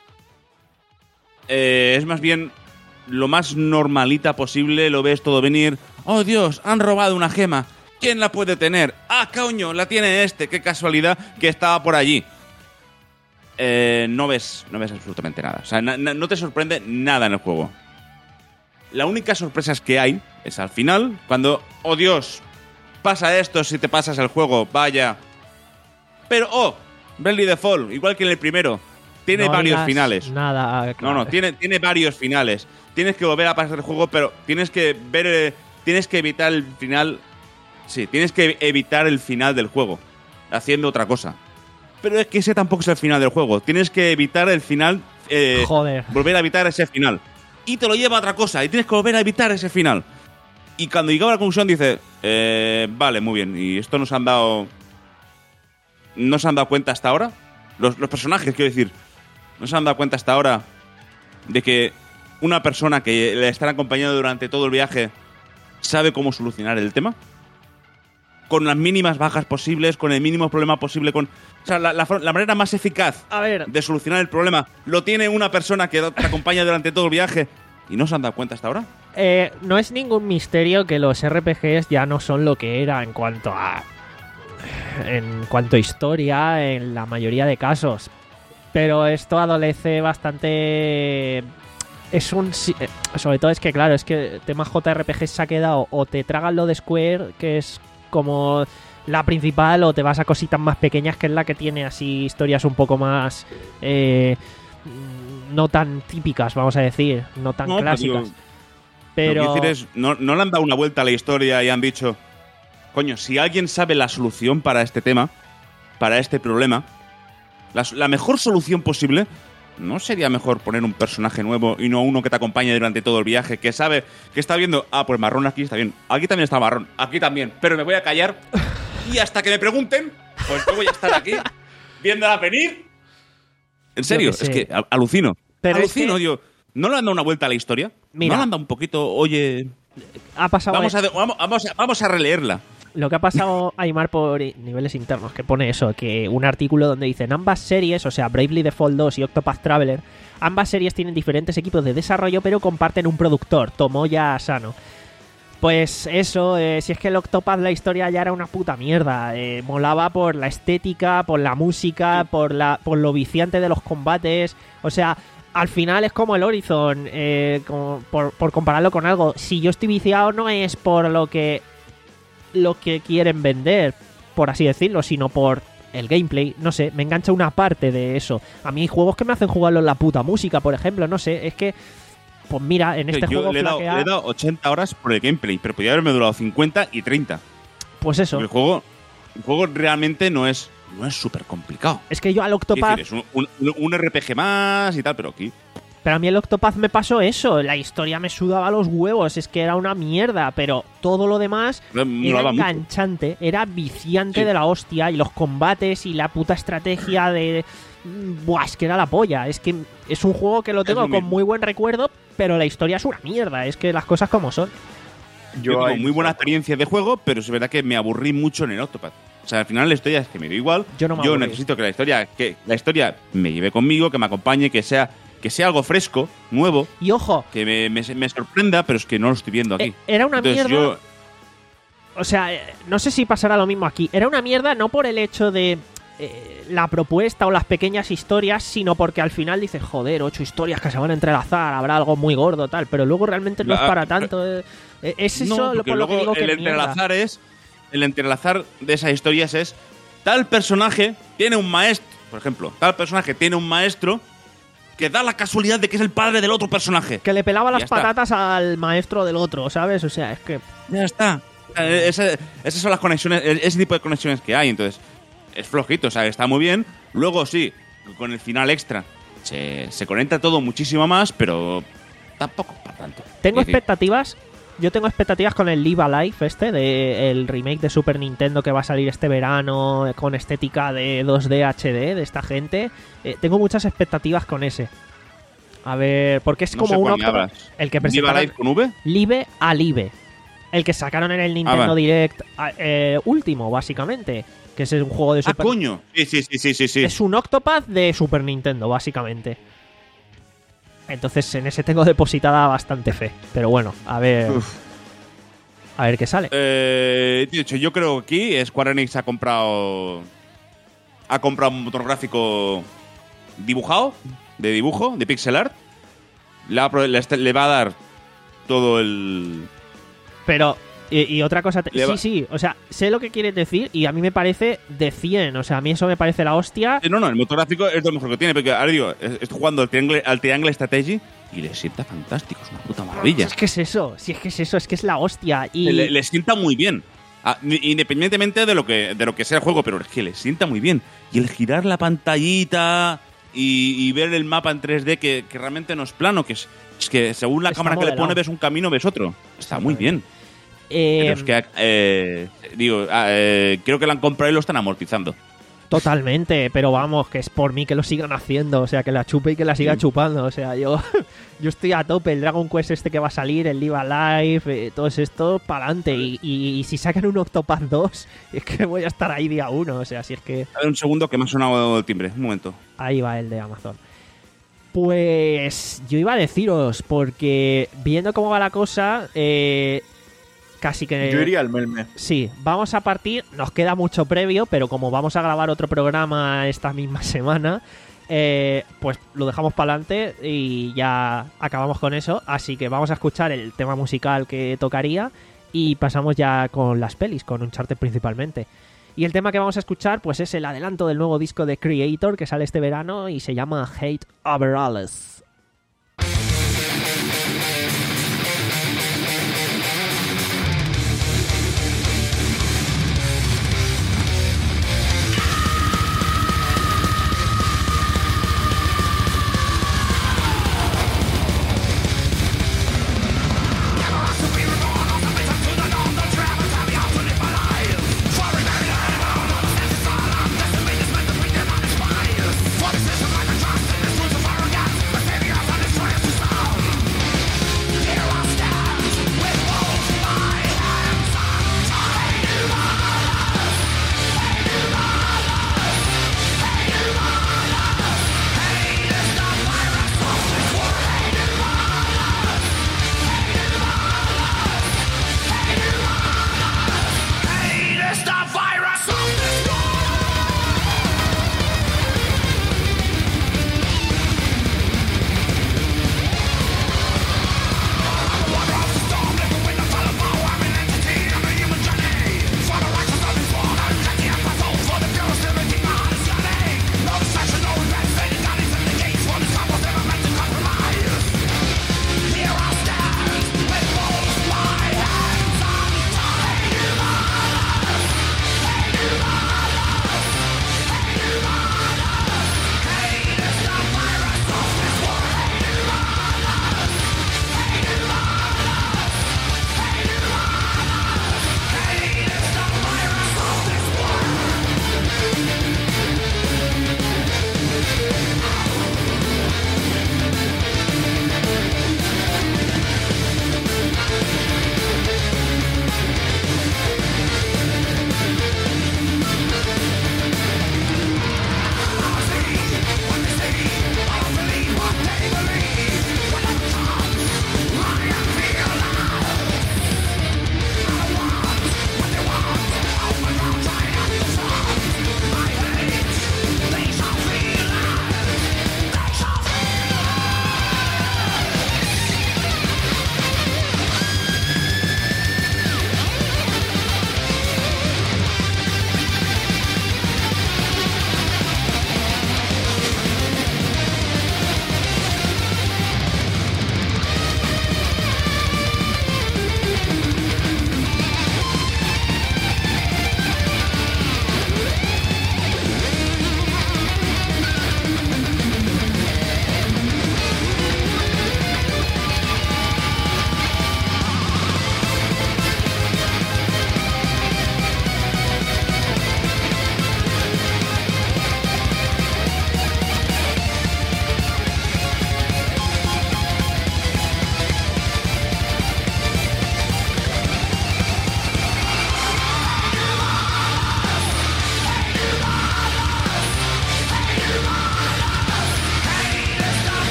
Eh, es más bien lo más normalita posible, lo ves todo venir. ¡Oh, Dios! Han robado una gema. ¿Quién la puede tener? ¡Ah, coño! La tiene este. ¡Qué casualidad que estaba por allí! Eh, no ves no ves absolutamente nada. O sea, na- na- no te sorprende nada en el juego. La única sorpresa que hay es al final, cuando, ¡oh, Dios! Pasa esto si te pasas el juego, vaya. Pero, ¡oh! Bravely Default, igual que en el primero, tiene No varios digas finales. Nada, No, claro. no, tiene, tiene varios finales. Tienes que volver a pasar el juego, pero tienes que ver. eh, tienes que evitar el final. Sí, tienes que evitar el final del juego. Haciendo otra cosa. Pero es que ese tampoco es el final del juego. Tienes que evitar el final. eh, Joder. Volver a evitar ese final. Y te lo lleva a otra cosa. Y tienes que volver a evitar ese final. Y cuando llegaba a la conclusión dice. Eh, vale, muy bien. Y esto nos han dado. ¿No se han dado cuenta hasta ahora? Los, los personajes, quiero decir. ¿No se han dado cuenta hasta ahora de que una persona que le estará acompañando durante todo el viaje sabe cómo solucionar el tema? Con las mínimas bajas posibles, con el mínimo problema posible, con... O sea, la, la, for- la manera más eficaz A ver, de solucionar el problema lo tiene una persona que te acompaña durante todo el viaje y no se han dado cuenta hasta ahora. eh, no es ningún misterio que los R P Gs ya no son lo que era en cuanto a... En cuanto a historia, en la mayoría de casos. Pero esto adolece bastante... Es un... si- eh, Sobre todo es que, claro, es que el tema J R P G se ha quedado o te tragan lo de Square, que es como la principal, o te vas a cositas más pequeñas, que es la que tiene así historias un poco más... eh, no tan típicas, vamos a decir, no tan No, pero clásicas. digo, Pero... Lo que quiero decir es, no, no le han dado una vuelta a la historia y han dicho, coño, si alguien sabe la solución para este tema, para este problema, la, la mejor solución posible, ¿no sería mejor poner un personaje nuevo y no uno que te acompañe durante todo el viaje, que sabe, que está viendo, ah, pues marrón aquí está bien, aquí también está marrón, aquí también, pero me voy a callar y hasta que me pregunten, pues yo voy a estar aquí viéndola venir? En serio, Yo qué es sé. que al- alucino. Pero es alucino, que- digo, ¿no le han dado una vuelta a la historia? Mira. ¿No le han dado un poquito, oye, ha pasado vamos a, vamos, vamos a, vamos a releerla? lo que ha pasado a Aymar por i- niveles internos, que pone eso, que un artículo donde dicen ambas series, o sea, Bravely Default dos y Octopath Traveler, ambas series tienen diferentes equipos de desarrollo, pero comparten un productor, Tomoya Asano. Pues eso, eh, si es que el Octopath, la historia ya era una puta mierda. Eh, molaba por la estética, por la música, por la por lo viciante de los combates. O sea, al final es como el Horizon, eh, como por, por compararlo con algo. Si yo estoy viciado no es por lo que lo que quieren vender, por así decirlo, sino por el gameplay. No sé, me engancha una parte de eso. A mí hay juegos que me hacen jugarlo en la puta música, por ejemplo. No sé, es que... Pues mira, en este Yo juego le he, dado, flaquea- le he dado ochenta horas por el gameplay, pero podría haberme durado cincuenta y treinta. Pues eso. Porque el juego, el juego realmente no es no es súper complicado. Es que yo al Quiero Octopath... decir, es un, un- un R P G más y tal, pero aquí... Pero a mí el Octopath me pasó eso. La historia me sudaba los huevos. Es que era una mierda. Pero todo lo demás Me era molaba mucho. enganchante. Era viciante Sí. de la hostia. Y los combates y la puta estrategia de... mm, buah, es que era la polla. Es que es un juego que lo tengo lo con mismo. muy buen recuerdo, pero la historia es una mierda. Es que las cosas como son. Yo, Yo tengo ahí- muy buena experiencia de juego, pero es verdad que me aburrí mucho en el Octopath. O sea, al final la historia es que me da igual. Yo no me aburrí. necesito que la historia, que la historia me lleve conmigo, que me acompañe, que sea, que sea algo fresco, nuevo, Y ojo, que me, me- me sorprenda, pero es que no lo estoy viendo aquí. eh, era una Entonces mierda. yo, O sea, eh, no sé si pasará lo mismo aquí. Era una mierda no por el hecho de eh, la propuesta o las pequeñas historias, sino porque al final dices, joder, ocho historias que se van a entrelazar, habrá algo muy gordo, tal. Pero luego realmente no La- es para tanto. eh. Eh, Es eso no, lo porque por lo que luego digo que el es mierda. entrelazar es el entrelazar de esas historias es tal personaje tiene un maestro, por ejemplo, tal personaje tiene un maestro que da la casualidad de que es el padre del otro personaje. Que le pelaba Ya las está. patatas al maestro del otro, ¿sabes? O sea, es que... Ya está. Eh, ese- esas son las conexiones, eh, ese tipo de conexiones que hay. Entonces, es flojito, o sea, está muy bien. Luego, sí, con el final extra se, se conecta todo muchísimo más, pero tampoco para tanto. Tengo Es decir, expectativas. Yo tengo expectativas con el Live Alive este, de el remake de Super Nintendo que va a salir este verano eh, con estética de dos D H D de esta gente. Eh, tengo muchas expectativas con ese. A ver, porque es no como sé un cuál me Octopath- hablas. el que ¿Viva presentaron Live con V? Live Alive. El que sacaron en el Nintendo vale. Direct eh, último, básicamente. Que es un juego de Ah, Super coño. Sí, sí, sí, sí, sí. sí. Es un Octopath de Super Nintendo, básicamente. Entonces en ese tengo depositada bastante fe. Pero bueno, a ver. Uf. A ver qué sale. Eh, de hecho, yo creo que aquí Square Enix ha comprado. Ha comprado un motor gráfico dibujado, de dibujo, de pixel art. Le, ha pro- le est- le va a dar todo el. Pero, y, y otra cosa, te- Le va- sí, sí, o sea, sé lo que quieres decir y a mí me parece de cien, o sea, a mí eso me parece la hostia. Eh, No, no, el motor gráfico es lo mejor que tiene, porque ahora digo, es- estoy jugando al Triangle, al Triangle Strategy y le sienta fantástico, es una puta maravilla. Es que es eso, si es que es eso, es que es la hostia. Y Le, le sienta muy bien. Ah, ni- independientemente de lo que de lo que sea el juego, pero es que le sienta muy bien. Y el girar la pantallita y, y ver el mapa en tres D, que, que realmente no es plano, que es, es que según la Está cámara que le modelado. pone ves un camino, ves otro. Está muy bien. eh, Pero es que, eh, digo, ah, eh, creo que lo han comprado y lo están amortizando. totalmente, pero vamos, que es por mí que lo sigan haciendo, o sea, que la chupe y que la siga Sí. chupando, o sea, yo yo estoy a tope, el Dragon Quest este que va a salir, el Live Alive, eh, todos estos, para adelante, y, y, y si sacan un Octopath dos, es que voy a estar ahí día uno, o sea, si es que... A ver, un segundo que me ha sonado el timbre. Un momento. Ahí va el de Amazon. Pues yo iba a deciros, porque viendo cómo va la cosa, eh, casi que... Yo iría al Melme. Sí, vamos a partir, nos queda mucho previo, pero como vamos a grabar otro programa esta misma semana, eh, pues lo dejamos para adelante y ya acabamos con eso. Así que vamos a escuchar el tema musical que tocaría y pasamos ya con las pelis, con Uncharted principalmente. Y el tema que vamos a escuchar pues es el adelanto del nuevo disco de Creator que sale este verano y se llama Hate Overalls. For this is like a trust, and this rules of our guts.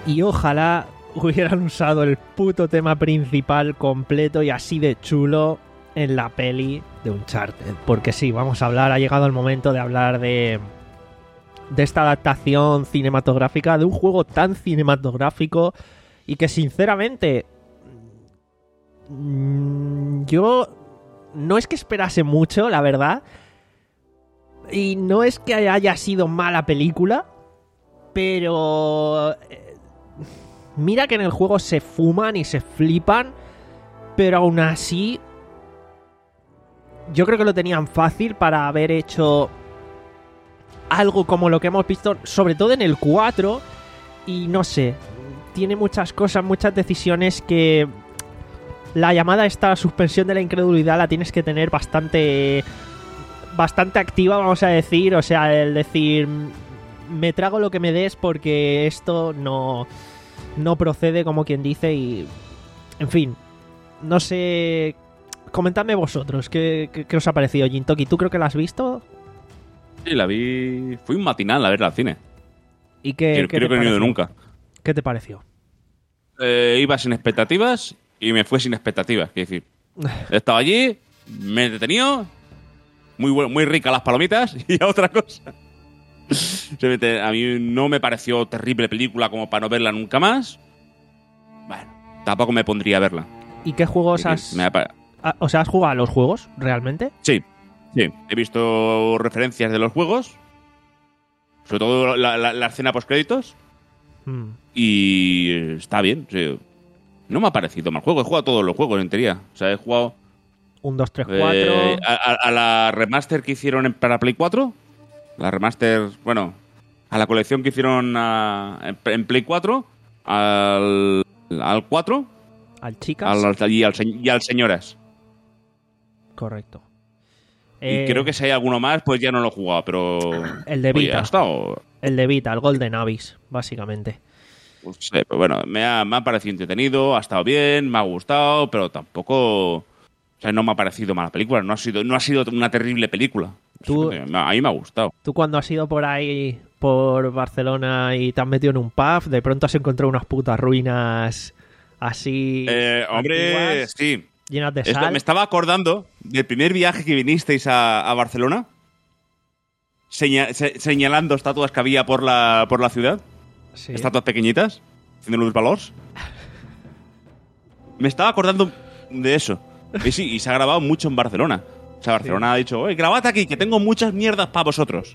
Y ojalá hubieran usado el puto tema principal completo y así de chulo en la peli de Uncharted. Porque sí, vamos a hablar, ha llegado el momento de hablar de, de esta adaptación cinematográfica de un juego tan cinematográfico y que sinceramente yo no es que esperase mucho, la verdad, y no es que haya sido mala película, pero mira que en el juego se fuman y se flipan, pero aún así yo creo que lo tenían fácil para haber hecho algo como lo que hemos visto, sobre todo en el cuatro, y no sé, tiene muchas cosas, muchas decisiones que la llamada esta suspensión de la incredulidad la tienes que tener bastante bastante activa, vamos a decir, o sea, el decir me trago lo que me des porque esto no no procede, como quien dice, y en fin, no sé, comentadme vosotros qué, qué, qué os ha parecido. Jintoki, ¿tú creo que la has visto? Sí, la vi, fui un matinal a verla al cine. ¿Y qué, creo qué creo te que no he ido pareció? nunca. ¿Qué te pareció? Eh, iba sin expectativas y me fue sin expectativas. Quiero decir, estaba allí, me he entretenido, muy, bu- muy ricas las palomitas y a otra cosa. Simplemente, a mí no me pareció terrible película como para no verla nunca más. Bueno, tampoco me pondría a verla. ¿Y qué juegos Sí, has... me ha pa- ah, o sea, has jugado a los juegos, realmente? Sí, sí. He visto referencias de los juegos, sobre todo la, la, la escena post-créditos, Hmm. y está bien. Sí. No me ha parecido mal juego. He jugado a todos los juegos, en teoría. O sea, he jugado Un, dos, tres, cuatro... eh, a, a- a la remaster que hicieron en- para Play cuatro. La remaster, bueno, a la colección que hicieron a- en, en Play cuatro, al, al cuatro, Al Chicas. al, y, al, se- y al Señoras. Correcto. Y Eh, creo que si hay alguno más, pues ya no lo he jugado, pero... El de oye, Vita. ha estado... El de Vita, el Golden Abyss, básicamente. Pues, sí, pero bueno, me ha, me ha parecido entretenido, ha estado bien, me ha gustado, pero tampoco... O sea, no me ha parecido mala película. No ha sido, no ha sido una terrible película. Tú- Me ha- A mí me ha gustado. Tú cuando has ido por ahí, por Barcelona y te has metido en un pub, de pronto has encontrado unas putas ruinas así... Eh, hombre, antiguas, sí. llenas de Esto- sal. me estaba acordando del primer viaje que vinisteis a, a Barcelona, seña- se- señalando estatuas que había por la, por la ciudad, Sí. estatuas pequeñitas, haciendo los valores. Me estaba acordando de eso. Y sí, y se ha grabado mucho en Barcelona. O sea, Barcelona ha dicho, oye, grabad aquí, que tengo muchas mierdas para vosotros.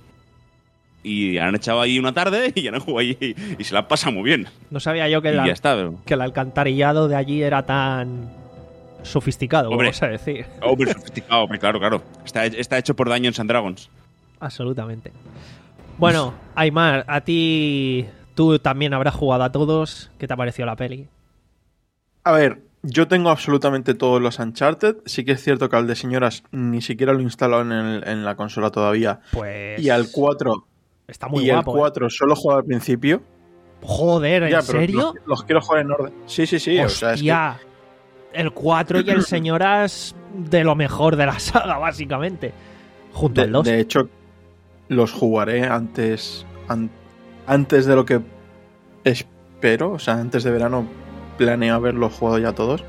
Y han echado ahí una tarde y han jugado allí y se la han pasado muy bien. No sabía yo que Y el, ya está. pero- que el alcantarillado de allí era tan sofisticado, Hombre. vamos a decir. Hombre, sofisticado, hombre, claro, claro. Está, está hecho por Dungeons and Dragons. Absolutamente. Bueno, Aymar, a ti... Tú también habrás jugado a todos. ¿Qué te ha parecido la peli? A ver, yo tengo absolutamente todos los Uncharted. Sí que es cierto que al de Señoras ni siquiera lo he instalado en, el- en la consola todavía. Pues... Y al cuatro, Está muy y guapo. el ¿eh? cuatro solo he jugado al principio. Joder, ¿en Ya, pero serio? Los, los quiero jugar en orden. Sí, sí, sí. O sea, es que Hostia. El cuatro y el Señoras de lo mejor de la saga, básicamente. Junto de, al dos. de hecho, los jugaré antes, an- antes de lo que espero. O sea, antes de verano planeo haberlos jugado ya todos.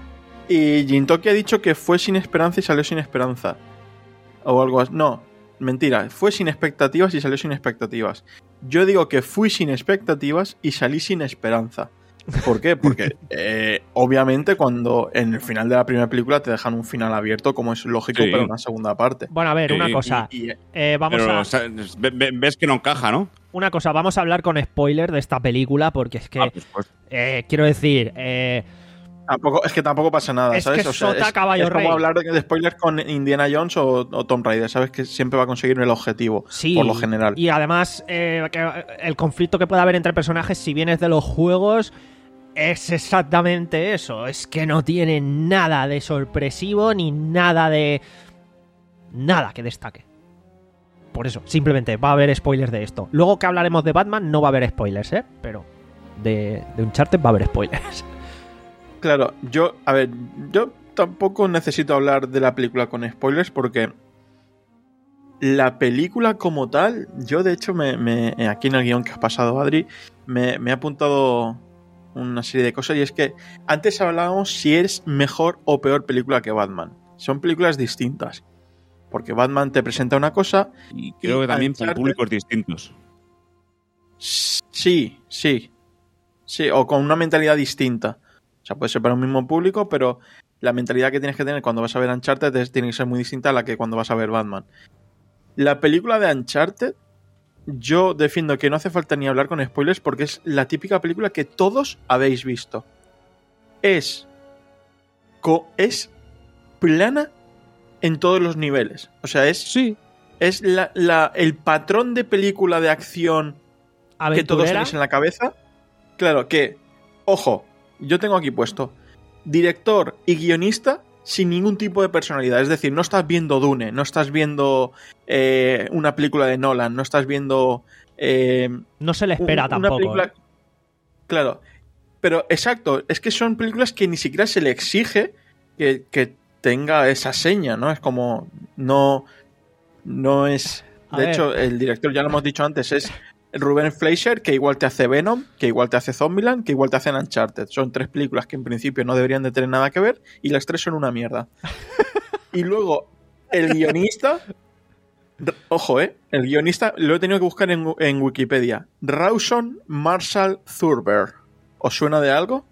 Y Jintoki ha dicho que fue sin esperanza y salió sin esperanza. O algo así. No, mentira. Fue sin expectativas y salió sin expectativas. Yo digo que fui sin expectativas y salí sin esperanza. ¿Por qué? Porque eh, obviamente cuando en el final de la primera película te dejan un final abierto, como es lógico, Sí. para una segunda parte. Bueno, a ver, Sí, una cosa. Y- y- Eh, vamos Pero a... o sea, ve- ve- ves que no encaja, ¿no? Una cosa, vamos a hablar con spoiler de esta película porque es que... Ah, pues, pues, eh, quiero decir... Eh, Tampoco, es que tampoco pasa nada, Es ¿sabes? que sota caballo es como rey. hablar de, de spoilers con Indiana Jones o, o Tomb Raider, ¿sabes? Que siempre va a conseguir el objetivo, sí, por lo general. Y además, eh, que el conflicto que puede haber entre personajes, si vienes de los juegos, es exactamente eso. Es que no tiene nada de sorpresivo ni nada de... Nada que destaque. Por eso, simplemente va a haber spoilers de esto. Luego que hablaremos de Batman, no va a haber spoilers, ¿eh? Pero de, de Uncharted va a haber spoilers. Claro, yo, a ver, yo tampoco necesito hablar de la película con spoilers porque la película como tal, yo de hecho me, me aquí en el guión que has pasado, Adri, me, me he apuntado una serie de cosas y es que antes hablábamos si es mejor o peor película que Batman. Son películas distintas. Porque Batman te presenta una cosa y creo que también Uncharted, para públicos distintos. Sí, sí. Sí, o con una mentalidad distinta. O sea, puede ser para un mismo público, pero la mentalidad que tienes que tener cuando vas a ver Uncharted es, tiene que ser muy distinta a la que cuando vas a ver Batman. La película de Uncharted, yo defiendo que no hace falta ni hablar con spoilers porque es la típica película que todos habéis visto. Es, co- es plana en todos los niveles. O sea, es, Sí. es la, la, el patrón de película de acción que todos Aventurera. tenéis en la cabeza. Claro, que, ojo, yo tengo aquí puesto director y guionista sin ningún tipo de personalidad. Es decir, no estás viendo Dune, no estás viendo eh, una película de Nolan, no estás viendo... Eh, No se le espera un- tampoco. Una película... ¿eh? Claro, pero exacto, es que son películas que ni siquiera se le exige que, que tenga esa seña, ¿no? Es como... No, no es... A De ver. hecho, el director, ya lo hemos dicho antes, es Ruben Fleischer, que igual te hace Venom, que igual te hace Zombieland, que igual te hacen Uncharted. Son tres películas que en principio no deberían de tener nada que ver y las tres son una mierda. Y luego, el guionista... r- Ojo, ¿eh? El guionista lo he tenido que buscar en, en Wikipedia. Rawson Marshall Thurber. ¿Os suena de algo?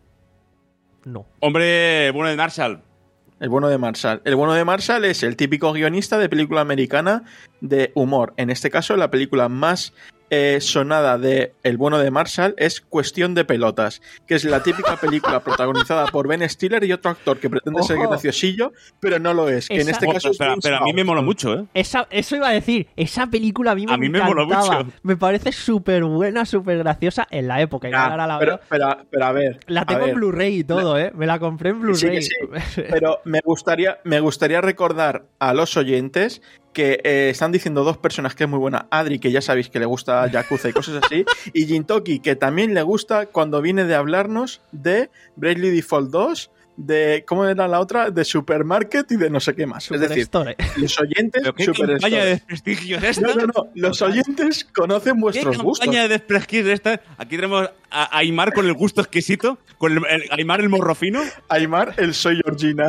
No. Hombre, bueno de Marshall. El bueno de Marshall. El bueno de Marshall es el típico guionista de película americana de humor. En este caso, la película más eh, sonada de El bueno de Marshall es Cuestión de pelotas, que es la típica película protagonizada por Ben Stiller y otro actor que pretende ser Ojo. graciosillo, pero no lo es. Que en Esa- este Ojo, caso es pero, Vince pero a mí Vaughn. me mola mucho, ¿eh? Esa, eso iba a decir, esa película a mí me A mí me moló encantaba. mucho. Me parece súper buena, súper graciosa en la época. Y Ah, ahora la pero, veo. pero, pero a ver. La a tengo en ver. Blu-ray y todo, ¿eh? Me la compré en Sí, Blu-ray. que sí. Pero me gustaría, me gustaría recordar a los oyentes que eh, están diciendo dos personas que es muy buena. Adri, que ya sabéis que le gusta Yakuza y cosas así. Y Jintoki, que también le gusta cuando viene de hablarnos de Bravely Default dos, de, ¿cómo era la otra? De Supermarket y de no sé qué más. Es decir, Superstore. los oyentes... Pero qué Superstore. campaña de desprestigio es esta. No, no, no. Los oyentes conocen ¿Qué vuestros campaña gustos. de desprestigio es esta? Aquí tenemos a Aymar con el gusto exquisito, con el, el- Aymar el morro fino. Aymar, el soy Georgina.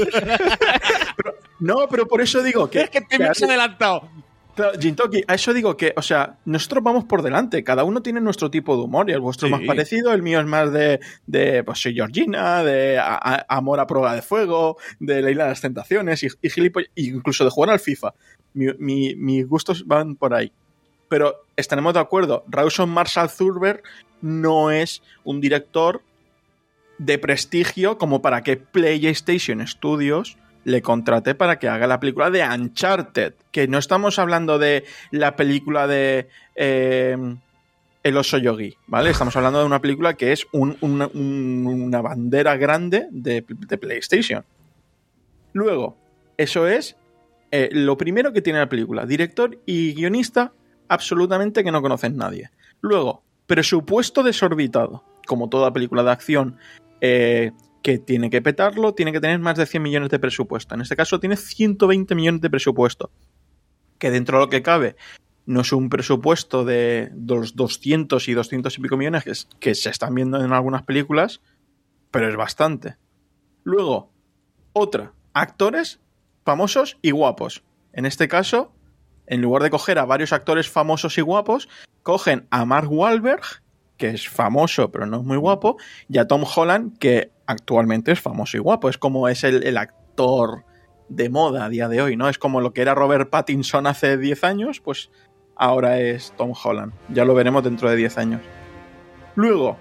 Pero- no, pero por eso digo que... Es que te que me has Adri- adelantado. Claro, Jintoki, a eso digo que, o sea, nosotros vamos por delante, cada uno tiene nuestro tipo de humor y el vuestro Sí. es más parecido, el mío es más de, de pues soy Georgina, de a- a- amor a prueba de fuego, de la isla de las tentaciones y, y gilipoll- y incluso de jugar al FIFA. Mi- mi- mis gustos van por ahí. Pero estaremos de acuerdo, Rawson Marshall Thurber no es un director de prestigio como para que PlayStation Studios le contraté para que haga la película de Uncharted. Que no estamos hablando de la película de eh, El oso yogi, ¿vale? Estamos hablando de una película que es un- una, un- una bandera grande de, de PlayStation. Luego, eso es eh, lo primero que tiene la película. Director y guionista, absolutamente que no conocen nadie. Luego, presupuesto desorbitado. Como toda película de acción eh, que tiene que petarlo, tiene que tener más de cien millones de presupuesto. En este caso tiene ciento veinte millones de presupuesto. Que dentro de lo que cabe no es un presupuesto de los doscientos y doscientos y pico millones que, es- que se están viendo en algunas películas, pero es bastante. Luego, otra, actores famosos y guapos. En este caso, en lugar de coger a varios actores famosos y guapos, cogen a Mark Wahlberg, que es famoso pero no es muy guapo, y a Tom Holland, que actualmente es famoso y guapo. Es como es el, el actor de moda a día de hoy, ¿no? Es como lo que era Robert Pattinson hace diez años, pues ahora es Tom Holland. Ya lo veremos dentro de diez años. Luego,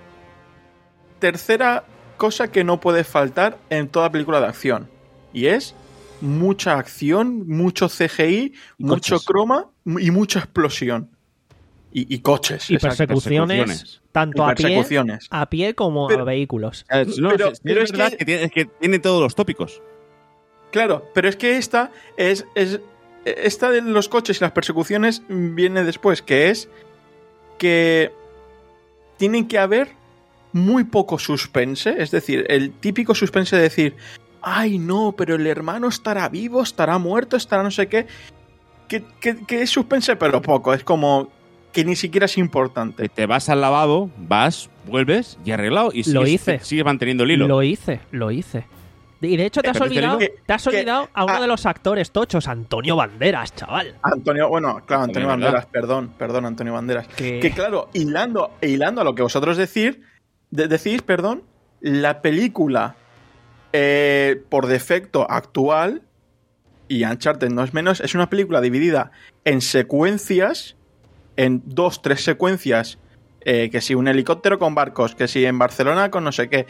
tercera cosa que no puede faltar en toda película de acción, y es mucha acción, mucho C G I, Y mucho coches. croma y mucha explosión. Y, y coches. Y exacto. persecuciones, persecuciones. tanto Y a pie, persecuciones. a pie como Pero- a vehículos. Eh, no, Pero- es, pero es es verdad que- que... tiene, es que tiene todos los tópicos. Claro, pero es que esta es, es esta de los coches y las persecuciones viene después, que es que tienen que haber muy poco suspense, es decir, el típico suspense de decir, ay no, pero el hermano estará vivo, estará muerto, estará no sé qué, que, que, que es suspense pero poco, es como que ni siquiera es importante. Te vas al lavabo, vas, vuelves y arreglado. Y Lo sigues, hice. sigues manteniendo el hilo. Lo hice, lo hice. Y de hecho te has ¿Perdiste el olvidado, hilo? te has Que- olvidado a uno ah. de los actores tochos, Antonio Banderas, chaval. Antonio, bueno, claro, Antonio También, ¿verdad? Banderas, perdón, perdón, Antonio Banderas. Que- Que claro, hilando, hilando a lo que vosotros decir, de- decís, perdón, la película eh, por defecto actual, y Uncharted no es menos, es una película dividida en secuencias, en dos, tres secuencias, eh, que si un helicóptero con barcos, que si en Barcelona con no sé qué,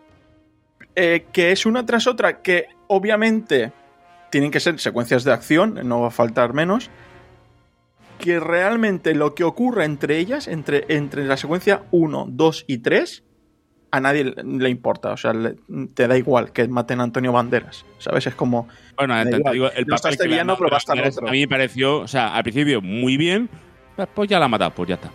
eh, que es una tras otra, que obviamente tienen que ser secuencias de acción, no va a faltar menos, que realmente lo que ocurre entre ellas, entre, entre la secuencia uno, dos y tres, a nadie le, le importa. O sea, le- te da igual que maten a Antonio Banderas, ¿sabes? Es como... Bueno, Da te- te igual. digo, el No está papel este que le han villano, dado pero va a a estar Banderas, otro. a mí me pareció, o sea, al principio muy bien, pues ya la ha matado, pues ya está.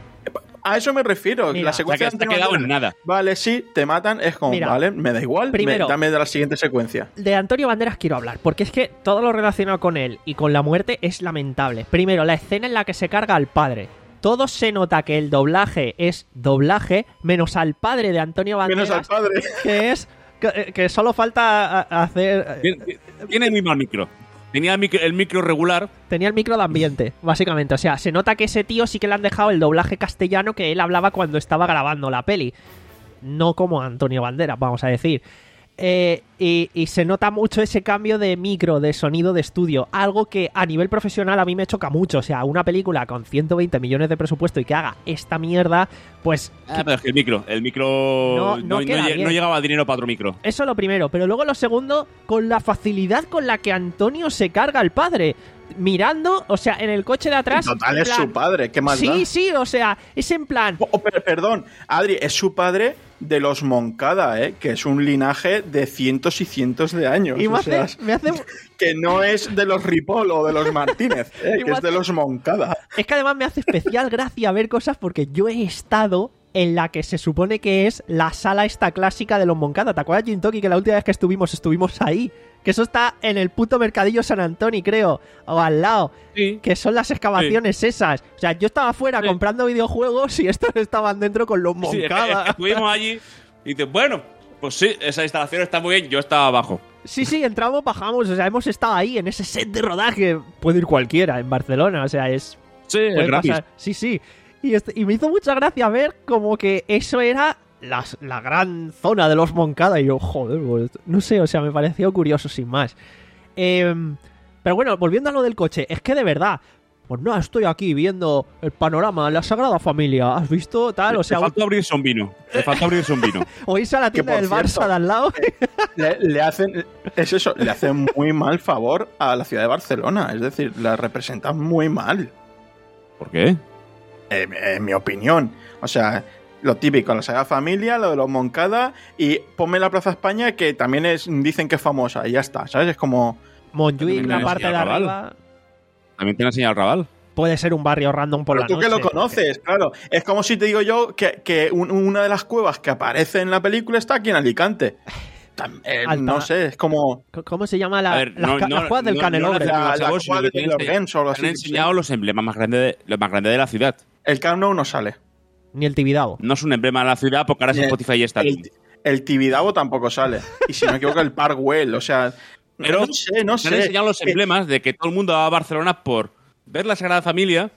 A eso me refiero. Mira, la o sea, secuencia que se de ha Antonio quedado en Banderas, nada. vale, sí, te matan, es como, Mira, vale, me da igual, primero- me- dame de la siguiente secuencia. De Antonio Banderas quiero hablar, porque es que todo lo relacionado con él y con la muerte es lamentable. Primero, la escena en la que se carga al padre. Todo se nota que el doblaje es doblaje, menos al padre de Antonio Banderas, Menos al padre. que es que, que solo falta a- hacer... Tiene, tiene el mismo micro. Tenía el micro, el micro regular. Tenía el micro de ambiente, básicamente. O sea, se nota que ese tío sí que le han dejado el doblaje castellano que él hablaba cuando estaba grabando la peli. No como Antonio Banderas, vamos a decir. Eh, y, y se nota mucho ese cambio de micro, de sonido de estudio. Algo que a nivel profesional a mí me choca mucho. O sea, una película con ciento veinte millones de presupuesto y que haga esta mierda, pues... Ah, pero es que el micro, el micro No, no, no no queda lle- bien. no llegaba dinero para otro micro. Eso lo primero, pero luego lo segundo, con la facilidad con la que Antonio se carga al padre. Mirando, o sea, en el coche de atrás... Total, en es plan- su padre, qué más da. Sí, sí, o sea, es en plan... Oh, oh, per- perdón, Adri, es su padre de los Moncada, ¿eh? Que es un linaje de cientos y cientos de años. Y me o sea, hace, me hace- que no es de los Ripoll o de los Martínez, ¿eh? Y Que es de los Moncada. Es que además me hace especial gracia ver cosas porque yo he estado en la que se supone que es la sala esta clásica de los Moncada. ¿Te acuerdas, Jintoki, que la última vez que estuvimos, estuvimos ahí? Que eso está en el puto Mercadillo San Antonio, creo, o al lado. Sí. Que son las excavaciones esas. O sea, yo estaba afuera Sí. comprando videojuegos y estos estaban dentro con los Sí, es que- es que Moncada. estuvimos allí y dices, bueno, pues sí, esa instalación está muy bien, yo estaba abajo. Sí, sí, entramos, bajamos. O sea, hemos estado ahí en ese set de rodaje. Puede ir cualquiera en Barcelona. O sea, es Sí, puede es gratis. pasar. Sí, sí. Y, este- y me hizo mucha gracia ver como que eso era las- la gran zona de los Moncada. Y yo, joder, pues, no sé, o sea, me pareció curioso sin más. Em, pero bueno, volviendo a lo del coche, es que de verdad, pues no, estoy aquí viendo el panorama, la Sagrada Familia, ¿has visto? Tal, o sea, Le faltó abrirse un vino. Le faltó abrirse un vino. o irse a la tienda por del cierto, Barça de al lado. Le, le hacen, es eso, le hacen muy mal favor a la ciudad de Barcelona. Es decir, la representan muy mal, ¿Por qué? en, en mi opinión. O sea, lo típico, la Sagrada Familia, lo de los Moncada, y ponme la Plaza España, que también es, dicen que es famosa, y ya está, ¿sabes? Es como... Montjuic, También la me parte de decía Raval. arriba, También te han enseñado el Raval. puede ser un barrio random por Pero la tú noche. que lo conoces, claro. Es como si te digo yo que, que un- una de las cuevas que aparece en la película está aquí en Alicante. Tam- eh, Alta- no sé, es como... ¿Cómo se llama la, A ver, las, no- ca- no- las cuevas del no- Canelobre? no La- las la hacemos, cueva sino que de te han Lorenz o algo te han así, enseñado sí. los emblemas más grandes de, los más grandes de la ciudad. El Camp Nou no sale. Ni el Tibidabo. No es un emblema de la ciudad porque ahora es Eh, Spotify y está. El, el Tibidabo tampoco sale. Y si no me equivoco, el Parkwell. O sea, Pero no sé, no te han sé. enseñado los Eh, emblemas de que todo el mundo va a Barcelona por ver la Sagrada Familia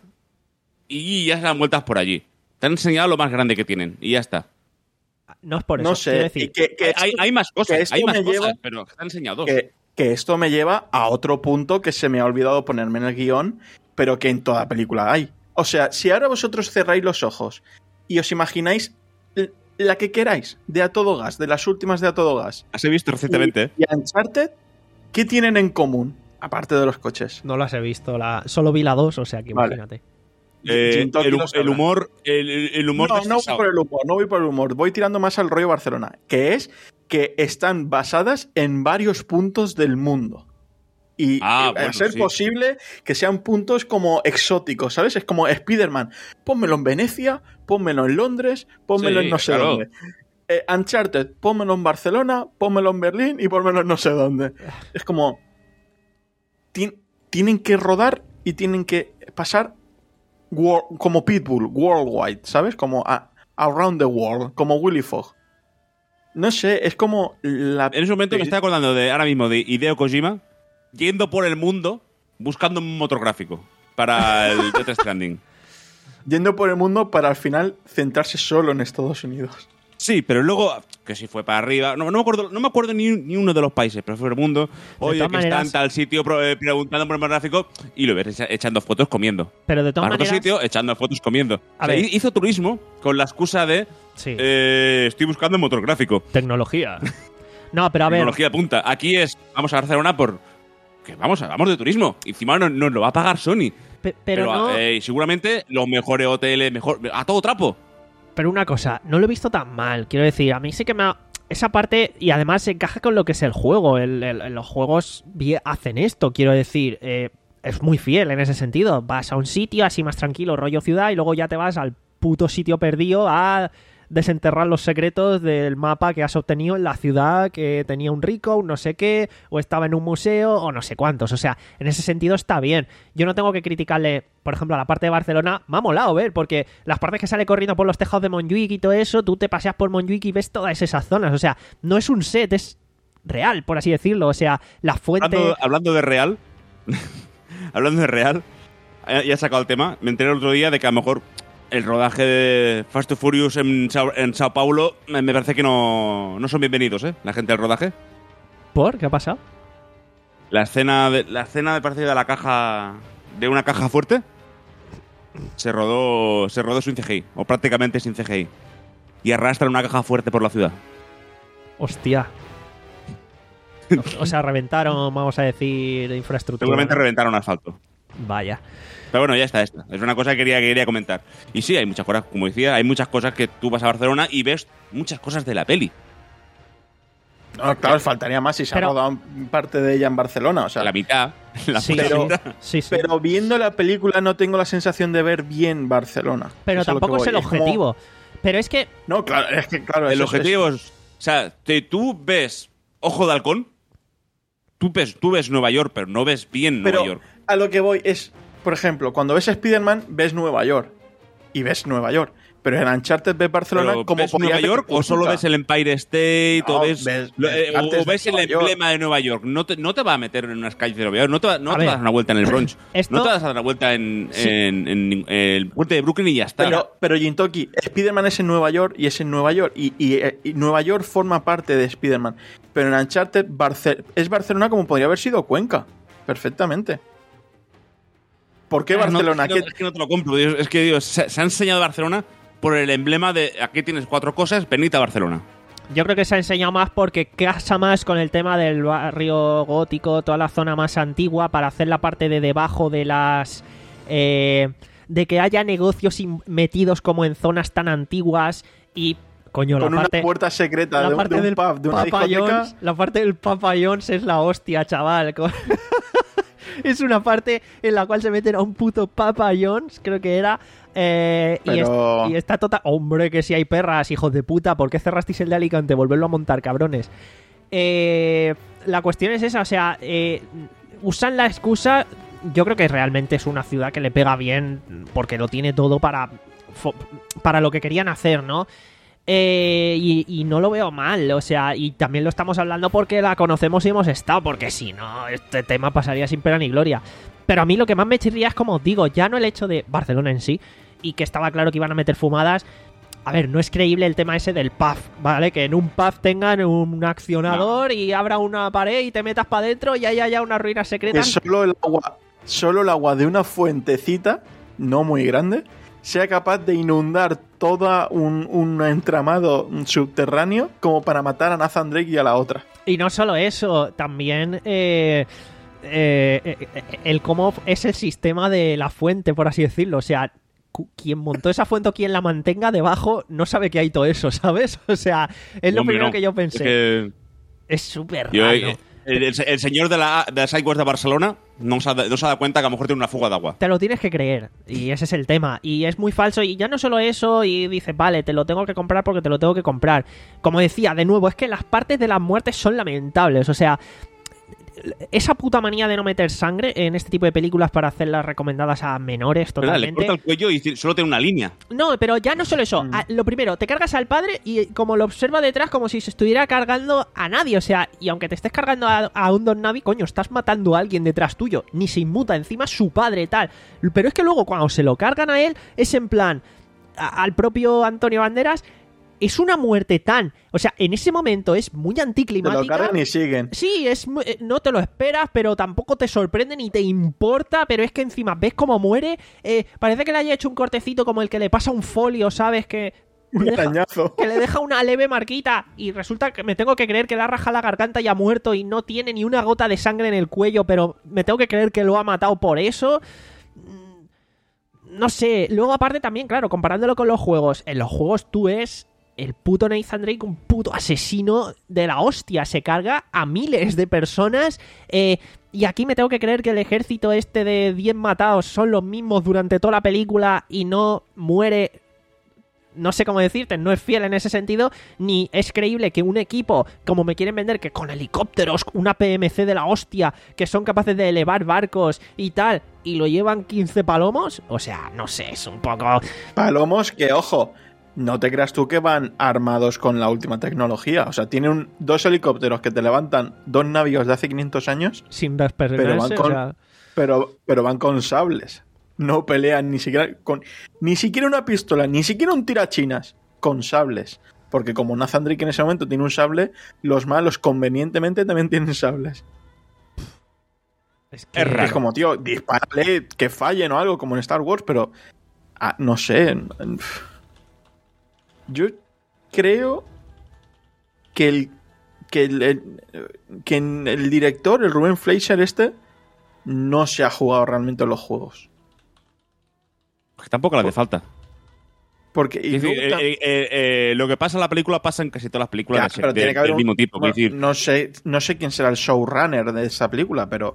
y ya se dan vueltas por allí. Te han enseñado lo más grande que tienen y ya está. No es por eso. no quiero sé. decir, y que, que hay, esto- hay más que cosas, esto hay más me cosas, lleva- pero te han enseñado dos. que, que esto me lleva a otro punto que se me ha olvidado ponerme en el guión, pero que en toda película hay. O sea, si ahora vosotros cerráis los ojos y os imagináis l- la que queráis, de A Todo Gas, de las últimas de A Todo Gas, Las he visto recientemente. ¿eh? y, y Uncharted, ¿qué tienen en común? Aparte de los coches. no las he visto. La... Solo vi la dos, o sea que Vale. imagínate. Eh, Jim Toki el, lo el sabrá. humor, el, el- el humor No, no voy desfasado. por el humor, no voy por el humor. Voy tirando más al rollo Barcelona, que es que están basadas en varios puntos del mundo. Y Ah, eh, a bueno, ser sí. posible que sean puntos como exóticos, ¿sabes? Es como Spider-Man. Pónmelo en Venecia, pónmelo en Londres, pónmelo Sí, en no sé claro. dónde. Eh, Uncharted, pónmelo en Barcelona, pónmelo en Berlín y pónmelo en no sé dónde. Es como... ti- tienen que rodar y tienen que pasar wor- como Pitbull, worldwide, ¿sabes? Como a- around the world, como Willy Fogg. No sé, es como la... En ese momento me estoy acordando de ahora mismo de Hideo Kojima yendo por el mundo buscando un motor gráfico para el Death Stranding. Yendo por el mundo para al final centrarse solo en Estados Unidos. Sí, pero luego, que si fue para arriba, no, no me acuerdo, no me acuerdo ni, ni uno de los países, pero fue el mundo, oye, que maneras, está en tal sitio pro, eh, preguntando por el motor gráfico y lo ves echando fotos comiendo. Pero de todas Para maneras... otro sitio, echando fotos comiendo. A O sea, ver. hizo turismo con la excusa de Sí. eh, estoy buscando un motor gráfico. Tecnología. No, pero a ver... Tecnología punta. Aquí es, vamos a Barcelona por... que vamos, vamos de turismo. Y encima nos, nos lo va a pagar Sony. pe- pero Pero, no... eh, seguramente los mejores hoteles, mejor... A todo trapo. Pero una cosa, no lo he visto tan mal. Quiero decir, a mí sí que me ha... Esa parte, y además se encaja con lo que es el juego. El, el- los juegos bien hacen esto, quiero decir. eh, es muy fiel en ese sentido. Vas a un sitio así más tranquilo, rollo ciudad, y luego ya te vas al puto sitio perdido a desenterrar los secretos del mapa que has obtenido en la ciudad que tenía un rico, un no sé qué, o estaba en un museo, o no sé cuántos. O sea, en ese sentido está bien. Yo no tengo que criticarle, por ejemplo, a la parte de Barcelona. Me ha molado ver, porque las partes que sale corriendo por los tejados de Montjuic y todo eso, tú te paseas por Montjuic y ves todas esas zonas. O sea, no es un set, es real, por así decirlo. O sea, la fuente... Hablando, hablando de real, hablando de real, ya ya he sacado el tema. Me enteré el otro día de que a lo mejor el rodaje de Fast and Furious en Sao, en Sao Paulo me me parece que no, no son bienvenidos, ¿eh? La gente del rodaje. ¿Por? ¿Qué ha pasado? La escena de, la escena de partida de la caja, de una caja fuerte, se rodó, se rodó sin C G I, o prácticamente sin C G I. Y arrastra una caja fuerte por la ciudad. Hostia. O sea, reventaron, vamos a decir, infraestructura. Seguramente ¿no? reventaron asfalto. Vaya. Pero bueno, ya está esta. Es una cosa que quería, que quería comentar. Y sí, hay muchas cosas, como decía, hay muchas cosas que tú vas a Barcelona y ves muchas cosas de la peli. No, claro, faltaría más si se Pero- ha rodado parte de ella en Barcelona. O sea, La mitad. La Sí, puta pero- mitad. Sí, sí. pero viendo la película no tengo la sensación de ver bien Barcelona. Pero Eso a lo tampoco que es el voy. como- objetivo. Pero es que... No, claro, es que claro. El eso es- objetivo es... O sea, te- tú ves Ojo de Halcón, tú ves, tú ves Nueva York, pero no ves bien Pero Nueva York. a lo que voy es, por ejemplo, cuando ves a Spider-Man, ves Nueva York. Y ves Nueva York. Pero en Uncharted ves Barcelona Pero, como ¿ves podría Nueva ser York o solo Calcuta. ves el Empire State No, o ves, ves- lo- ves eh, partes o de ves el Nueva York. emblema de Nueva York? No te, no te va a meter en unas calles de Nueva York, no te, va- no A te ver, vas a dar una vuelta en el Bronx, esto- no te vas a dar una vuelta en, Sí. en, en- en el puente de Brooklyn y ya está. Pero, pero Jintoki, Spider-Man es en Nueva York y es en Nueva York. Y, y- y Nueva York forma parte de Spider-Man. Pero en Uncharted Barce- es Barcelona como podría haber sido Cuenca. Perfectamente. ¿Por qué Ah, no, Barcelona? es, que no, ¿Qué- es que no te lo compro. Dios, es que Dios, se, se ha enseñado Barcelona por el emblema de aquí tienes cuatro cosas, venid a Barcelona. Yo creo que se ha enseñado más porque casa más con el tema del barrio gótico, toda la zona más antigua, para hacer la parte de debajo de las... eh, de que haya negocios in- metidos como en zonas tan antiguas y... Coño, con la una parte, puerta secreta la de, un- parte de un del pub, de una Papa discoteca. John's, la parte del Papa John's es la hostia, chaval. Co- es una parte en la cual se meten a un puto Papa John's, creo que era. eh, y, Pero- es- y está total. Hombre, que si hay perras, hijos de puta. ¿Por qué cerrasteis el de Alicante? Volverlo a montar, cabrones. Eh, la cuestión es esa, o sea, eh, usan la excusa. Yo creo que realmente es una ciudad que le pega bien porque lo tiene todo para, fo- para lo que querían hacer, ¿no? Eh, y, y no lo veo mal, o sea, y también lo estamos hablando porque la conocemos y hemos estado, porque si no, este tema pasaría sin pena ni gloria. Pero a mí lo que más me chirría es, como os digo, ya no el hecho de Barcelona en sí, y que estaba claro que iban a meter fumadas. A ver, no es creíble el tema ese del pub, ¿vale? Que en un pub tengan un accionador y abra una pared y te metas para adentro y ahí haya una ruina Que secreta. solo el agua, solo el agua de una fuentecita, no muy grande, sea capaz de inundar todo un, un entramado subterráneo como para matar a Nathan Drake y a la otra. Y no solo eso, también eh, eh, eh, eh, el cómo es el sistema de la fuente, por así decirlo. O sea, cu- quien montó esa fuente o quien la mantenga debajo no sabe que hay todo eso, ¿sabes? O sea, es lo Hombre, primero no. que yo Es pensé. que Es súper yo, raro. eh, el, el- el señor de la, de la Sideways de Barcelona no se, ha, no se ha dado cuenta que a lo mejor tiene una fuga de agua. Te lo tienes que creer, y ese es el tema. Y es muy falso, y ya no solo eso, y dices, vale, te lo tengo que comprar porque te lo tengo que comprar. Como decía, de nuevo, es que las partes de las muertes son lamentables, o sea, esa puta manía de no meter sangre en este tipo de películas para hacerlas recomendadas a menores ¿Verdad? Le totalmente. corta el cuello y solo tiene una línea. No, pero ya no solo eso. Mm. A- lo primero, te cargas al padre y como lo observa detrás como si se estuviera cargando a nadie. O sea, y aunque te estés cargando a, a un Don Navi, coño, estás matando a alguien detrás tuyo. Ni se inmuta, encima su padre tal. Pero es que luego cuando se lo cargan a él, es en plan... a- al propio Antonio Banderas... Es una muerte tan... O sea, en ese momento es muy Te anticlimática. lo cargan y siguen. Sí, es mu- eh, no te lo esperas, pero tampoco te sorprende ni te importa, pero es que encima ves cómo muere, eh, parece que le haya hecho un cortecito como el que le pasa un folio, ¿sabes? Que, Un le deja- arañazo. que le deja una leve marquita y resulta que me tengo que creer que le ha rajado la garganta y ha muerto y no tiene ni una gota de sangre en el cuello, pero me tengo que creer que lo ha matado por eso. Mm, No sé, luego aparte también, claro, comparándolo con los juegos, en los juegos tú es... El puto Nathan Drake, un puto asesino de la hostia, se carga a miles de personas eh, y aquí me tengo que creer que el ejército este de diez matados son los mismos durante toda la película y no muere, no sé cómo decirte, no es fiel en ese sentido, ni es creíble que un equipo, como me quieren vender, que con helicópteros, una P M C de la hostia, que son capaces de elevar barcos y tal, y lo llevan quince palomos, o sea, no sé, es un poco... Palomos que, ojo, no te creas tú que van armados con la última tecnología. O sea, tienen un- dos helicópteros que te levantan dos navíos de hace quinientos años, Sin pero van despertarse, con, o sea... pero, pero van con sables. No pelean ni siquiera con ni siquiera una pistola, ni siquiera un tirachinas, con sables. Porque como Nathan Drake en ese momento tiene un sable, los malos convenientemente también tienen sables. Es Es raro. Es como, tío, dispárale, que fallen o algo, como en Star Wars, pero ah, no sé. Yo creo que el que el, el- que el director, el Ruben Fleischer este, no se ha jugado realmente los juegos. Que tampoco le hace falta. Porque y Es decir, luego tam- eh, eh, eh, lo que pasa en la película pasa en casi todas las películas Ya, de- pero de- tiene que haber del un- mismo tipo. bueno, quiero decir, no sé, no sé quién será el showrunner de esa película, pero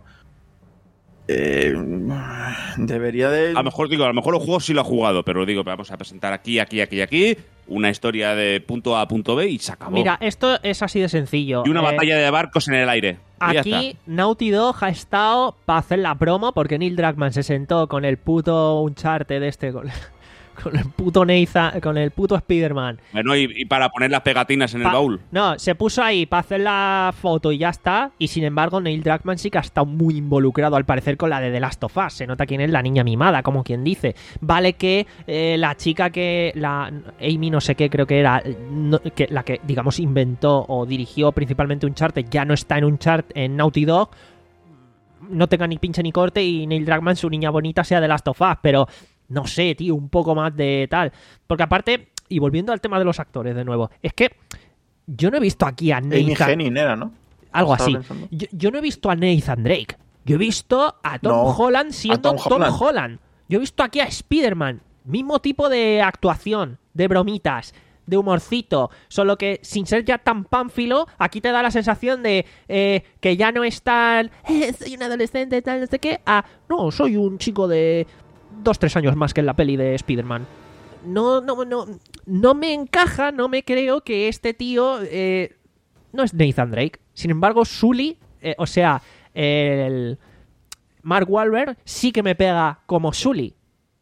eh, debería de. a lo mejor digo, a lo mejor los juegos sí lo ha jugado, pero digo, vamos a presentar aquí, aquí, aquí, aquí, una historia de punto A a punto B y se acabó. Mira, esto es así de sencillo. y una Eh, batalla de barcos en el aire. Y ya Aquí está. Naughty Dog ha estado para hacer la promo porque Neil Druckmann se sentó con el puto Uncharted de este, con, con el puto Nathan, con el puto Spider-Man. Bueno, y, y para poner las pegatinas en Pa- el baúl. No, se puso ahí para hacer la foto y ya está. Y sin embargo, Neil Druckmann sí que ha estado muy involucrado, al parecer, con la de The Last of Us. Se nota quién es la niña mimada, como quien dice. Vale que eh, la chica que... la Amy no sé qué, creo que era... no- que la que, digamos, inventó o dirigió principalmente Uncharted, ya no está en Uncharted, en Naughty Dog. No tenga ni pinche ni corte y Neil Druckmann, su niña bonita, sea The Last of Us. Pero... no sé, tío, un poco más de tal. Porque aparte, y volviendo al tema de los actores de nuevo, es que yo no he visto aquí a Amy Nathan... Henning era, ¿no? Algo Estaba así. pensando. Yo, yo no he visto a Nathan Drake. Yo he visto a Tom No, Holland siendo a Tom, Tom Holland. Holland. Yo he visto aquí a Spider-Man. Mismo tipo de actuación, de bromitas, de humorcito. Solo que sin ser ya tan pánfilo, aquí te da la sensación de eh, que ya no es tan... "Eh, soy un adolescente, tal, no sé qué". A, no, soy un chico de dos, tres años más que en la peli de Spider-Man. No, no, no, no me encaja, no me creo que este tío eh, no es Nathan Drake. Sin embargo, Sully, eh, o sea, el Mark Wahlberg sí que me pega como Sully.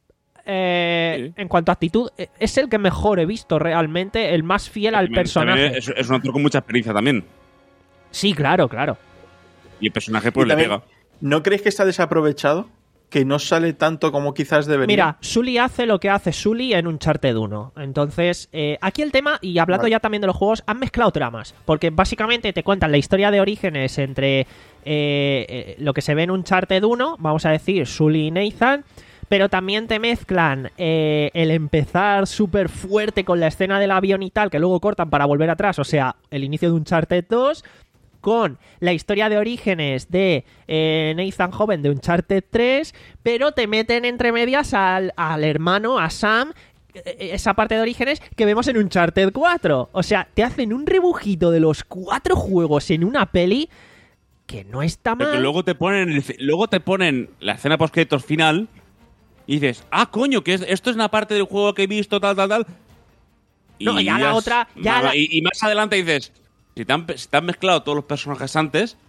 Eh, Sí. En cuanto a actitud, eh, es el que mejor he visto realmente, el más fiel al También- personaje. también Es, es un actor con mucha experiencia también. Sí, claro, claro. Y el personaje pues Y le también, pega. ¿no creéis que está desaprovechado? Que no sale tanto como quizás debería. Mira, Sully hace lo que hace Sully en Uncharted uno. Entonces, eh, aquí el tema, y hablando Vale. ya también de los juegos, han mezclado tramas. Porque básicamente te cuentan la historia de orígenes entre eh, eh, lo que se ve en Uncharted uno, vamos a decir, Sully y Nathan. Pero también te mezclan eh, el empezar súper fuerte con la escena del avión y tal, que luego cortan para volver atrás, o sea, el inicio de Uncharted dos, con la historia de orígenes de eh, Nathan joven de Uncharted tres, pero te meten entre medias al, al hermano, a Sam, eh, esa parte de orígenes que vemos en Uncharted cuatro. O sea, te hacen un rebujito de los cuatro juegos en una peli que no está Pero que mal. luego te ponen el- luego te ponen la escena post créditos final y dices, ah, coño, que es- esto es una parte del juego que he visto, tal, tal, tal. No, ya la es- otra- ya ma- la- Y, y más adelante dices, si te, han, si te han mezclado todos los personajes antes,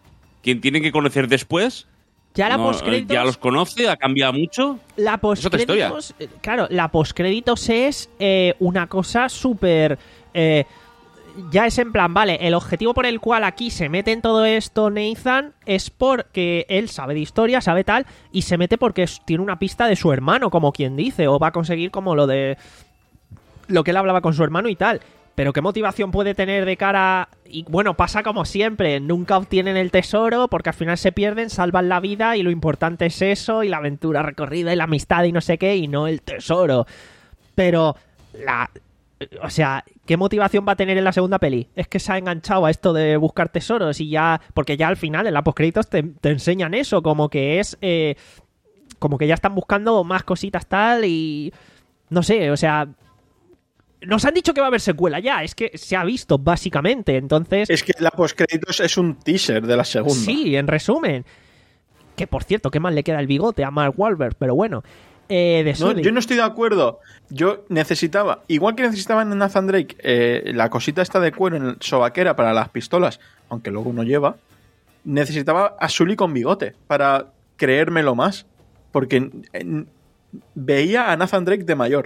quien tiene que conocer después, Ya la no, postcréditos... ya los conoce, ha cambiado mucho. La Es otra historia. postcréditos... eh, Claro, la postcréditos es eh, una cosa súper... Eh, ya es en plan, vale, el objetivo por el cual aquí se mete en todo esto Nathan es porque él sabe de historia, sabe tal, y se mete porque es- tiene una pista de su hermano, como quien dice, o va a conseguir como lo de... lo que él hablaba con su hermano y tal. Pero qué motivación puede tener de cara... Y bueno, pasa como siempre, nunca obtienen el tesoro porque al final se pierden, salvan la vida y lo importante es eso y la aventura recorrida y la amistad y no sé qué y no el tesoro. Pero la... O sea, ¿qué motivación va a tener en la segunda peli? Es que se ha enganchado a esto de buscar tesoros y ya... Porque ya al final, en la postcréditos, te, te enseñan eso, como que es... eh, como que ya están buscando más cositas tal y... No sé, o sea... Nos han dicho que va a haber secuela ya, es que se ha visto básicamente, entonces... Es que la postcréditos es un teaser de la segunda. Sí, en resumen. Que por cierto, qué mal le queda el bigote a Mark Wahlberg, pero bueno. Eh, de No, Sully. yo no estoy de acuerdo. Yo necesitaba, igual que necesitaban en Nathan Drake, eh, la cosita esta de cuero en el sobaquera para las pistolas, aunque luego uno lleva, necesitaba a Sully con bigote para creérmelo más. Porque eh, veía a Nathan Drake de mayor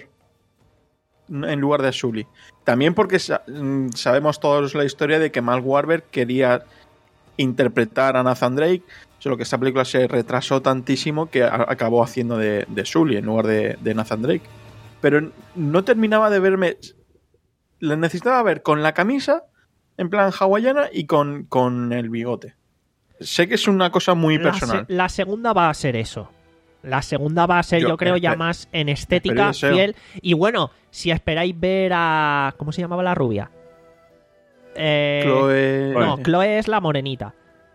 en lugar de a Sully. También porque sa- mm, sabemos todos la historia de que Mark Wahlberg quería interpretar a Nathan Drake, solo que esta película se retrasó tantísimo que a- acabó haciendo de, de Sully en lugar de, de Nathan Drake. Pero no terminaba de verme... Le necesitaba ver con la camisa, en plan hawaiana, y con, con el bigote. Sé que es una cosa muy la, personal. se- la segunda va a ser eso. La segunda va a ser, yo, Yo- creo, ya espe- más en espero estética, y deseo. fiel. Y bueno, si esperáis ver a... ¿Cómo se llamaba la rubia? Eh, Chloe... No, Chloe es la morenita.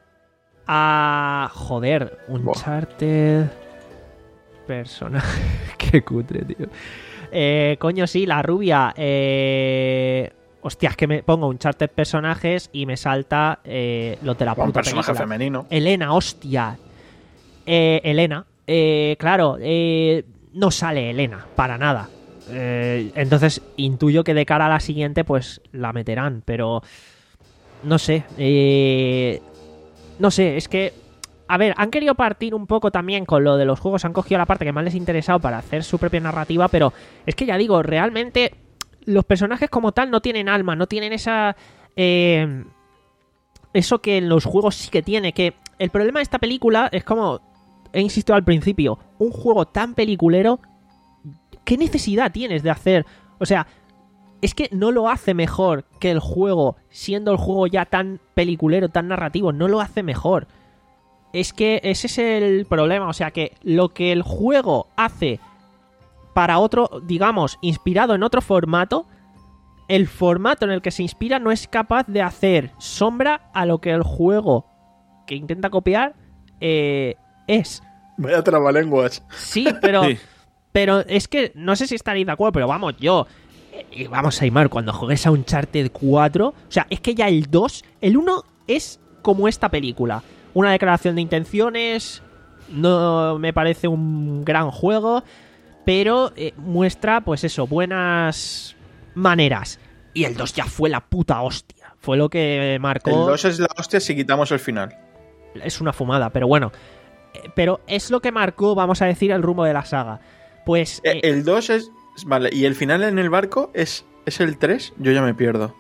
A... Joder, Uncharted... Personaje... Qué cutre, tío. Eh, coño, sí, la rubia... Eh... Hostia, es que me pongo Uncharted personajes y me salta eh, lo de la Un puta personaje película. femenino. Elena, hostia. Eh, Elena. Eh, claro, eh, no sale Elena, para nada. Eh, entonces intuyo que de cara a la siguiente pues la meterán, pero no sé. Eh, no sé, es que... A ver, han querido partir un poco también con lo de los juegos, han cogido la parte que más les ha interesado para hacer su propia narrativa, pero es que ya digo, realmente los personajes como tal no tienen alma, no tienen esa... Eh, eso que en los juegos sí que tiene, que el problema de esta película es como he insistido al principio, un juego tan peliculero, ¿qué necesidad tienes de hacer? O sea, es que no lo hace mejor que el juego, siendo el juego ya tan peliculero, tan narrativo, no lo hace mejor. Es que ese es el problema, o sea que lo que el juego hace para otro, digamos, inspirado en otro formato, el formato en el que se inspira no es capaz de hacer sombra a lo que el juego que intenta copiar eh, es. Vaya trabalenguas. Sí, pero, Sí. pero es que no sé si estaréis de acuerdo, pero vamos, yo... Y vamos a Aymar, cuando juegues a Uncharted cuatro, o sea, es que ya el dos, el uno es como esta película. Una declaración de intenciones, no me parece un gran juego, pero eh, muestra, pues eso, buenas maneras. Y el dos ya fue la puta hostia. Fue lo que marcó... El dos es la hostia si quitamos el final. Es una fumada, pero bueno. Eh, Pero es lo que marcó, vamos a decir, el rumbo de la saga. Pues... Eh, eh, el dos es... Vale, y el final en el barco es, es el tres. Yo ya me pierdo.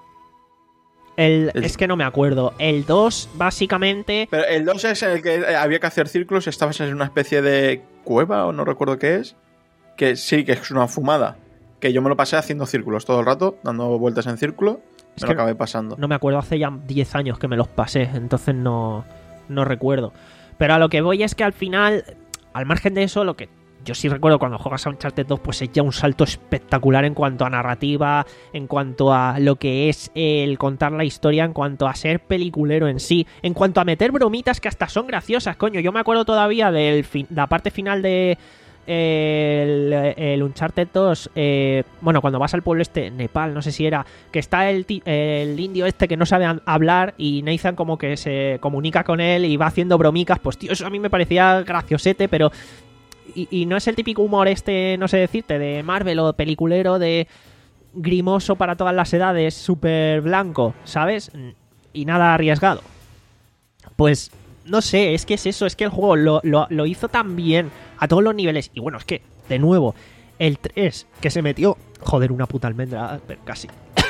el, el- es que no me acuerdo. El dos, básicamente... Pero el dos es el que eh, había que hacer círculos. Estabas en una especie de cueva o no recuerdo qué es. Que sí, que es una fumada. Que yo me lo pasé haciendo círculos todo el rato, dando vueltas en círculo. Es Me que lo acabé pasando. No me acuerdo, hace ya diez años que me los pasé, entonces no, no recuerdo. Pero a lo que voy es que al final, al margen de eso, lo que yo sí recuerdo cuando juegas a Uncharted dos, pues es ya un salto espectacular en cuanto a narrativa, en cuanto a lo que es el contar la historia, en cuanto a ser peliculero en sí, en cuanto a meter bromitas que hasta son graciosas, coño. Yo me acuerdo todavía de la parte final de... El, el Uncharted dos, eh, bueno, cuando vas al pueblo este, Nepal, no sé si era, que está el, ti- el indio este que no sabe an- hablar y Nathan como que se comunica con él y va haciendo bromicas, pues tío, eso a mí me parecía graciosete, pero... Y, y no es el típico humor este, no sé decirte, de Marvel o peliculero de grimoso para todas las edades, súper blanco, ¿sabes? Y nada arriesgado. Pues no sé, es que es eso, es que el juego lo, lo, lo hizo tan bien a todos los niveles. Y bueno, es que, de nuevo, el tres que se metió... Joder, una puta almendra, pero casi.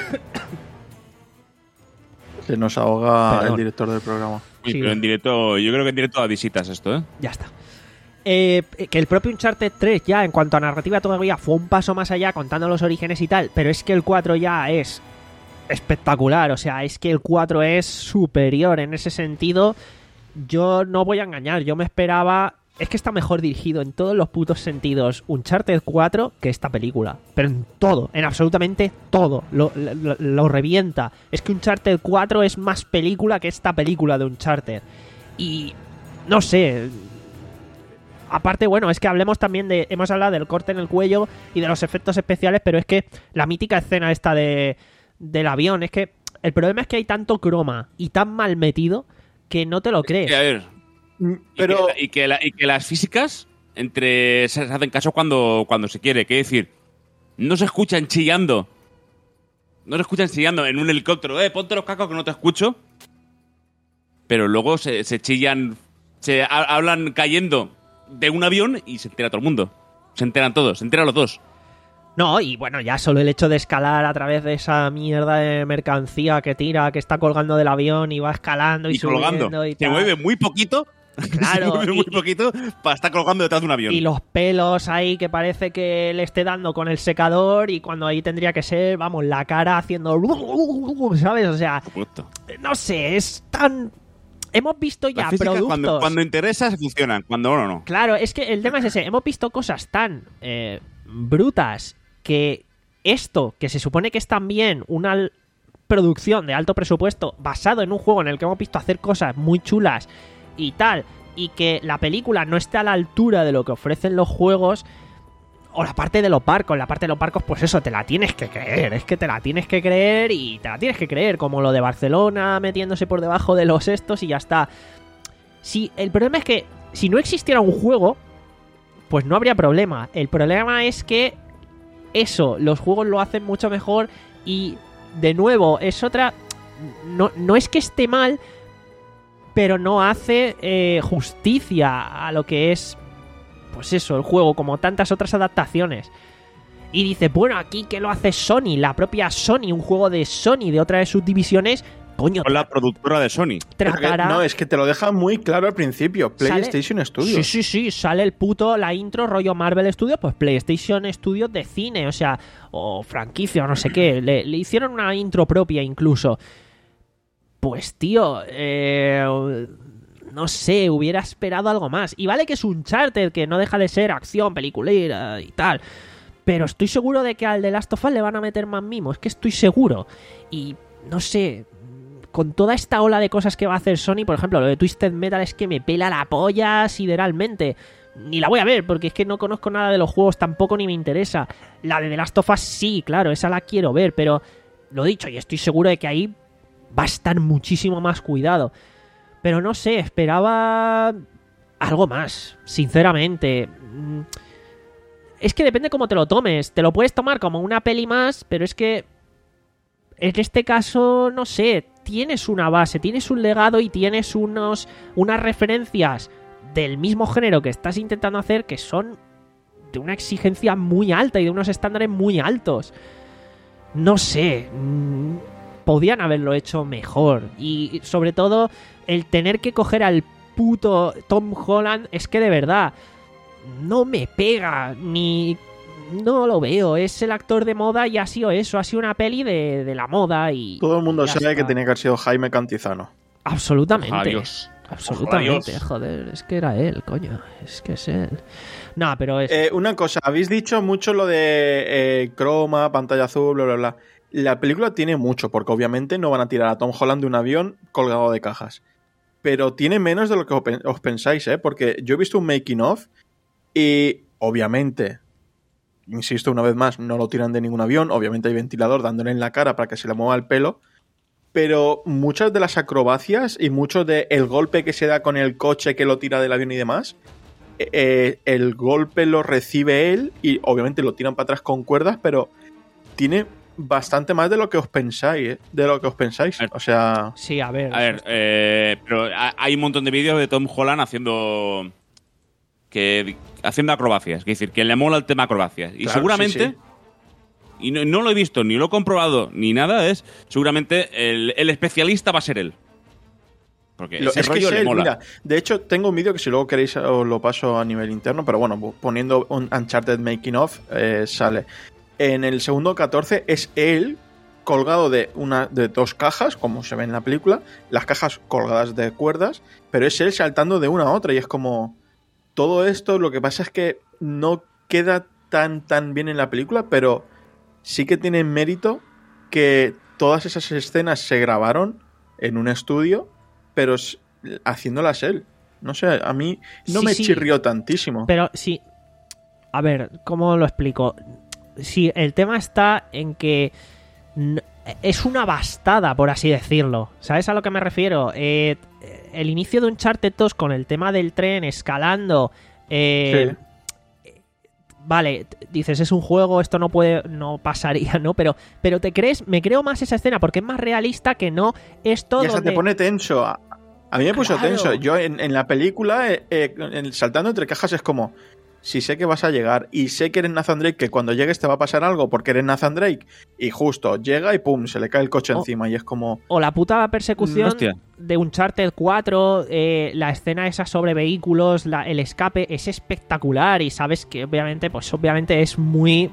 Se nos ahoga Perdón. el director del programa. Uy, Sí. pero en directo, yo creo que en directo da visitas esto, ¿eh? Ya está. Eh, que el propio Uncharted tres ya, en cuanto a narrativa todavía, fue un paso más allá contando los orígenes y tal, pero es que el cuatro ya es espectacular, o sea, es que el cuatro es superior en ese sentido. Yo no voy a engañar, yo me esperaba... Es que está mejor dirigido en todos los putos sentidos Uncharted cuatro que esta película. Pero en todo, en absolutamente todo. Lo, lo, lo revienta. Es que Uncharted cuatro es más película que esta película de Uncharted. Y... no sé... Aparte, bueno, es que hablemos también de... Hemos hablado del corte en el cuello y de los efectos especiales, pero es que la mítica escena esta de del avión, es que el problema es que hay tanto croma y tan mal metido que no te lo crees. Y a ver, Pero y, que, y, que la- y que las físicas entre se hacen caso cuando, cuando se quiere. Quiere decir, no se escuchan chillando. No se escuchan chillando en un helicóptero. Eh, ponte los cacos que no te escucho. Pero luego se, se chillan, se ha- hablan cayendo de un avión y se entera todo el mundo. Se enteran todos, se enteran los dos. No, y bueno, ya solo el hecho de escalar a través de esa mierda de mercancía que tira, que está colgando del avión y va escalando y, Y colgando. subiendo y Se tal. mueve muy poquito. Claro, se mueve y- muy poquito para estar colgando detrás de un avión. Y los pelos ahí que parece que le esté dando con el secador y cuando ahí tendría que ser, vamos, la cara haciendo... ¿Sabes? O sea, Por supuesto. no sé, es tan... Hemos visto ya Las físicas productos... cuando, cuando interesa se funcionan, cuando no, no. Claro, es que el tema es ese. Hemos visto cosas tan eh, brutas que esto, que se supone que es también una l- producción de alto presupuesto basado en un juego en el que hemos visto hacer cosas muy chulas y tal, y que la película no esté a la altura de lo que ofrecen los juegos, o la parte de los barcos, la parte de los barcos, pues eso, te la tienes que creer, es que te la tienes que creer y te la tienes que creer, como lo de Barcelona metiéndose por debajo de los estos y ya está. Si, el problema es que si no existiera un juego, pues no habría problema. El problema es que eso, los juegos lo hacen mucho mejor y, de nuevo, es otra... No, no es que esté mal, pero no hace eh, justicia a lo que es, pues eso, el juego, como tantas otras adaptaciones. Y dice, bueno, aquí que lo hace Sony, la propia Sony, un juego de Sony, de otra de sus divisiones, coño, Con la productora de Sony. tratará... no, es que te lo deja muy claro al principio. PlayStation Studios. Sí, sí, sí, sale el puto, la intro, rollo Marvel Studios, pues PlayStation Studios de cine, o sea, o franquicia, o no sé qué. Le, le hicieron una intro propia incluso. Pues, tío, eh, no sé, hubiera esperado algo más. Y vale que es un Uncharted, que no deja de ser acción, peliculera y tal. Pero estoy seguro de que al The Last of Us le van a meter más mimos, es que estoy seguro. Y, no sé, con toda esta ola de cosas que va a hacer Sony, por ejemplo, lo de Twisted Metal es que me pela la polla sideralmente. Ni la voy a ver, porque es que no conozco nada de los juegos tampoco ni me interesa. La de The Last of Us sí, claro, esa la quiero ver, pero lo dicho, y estoy seguro de que ahí va a estar muchísimo más cuidado. Pero no sé, esperaba algo más, sinceramente. Mm, Es que depende cómo te lo tomes. Te lo puedes tomar como una peli más, pero es que en este caso, no sé, tienes una base, tienes un legado y tienes unos unas referencias del mismo género que estás intentando hacer que son de una exigencia muy alta y de unos estándares muy altos. No sé, mmm, podían haberlo hecho mejor. Y sobre todo, el tener que coger al puto Tom Holland es que de verdad no me pega, ni... No lo veo, es el actor de moda y ha sido eso, ha sido una peli de, de la moda y... Todo el mundo ya sabe está. que tenía que haber sido Jaime Cantizano. Absolutamente. Adiós. Absolutamente, Adiós. joder, es que era él, coño, es que es él. No, pero es... Eh, una cosa, habéis dicho mucho lo de eh, croma, pantalla azul, bla, bla, bla. La película tiene mucho, porque obviamente no van a tirar a Tom Holland de un avión colgado de cajas. Pero tiene menos de lo que os pensáis, ¿eh? Porque yo he visto un making of y obviamente, insisto una vez más, no lo tiran de ningún avión. Obviamente hay ventilador dándole en la cara para que se le mueva el pelo. Pero muchas de las acrobacias y mucho del golpe que se da con el coche que lo tira del avión y demás, eh, el golpe lo recibe él y obviamente lo tiran para atrás con cuerdas, pero tiene bastante más de lo que os pensáis, ¿eh? De lo que os pensáis. O sea... Sí, a ver. A ver, eh, pero hay un montón de vídeos de Tom Holland haciendo que haciendo acrobacias. Es decir, que le mola el tema acrobacias. Y Claro, seguramente, sí, sí. y no, no lo he visto, ni lo he comprobado, ni nada, es seguramente el, el especialista va a ser él. Porque Lo- ese es que rollo es le él, mola. mira, de hecho tengo un vídeo que si luego queréis os lo paso a nivel interno, pero bueno, poniendo un Uncharted Making of eh, sale. En el segundo catorce es él colgado de una de dos cajas, como se ve en la película, las cajas colgadas de cuerdas, pero es él saltando de una a otra y es como todo esto, lo que pasa es que no queda tan tan bien en la película, pero sí que tiene mérito que todas esas escenas se grabaron en un estudio, pero s- haciéndolas él. No sé, a mí no Sí, me sí. chirrió tantísimo. Pero sí. A ver, ¿cómo lo explico? Sí, el tema está en que n- es una bastada, por así decirlo. ¿Sabes a lo que me refiero? Eh, el inicio de Uncharted dos con el tema del tren escalando. eh, Vale, t- dices, es un juego, esto no puede, no pasaría, ¿no? Pero, pero te crees, me creo más esa escena porque es más realista que no esto Y hasta donde... te pone tenso. A, a mí me puso Claro. tenso. Yo en, en la película, eh, eh, en- saltando entre cajas, es como... Si sé que vas a llegar y sé que eres Nathan Drake, que cuando llegues te va a pasar algo porque eres Nathan Drake, y justo llega y pum, se le cae el coche Oh. encima y es como... O la puta persecución Hostia. de Uncharted cuatro, eh, la escena esa sobre vehículos, la- el escape es espectacular y sabes que obviamente, pues obviamente es muy...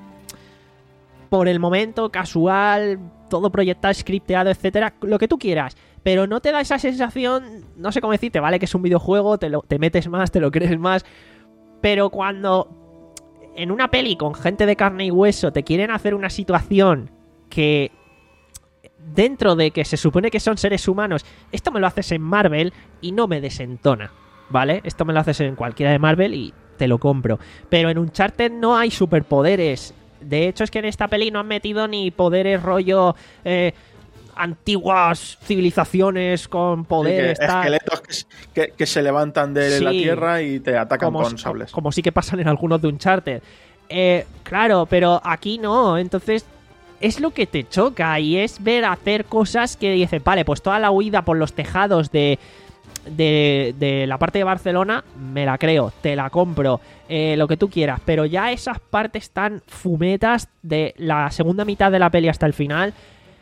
Por el momento, casual, todo proyectado, scripteado, etcétera, lo que tú quieras. Pero no te da esa sensación, no sé cómo decirte, vale que es un videojuego, te, lo, te metes más, te lo crees más, pero cuando en una peli con gente de carne y hueso te quieren hacer una situación que dentro de que se supone que son seres humanos, esto me lo haces en Marvel y no me desentona, ¿vale? Esto me lo haces en cualquiera de Marvel y te lo compro. Pero en Uncharted no hay superpoderes. De hecho, es que en esta peli no han metido ni poderes rollo... Eh, antiguas civilizaciones con poderes, que tal. esqueletos que, s- que- que se levantan de Sí. la tierra y te atacan como, con sables. como sí que pasan en algunos de Uncharted. Eh, claro, pero aquí no. Entonces, es lo que te choca y es ver hacer cosas que dicen, vale, pues toda la huida por los tejados de, de, de la parte de Barcelona, me la creo, te la compro, eh, lo que tú quieras. Pero ya esas partes tan fumetas de la segunda mitad de la peli hasta el final,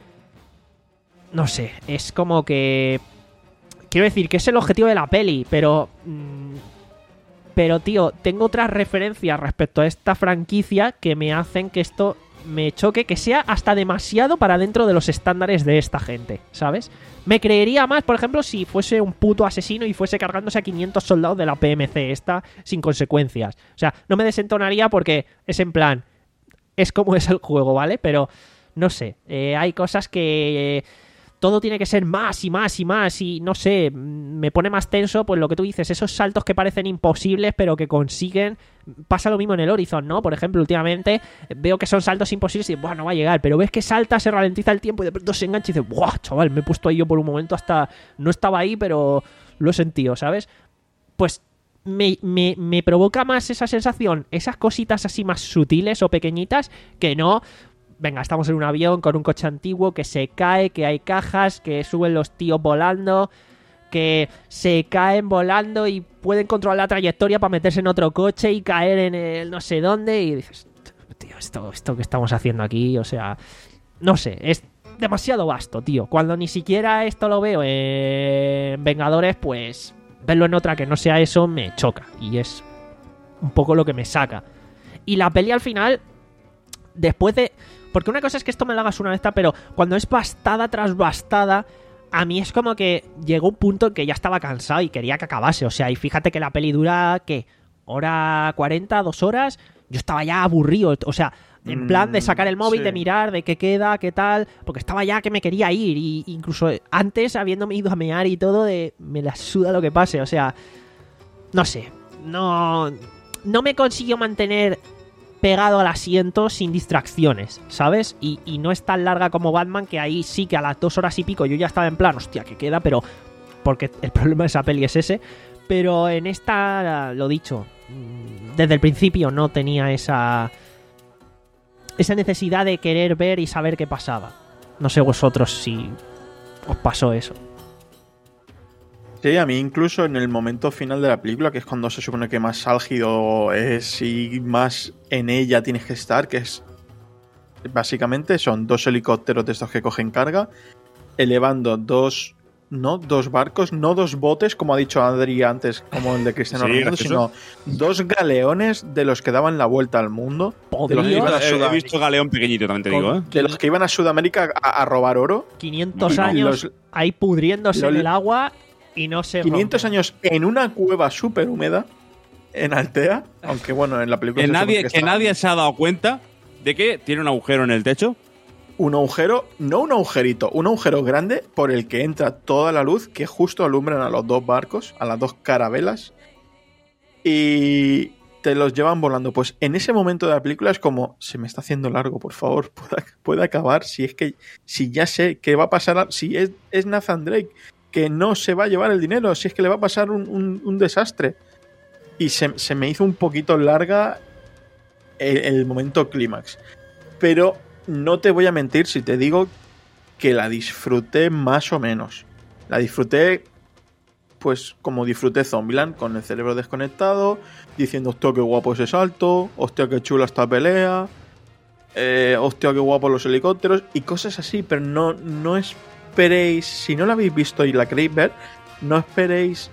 no sé, es como que... Quiero decir que es el objetivo de la peli, pero... mmm, pero, tío, tengo otras referencias respecto a esta franquicia que me hacen que esto me choque, que sea hasta demasiado para dentro de los estándares de esta gente, ¿sabes? Me creería más, por ejemplo, si fuese un puto asesino y fuese cargándose a quinientos soldados de la P M C esta sin consecuencias. O sea, no me desentonaría porque es en plan... Es como es el juego, ¿vale? Pero, no sé, eh, hay cosas que... Eh, todo tiene que ser más y más y más y no sé, me pone más tenso pues lo que tú dices, esos saltos que parecen imposibles pero que consiguen. Pasa lo mismo en el Horizon, ¿no? Por ejemplo, últimamente veo que son saltos imposibles y buah, no va a llegar, pero ves que salta, se ralentiza el tiempo y de pronto se engancha y dices, buah, chaval, me he puesto ahí yo por un momento hasta... No estaba ahí, pero lo he sentido, ¿sabes? Pues me, me, me provoca más esa sensación, esas cositas así más sutiles o pequeñitas que no... Venga, estamos en un avión con un coche antiguo que se cae, que hay cajas, que suben los tíos volando, que se caen volando y pueden controlar la trayectoria para meterse en otro coche y caer en el no sé dónde. Y dices, tío, esto, esto que estamos haciendo aquí, o sea, no sé, es demasiado vasto, tío. Cuando ni siquiera esto lo veo en Vengadores, pues verlo en otra que no sea eso me choca. Y es un poco lo que me saca. Y la peli al final, después de... Porque una cosa es que esto me lo hagas una vez, pero cuando es bastada tras bastada, a mí es como que llegó un punto en que ya estaba cansado y quería que acabase. O sea, y fíjate que la peli dura, ¿qué? ¿Hora cuarenta? ¿Dos horas? Yo estaba ya aburrido. O sea, en plan de sacar el móvil, sí. de mirar, de qué queda, qué tal. Porque estaba ya que me quería ir. Y incluso antes, habiéndome ido a mear y todo, de me la suda lo que pase. O sea, no sé. No, no me consiguió mantener pegado al asiento sin distracciones, ¿sabes? Y, y no es tan larga como Batman, que ahí sí que a las dos horas y pico yo ya estaba en plan, hostia, que queda, pero... Porque el problema de esa peli es ese. Pero en esta, lo dicho, desde el principio no tenía esa... esa necesidad de querer ver y saber qué pasaba. No sé vosotros si os pasó eso. Sí, a mí incluso en el momento final de la película, que es cuando se supone que más álgido es y más en ella tienes que estar, que es básicamente son dos helicópteros de estos que cogen carga, elevando dos, no dos barcos, no dos botes, como ha dicho Adri antes, como el de Cristiano Sí, Ronaldo, gracioso. sino dos galeones de los que daban la vuelta al mundo, de los, que iban a He, he Sudamérica, visto Galeón pequeñito, también te digo, ¿eh? de los que iban a Sudamérica a, a robar oro. quinientos Y años los- ahí pudriéndose los- en el agua y no se quinientos rompen. años en una cueva súper húmeda en Altea, aunque bueno, en la película Que se supone nadie, que está nadie se ha dado cuenta de que tiene un agujero en el techo. un agujero, no un agujerito, un agujero grande por el que entra toda la luz que justo alumbran a los dos barcos, a las dos carabelas, y te los llevan volando. Pues en ese momento de la película es como, se me está haciendo largo, por favor, puede, puede acabar, si es que, si ya sé que va a pasar, a- si es, es Nathan Drake, que no se va a llevar el dinero, si es que le va a pasar un, un- un desastre. Y se, se me hizo un poquito larga el, el momento clímax. Pero no te voy a mentir si te digo que la disfruté más o menos. La disfruté, pues como disfruté Zombieland, con el cerebro desconectado, diciendo, hostia, qué guapo ese salto, hostia, qué chula esta pelea, eh, hostia, qué guapo los helicópteros, y cosas así, pero no, no esperéis, si no la habéis visto y la queréis ver, no esperéis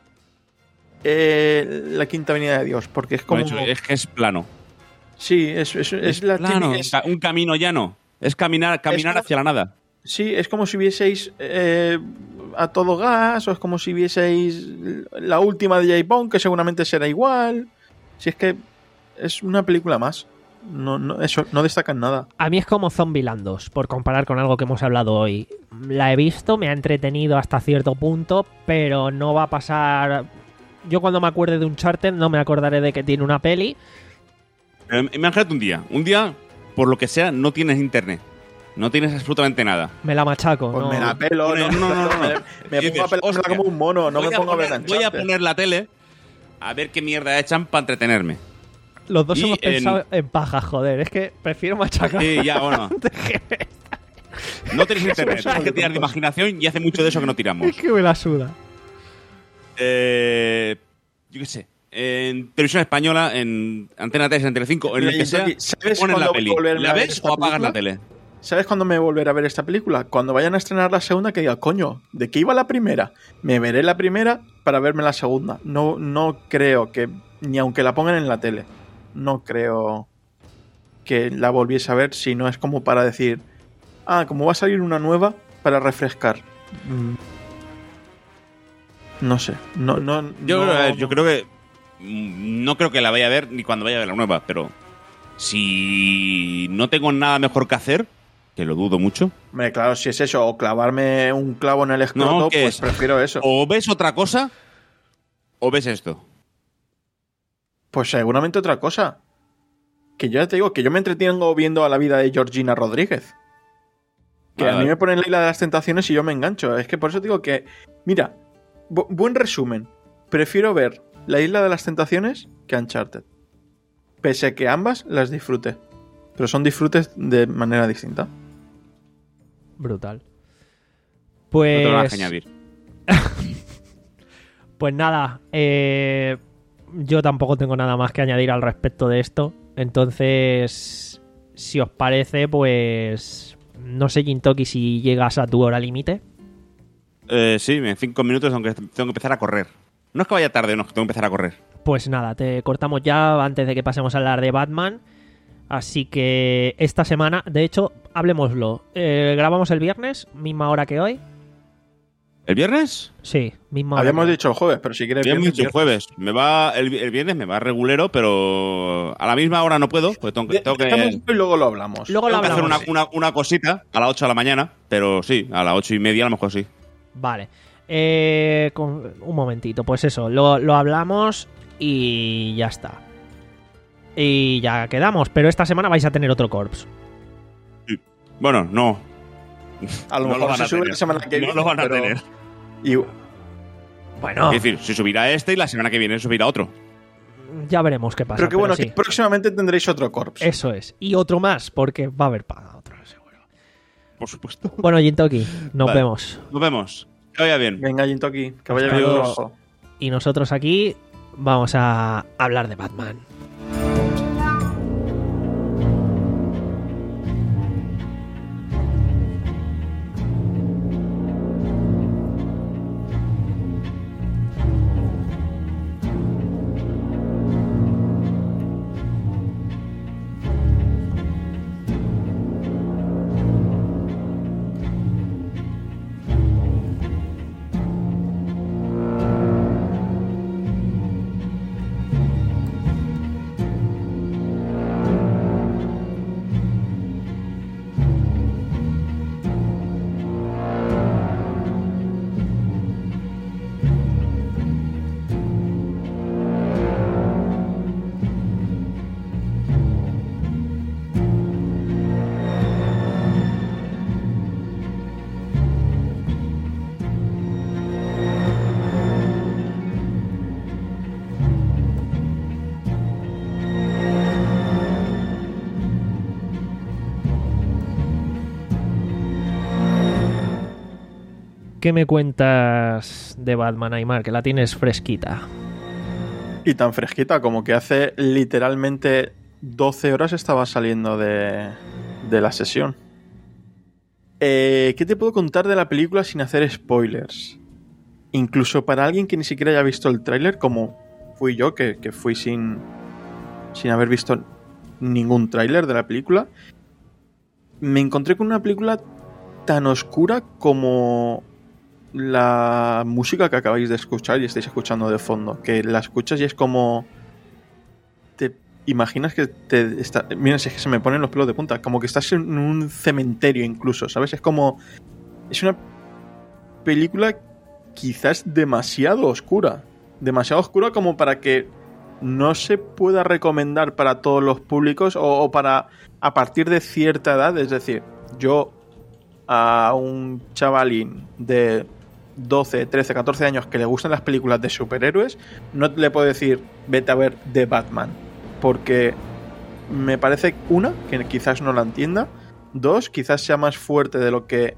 eh, la quinta venida de Dios, porque es como... Como he dicho, es que es plano. Sí, es, es, es la plano, típica- es- ca- un camino llano. Es caminar, caminar como- hacia la nada. Sí, es como si vieseis eh, a todo gas, o es como si vieseis la última de J. Bond, que seguramente será igual. Si es que es una película más. No, no, eso, no destacan nada. A mí es como Zombieland dos, por comparar con algo que hemos hablado hoy. La he visto, me ha entretenido hasta cierto punto, pero no va a pasar... Yo cuando me acuerde de Uncharted no me acordaré de que tiene una peli. Pero imagínate un día. Un día, por lo que sea, no tienes internet. No tienes absolutamente nada. Me la machaco. Pues no. me la pelo, No, no, no, no, no, no. me, me Y pongo a dices, pelarla hostia, como un mono, no voy me a pongo poner, a ver Voy a Uncharted. poner la tele a ver qué mierda echan para entretenerme. Los dos Y hemos en- pensado en paja, joder. Es que prefiero machacar. Sí, ya, bueno. No tenéis internet. Tienes que tirar de imaginación y hace mucho de eso que no tiramos. Es que me la suda. Eh, yo qué sé. En televisión española, en Antena tres, en Telecinco, en el que sea, ¿Sabes ponen la cuándo peli. volverme ¿La a ver ves esta o apagas película? la tele? ¿Sabes cuándo me volveré a ver esta película? Cuando vayan a estrenar la segunda, que diga, coño, ¿de qué iba la primera? Me veré la primera para verme la segunda. No, no creo que, ni aunque la pongan en la tele, no creo que la volviese a ver, si no es como para decir, ah, como va a salir una nueva, para refrescar. Mm. No sé, no, no, Yo, no- creo- yo creo que. mm, No creo que la vaya a ver ni cuando vaya a ver la nueva, pero. Si no tengo nada mejor que hacer, que lo dudo mucho, Hombre, claro, si es eso, o clavarme un clavo en el escroto, No, ¿qué pues es? prefiero eso. o ves otra cosa o ves esto. Pues seguramente otra cosa. Que yo ya te digo, que yo me entretengo viendo a la vida de Georgina Rodríguez. Que Vale. a mí me ponen la isla de las tentaciones y yo me engancho. Es que por eso digo que, mira, bu- buen resumen. Prefiero ver la isla de las tentaciones que Uncharted. Pese a que ambas las disfrute. Pero son disfrutes de manera distinta. Brutal. No Pues... te lo vas a añadir. Pues nada, eh, yo tampoco tengo nada más que añadir al respecto de esto. Entonces, si os parece, pues... No sé, Jintoki, si llegas a tu hora límite. Eh, sí, en cinco minutos aunque tengo que empezar a correr. No es que vaya tarde, no, es que tengo que empezar a correr. Pues nada, te cortamos ya antes de que pasemos a hablar de Batman. Así que esta semana, de hecho, hablemoslo. Eh, grabamos el viernes, misma hora que hoy. ¿El viernes? Sí, misma hora. Habíamos que hoy. dicho el jueves, pero si quieres... Habíamos viernes, dicho el jueves. Me va, el, el viernes me va regulero, pero a la misma hora no puedo, pues tengo que, De- tengo que, dejamos esto y luego lo hablamos. Luego lo tengo que hacer hablamos. una, una, una cosita a las ocho de la mañana, pero sí, a las ocho y media a lo mejor sí. Vale. Eh, con- un momentito, pues eso, lo, lo hablamos y ya está. Y ya quedamos, pero esta semana vais a tener otro Corps. Bueno, no. A lo No mejor van se a sube tener. la semana que No viene. lo van a pero- tener. Y Bueno, Es decir, se subirá este y la semana que viene subirá otro. ya veremos qué pasa. Pero que bueno, sí. que próximamente tendréis otro Corps. Eso es. Y otro más, porque va a haber para otro, seguro. Por supuesto. Bueno, Jintoki, nos Vale. vemos. Nos vemos. Que vaya bien. Venga, Jintoki, que vaya Hasta bien tu luego. trabajo. Y nosotros aquí vamos a hablar de Batman. ¿Qué me cuentas de Batman, Aymar? Que la tienes fresquita. Y tan fresquita como que hace literalmente doce horas estaba saliendo de, de la sesión. Eh, ¿Qué te puedo contar de la película sin hacer spoilers? Incluso para alguien que ni siquiera haya visto el tráiler, como fui yo, que, que fui sin, sin haber visto ningún tráiler de la película, me encontré con una película tan oscura como la música que acabáis de escuchar y estáis escuchando de fondo, que la escuchas y es como te imaginas que te está, mira, es que se me ponen los pelos de punta, como que estás en un cementerio incluso, ¿sabes? Es como es una película quizás demasiado oscura, demasiado oscura como para que no se pueda recomendar para todos los públicos o, o para a partir de cierta edad, es decir, yo a un chavalín de doce, trece, catorce años que le gustan las películas de superhéroes, no le puedo decir vete a ver The Batman, porque me parece, una, que quizás no la entienda, dos, quizás sea más fuerte de lo que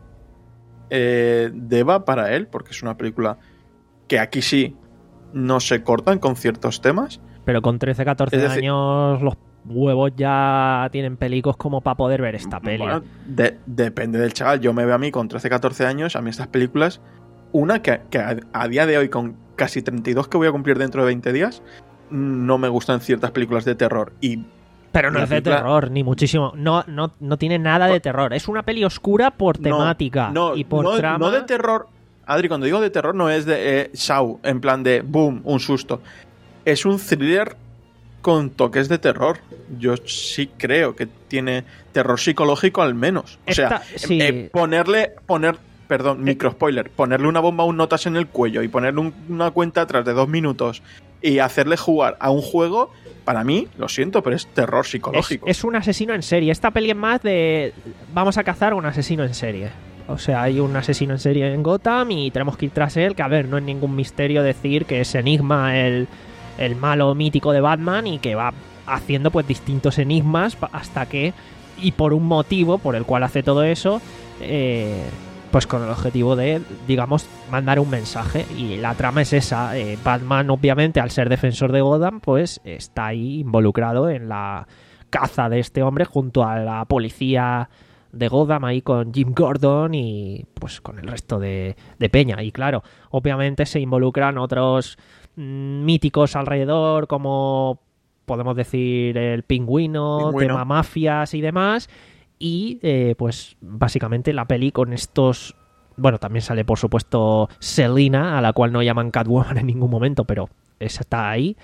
eh, deba para él, porque es una película que aquí sí no se cortan con ciertos temas. Pero con trece, catorce Es decir, años los huevos ya tienen pelicos como para poder ver esta peli. Bueno, de- depende del chaval. Yo me veo a mí con trece, catorce años, a mí estas películas, una que, que a, a día de hoy, con casi treinta y dos que voy a cumplir dentro de veinte días, no me gustan ciertas películas de terror. Y Pero no la es de película- terror, ni muchísimo. No, no, no tiene nada de terror. Es una peli oscura por No, temática no, y por no, trama. no de terror. Adri, cuando digo de terror no es de eh, Saw, en plan de boom, un susto. Es un thriller con toques de terror. Yo sí creo que tiene terror psicológico al menos. O sea, Esta- sí. eh, ponerle, poner, perdón, micro spoiler, ponerle una bomba a un notas en el cuello y ponerle un- una cuenta atrás de dos minutos y hacerle jugar a un juego, para mí, lo siento, pero es terror Es, psicológico. es un asesino en serie. Esta peli es más de vamos a cazar a un asesino en serie. O sea, hay un asesino en serie en Gotham y tenemos que ir tras él, que a ver, no es ningún misterio decir que es Enigma el, el malo mítico de Batman y que va haciendo pues distintos enigmas pa- hasta que, y por un motivo por el cual hace todo eso, eh, pues con el objetivo de, digamos, mandar un mensaje. Y la trama es esa. Eh, Batman, obviamente, al ser defensor de Gotham, pues está ahí involucrado en la caza de este hombre junto a la policía de Gotham, ahí con Jim Gordon y pues con el resto de, de peña. Y claro, obviamente se involucran otros mm, míticos alrededor, como podemos decir el Pingüino, Pingüino. tema mafias y demás. Y eh, pues básicamente la peli con estos... Bueno, también sale por supuesto Selina, a la cual no llaman Catwoman en ningún momento, pero esa está ahí.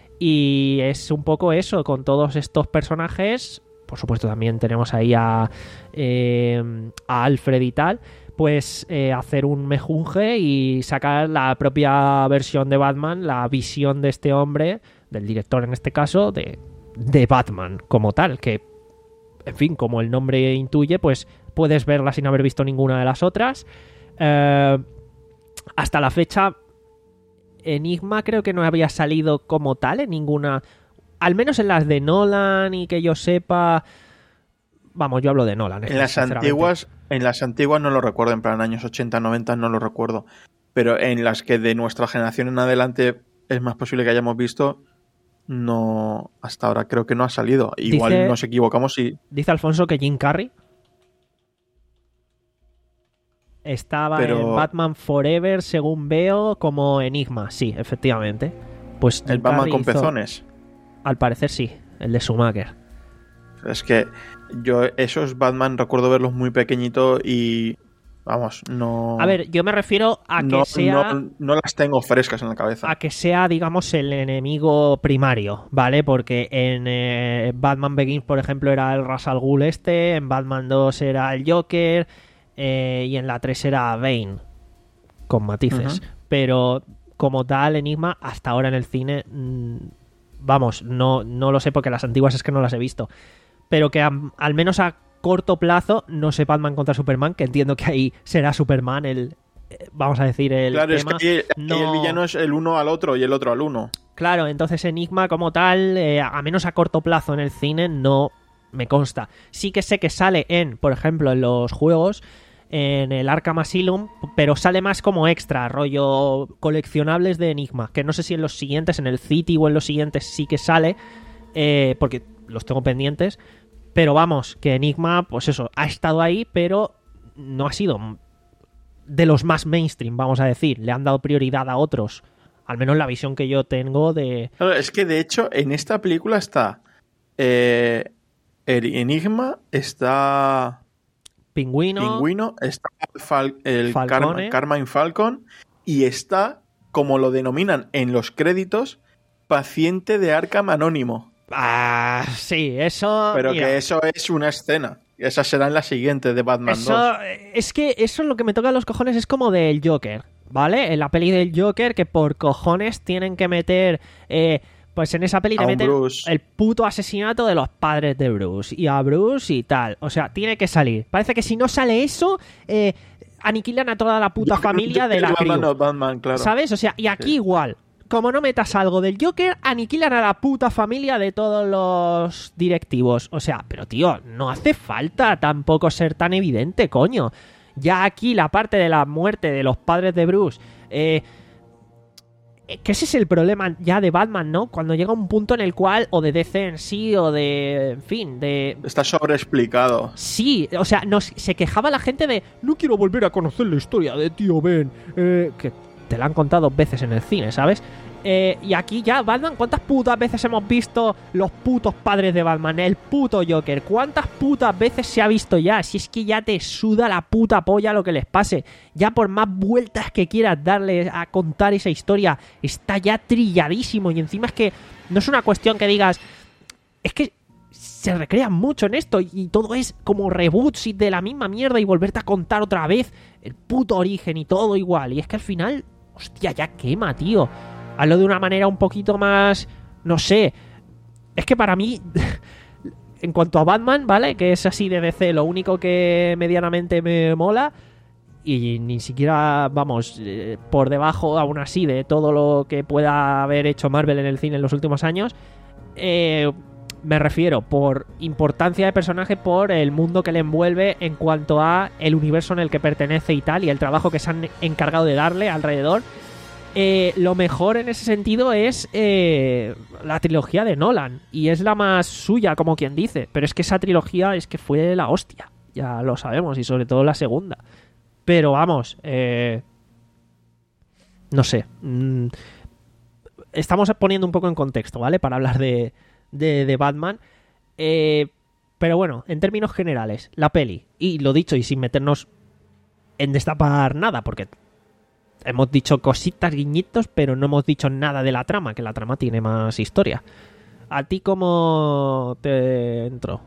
Y es un poco eso, con todos estos personajes. Por supuesto también tenemos ahí a, eh, a Alfred y tal. Pues eh, hacer un mejunje y sacar la propia versión de Batman, la visión de este hombre, del director en este caso, de, de Batman como tal, que en fin, como el nombre intuye, pues puedes verla sin haber visto ninguna de las otras. Eh, hasta la fecha, Enigma creo que no había salido como tal en ninguna... Al menos en las de Nolan y que yo sepa... Vamos, yo hablo de Nolan. En las antiguas, en las antiguas no lo recuerdo, en plan años ochenta, noventa no lo recuerdo. Pero en las que de nuestra generación en adelante es más posible que hayamos visto, no, hasta ahora creo que no ha salido. Igual Dice, nos equivocamos y... Dice Alfonso que Jim Carrey estaba Pero... en Batman Forever, según veo, como Enigma. Sí, efectivamente. Pues Jim el Batman Carrey con hizo... pezones. Al parecer sí, el de Schumacher. Es que yo esos Batman recuerdo verlos muy pequeñitos y vamos, no... A ver, yo me refiero a que no, sea... No, no las tengo frescas en la cabeza. A que sea, digamos, el enemigo primario, ¿vale? Porque en eh, Batman Begins, por ejemplo, era el Ra's al Ghul este, en Batman dos era el Joker, eh, y en la tres era Bane, con matices. Uh-huh. Pero como tal, Enigma, hasta ahora en el cine... Mmm, vamos, no, no lo sé porque las antiguas es que no las he visto. Pero que a, al menos a corto plazo, no sé Batman contra Superman, que entiendo que ahí será Superman el, vamos a decir, el claro, tema. Es que ahí, no... ahí el villano es el uno al otro y el otro al uno. Claro, entonces Enigma como tal, eh, a menos a corto plazo en el cine, no me consta. Sí que sé que sale en, por ejemplo, en los juegos, en el Arkham Asylum, pero sale más como extra, rollo coleccionables de Enigma, que no sé si en los siguientes, en el City o en los siguientes sí que sale, eh, porque los tengo pendientes, pero vamos, que Enigma, pues eso, ha estado ahí, pero no ha sido de los más mainstream, vamos a decir, le han dado prioridad a otros, al menos la visión que yo tengo de... Claro, es que de hecho en esta película está eh, el Enigma, está... Pingüino, Pingüino, está Fal- el Falcone. Carm- Carmine Falcon y está, como lo denominan en los créditos, paciente de Arkham Anónimo. Ah, sí, eso... Pero mira, que eso es una escena. Esa será en la siguiente de Batman eso, dos. Es que eso es lo que me toca los cojones, es como del Joker, ¿vale? En la peli del Joker, que por cojones tienen que meter... Eh, pues en esa peli A le un meten Bruce. el puto asesinato de los padres de Bruce. Y a Bruce y tal. O sea, tiene que salir. Parece que si no sale eso, eh, aniquilan a toda la puta familia de la Batman, crew. no, Batman, claro. ¿Sabes? O sea, y aquí Sí. igual. Como no metas algo del Joker, aniquilan a la puta familia de todos los directivos. O sea, pero tío, no hace falta tampoco ser tan evidente, coño. Ya aquí la parte de la muerte de los padres de Bruce... Eh, que ese es el problema ya de Batman, ¿no? Cuando llega un punto en el cual, o de D C en sí, o de... En fin, de... Está sobreexplicado. Sí, o sea, nos, se quejaba la gente de... No quiero volver a conocer la historia de Tío Ben. Eh, que te la han contado veces en el cine, ¿sabes? Eh, y aquí ya, Batman, ¿cuántas putas veces hemos visto los putos padres de Batman? El puto Joker. ¿Cuántas putas veces se ha visto ya? Si es que ya te suda la puta polla lo que les pase. Ya por más vueltas que quieras darle a contar esa historia, está ya trilladísimo. Y encima es que no es una cuestión que digas... Es que se recrean mucho en esto y todo es como reboots y de la misma mierda y volverte a contar otra vez el puto origen y todo igual. Y es que al final, hostia, ya quema, tío. Hazlo de una manera un poquito más... No sé. Es que para mí... En cuanto a Batman, ¿vale? Que es así de D C, lo único que medianamente me mola... Y ni siquiera, vamos, eh, por debajo aún así de todo lo que pueda haber hecho Marvel en el cine en los últimos años... Eh... Me refiero por importancia de personaje, por el mundo que le envuelve en cuanto a el universo en el que pertenece y tal, y el trabajo que se han encargado de darle alrededor. Eh, lo mejor en ese sentido es eh, la trilogía de Nolan, y es la más suya, como quien dice. Pero es que esa trilogía es que fue la hostia, ya lo sabemos, y sobre todo la segunda. Pero vamos, eh, no sé. Mm, estamos poniendo un poco en contexto, ¿vale? Para hablar de... De, de Batman, eh, pero bueno, en términos generales, la peli, y lo dicho, y sin meternos en destapar nada, porque hemos dicho cositas, guiñitos, pero no hemos dicho nada de la trama, que la trama tiene más historia. ¿A ti cómo te entró?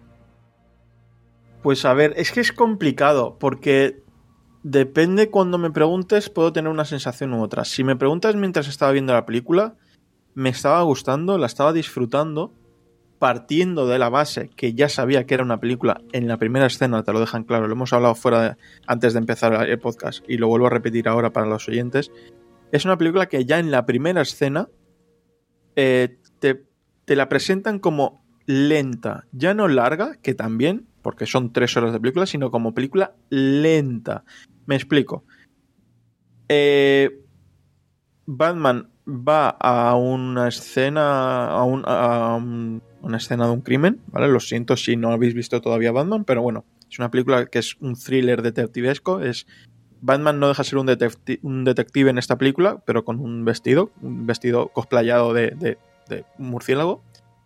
Pues a ver, es que es complicado, porque depende cuando me preguntes, puedo tener una sensación u otra. Si me preguntas mientras estaba viendo la película, me estaba gustando, la estaba disfrutando, partiendo de la base que ya sabía que era una película. En la primera escena te lo dejan claro, lo hemos hablado fuera de, antes de empezar el podcast y lo vuelvo a repetir ahora para los oyentes. es una película que ya en la primera escena eh, te, te la presentan como lenta, ya no larga, que también, porque son tres horas de película, sino como película lenta. Me explico. Eh, Batman va a una escena a, un, a un, una escena de un crimen, ¿vale? Lo siento si no habéis visto todavía Batman, pero bueno, es una película que es un thriller detectivesco. Es Batman no deja de ser un, detecti- un detective en esta película, pero con un vestido, un vestido cosplayado de, de, de un murciélago.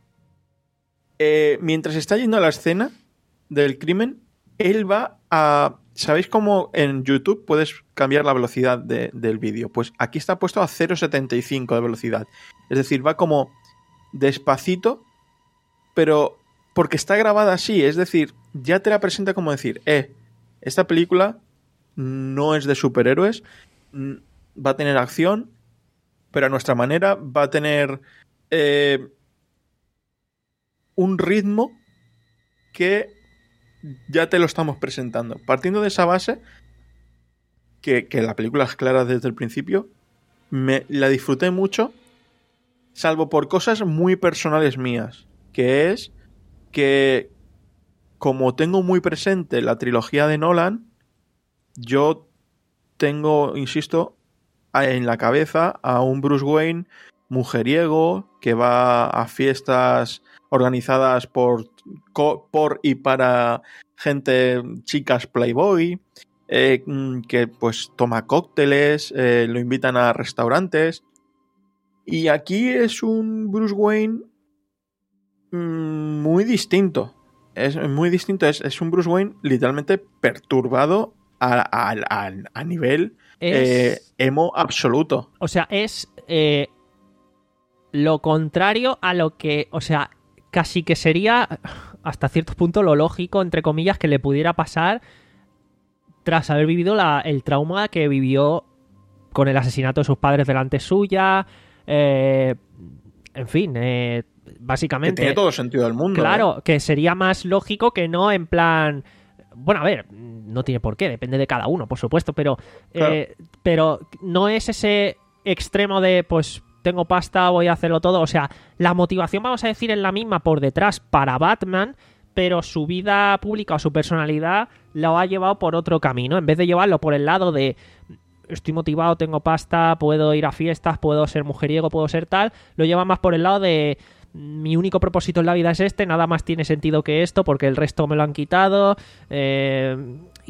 Eh, mientras está yendo a la escena del crimen, él va a... ¿Sabéis cómo en YouTube puedes cambiar la velocidad de, del vídeo? Pues aquí está puesto a cero coma setenta y cinco de velocidad. Es decir, va como despacito, pero porque está grabada así. Es decir, ya te la presenta como decir, eh, esta película no es de superhéroes, va a tener acción, pero a nuestra manera va a tener eh, un ritmo que ya te lo estamos presentando. Partiendo de esa base, que, que la película es clara desde el principio, me la disfruté mucho, salvo por cosas muy personales mías, que es que como tengo muy presente la trilogía de Nolan, yo tengo, insisto, en la cabeza a un Bruce Wayne mujeriego que va a fiestas organizadas por, por y para gente, chicas playboy, eh, que pues toma cócteles, eh, lo invitan a restaurantes. Y aquí es un Bruce Wayne mmm, muy distinto. Es muy distinto. Es, es un Bruce Wayne literalmente perturbado a, a, a, a nivel Es... eh, emo absoluto. O sea, es eh, lo contrario a lo que... O sea, casi que sería hasta cierto punto lo lógico, entre comillas, que le pudiera pasar tras haber vivido la, el trauma que vivió con el asesinato de sus padres delante suya. Eh, en fin, eh, básicamente... Que tiene todo sentido del mundo. Claro, ¿eh? que sería más lógico que no en plan... Bueno, a ver, no tiene por qué, depende de cada uno, por supuesto, pero, Claro. eh, pero no es ese extremo de, pues, tengo pasta, voy a hacerlo todo. O sea, la motivación, vamos a decir, es la misma por detrás para Batman, pero su vida pública o su personalidad lo ha llevado por otro camino. En vez de llevarlo por el lado de estoy motivado, tengo pasta, puedo ir a fiestas, puedo ser mujeriego, puedo ser tal, lo lleva más por el lado de mi único propósito en la vida es este, nada más tiene sentido que esto porque el resto me lo han quitado, eh,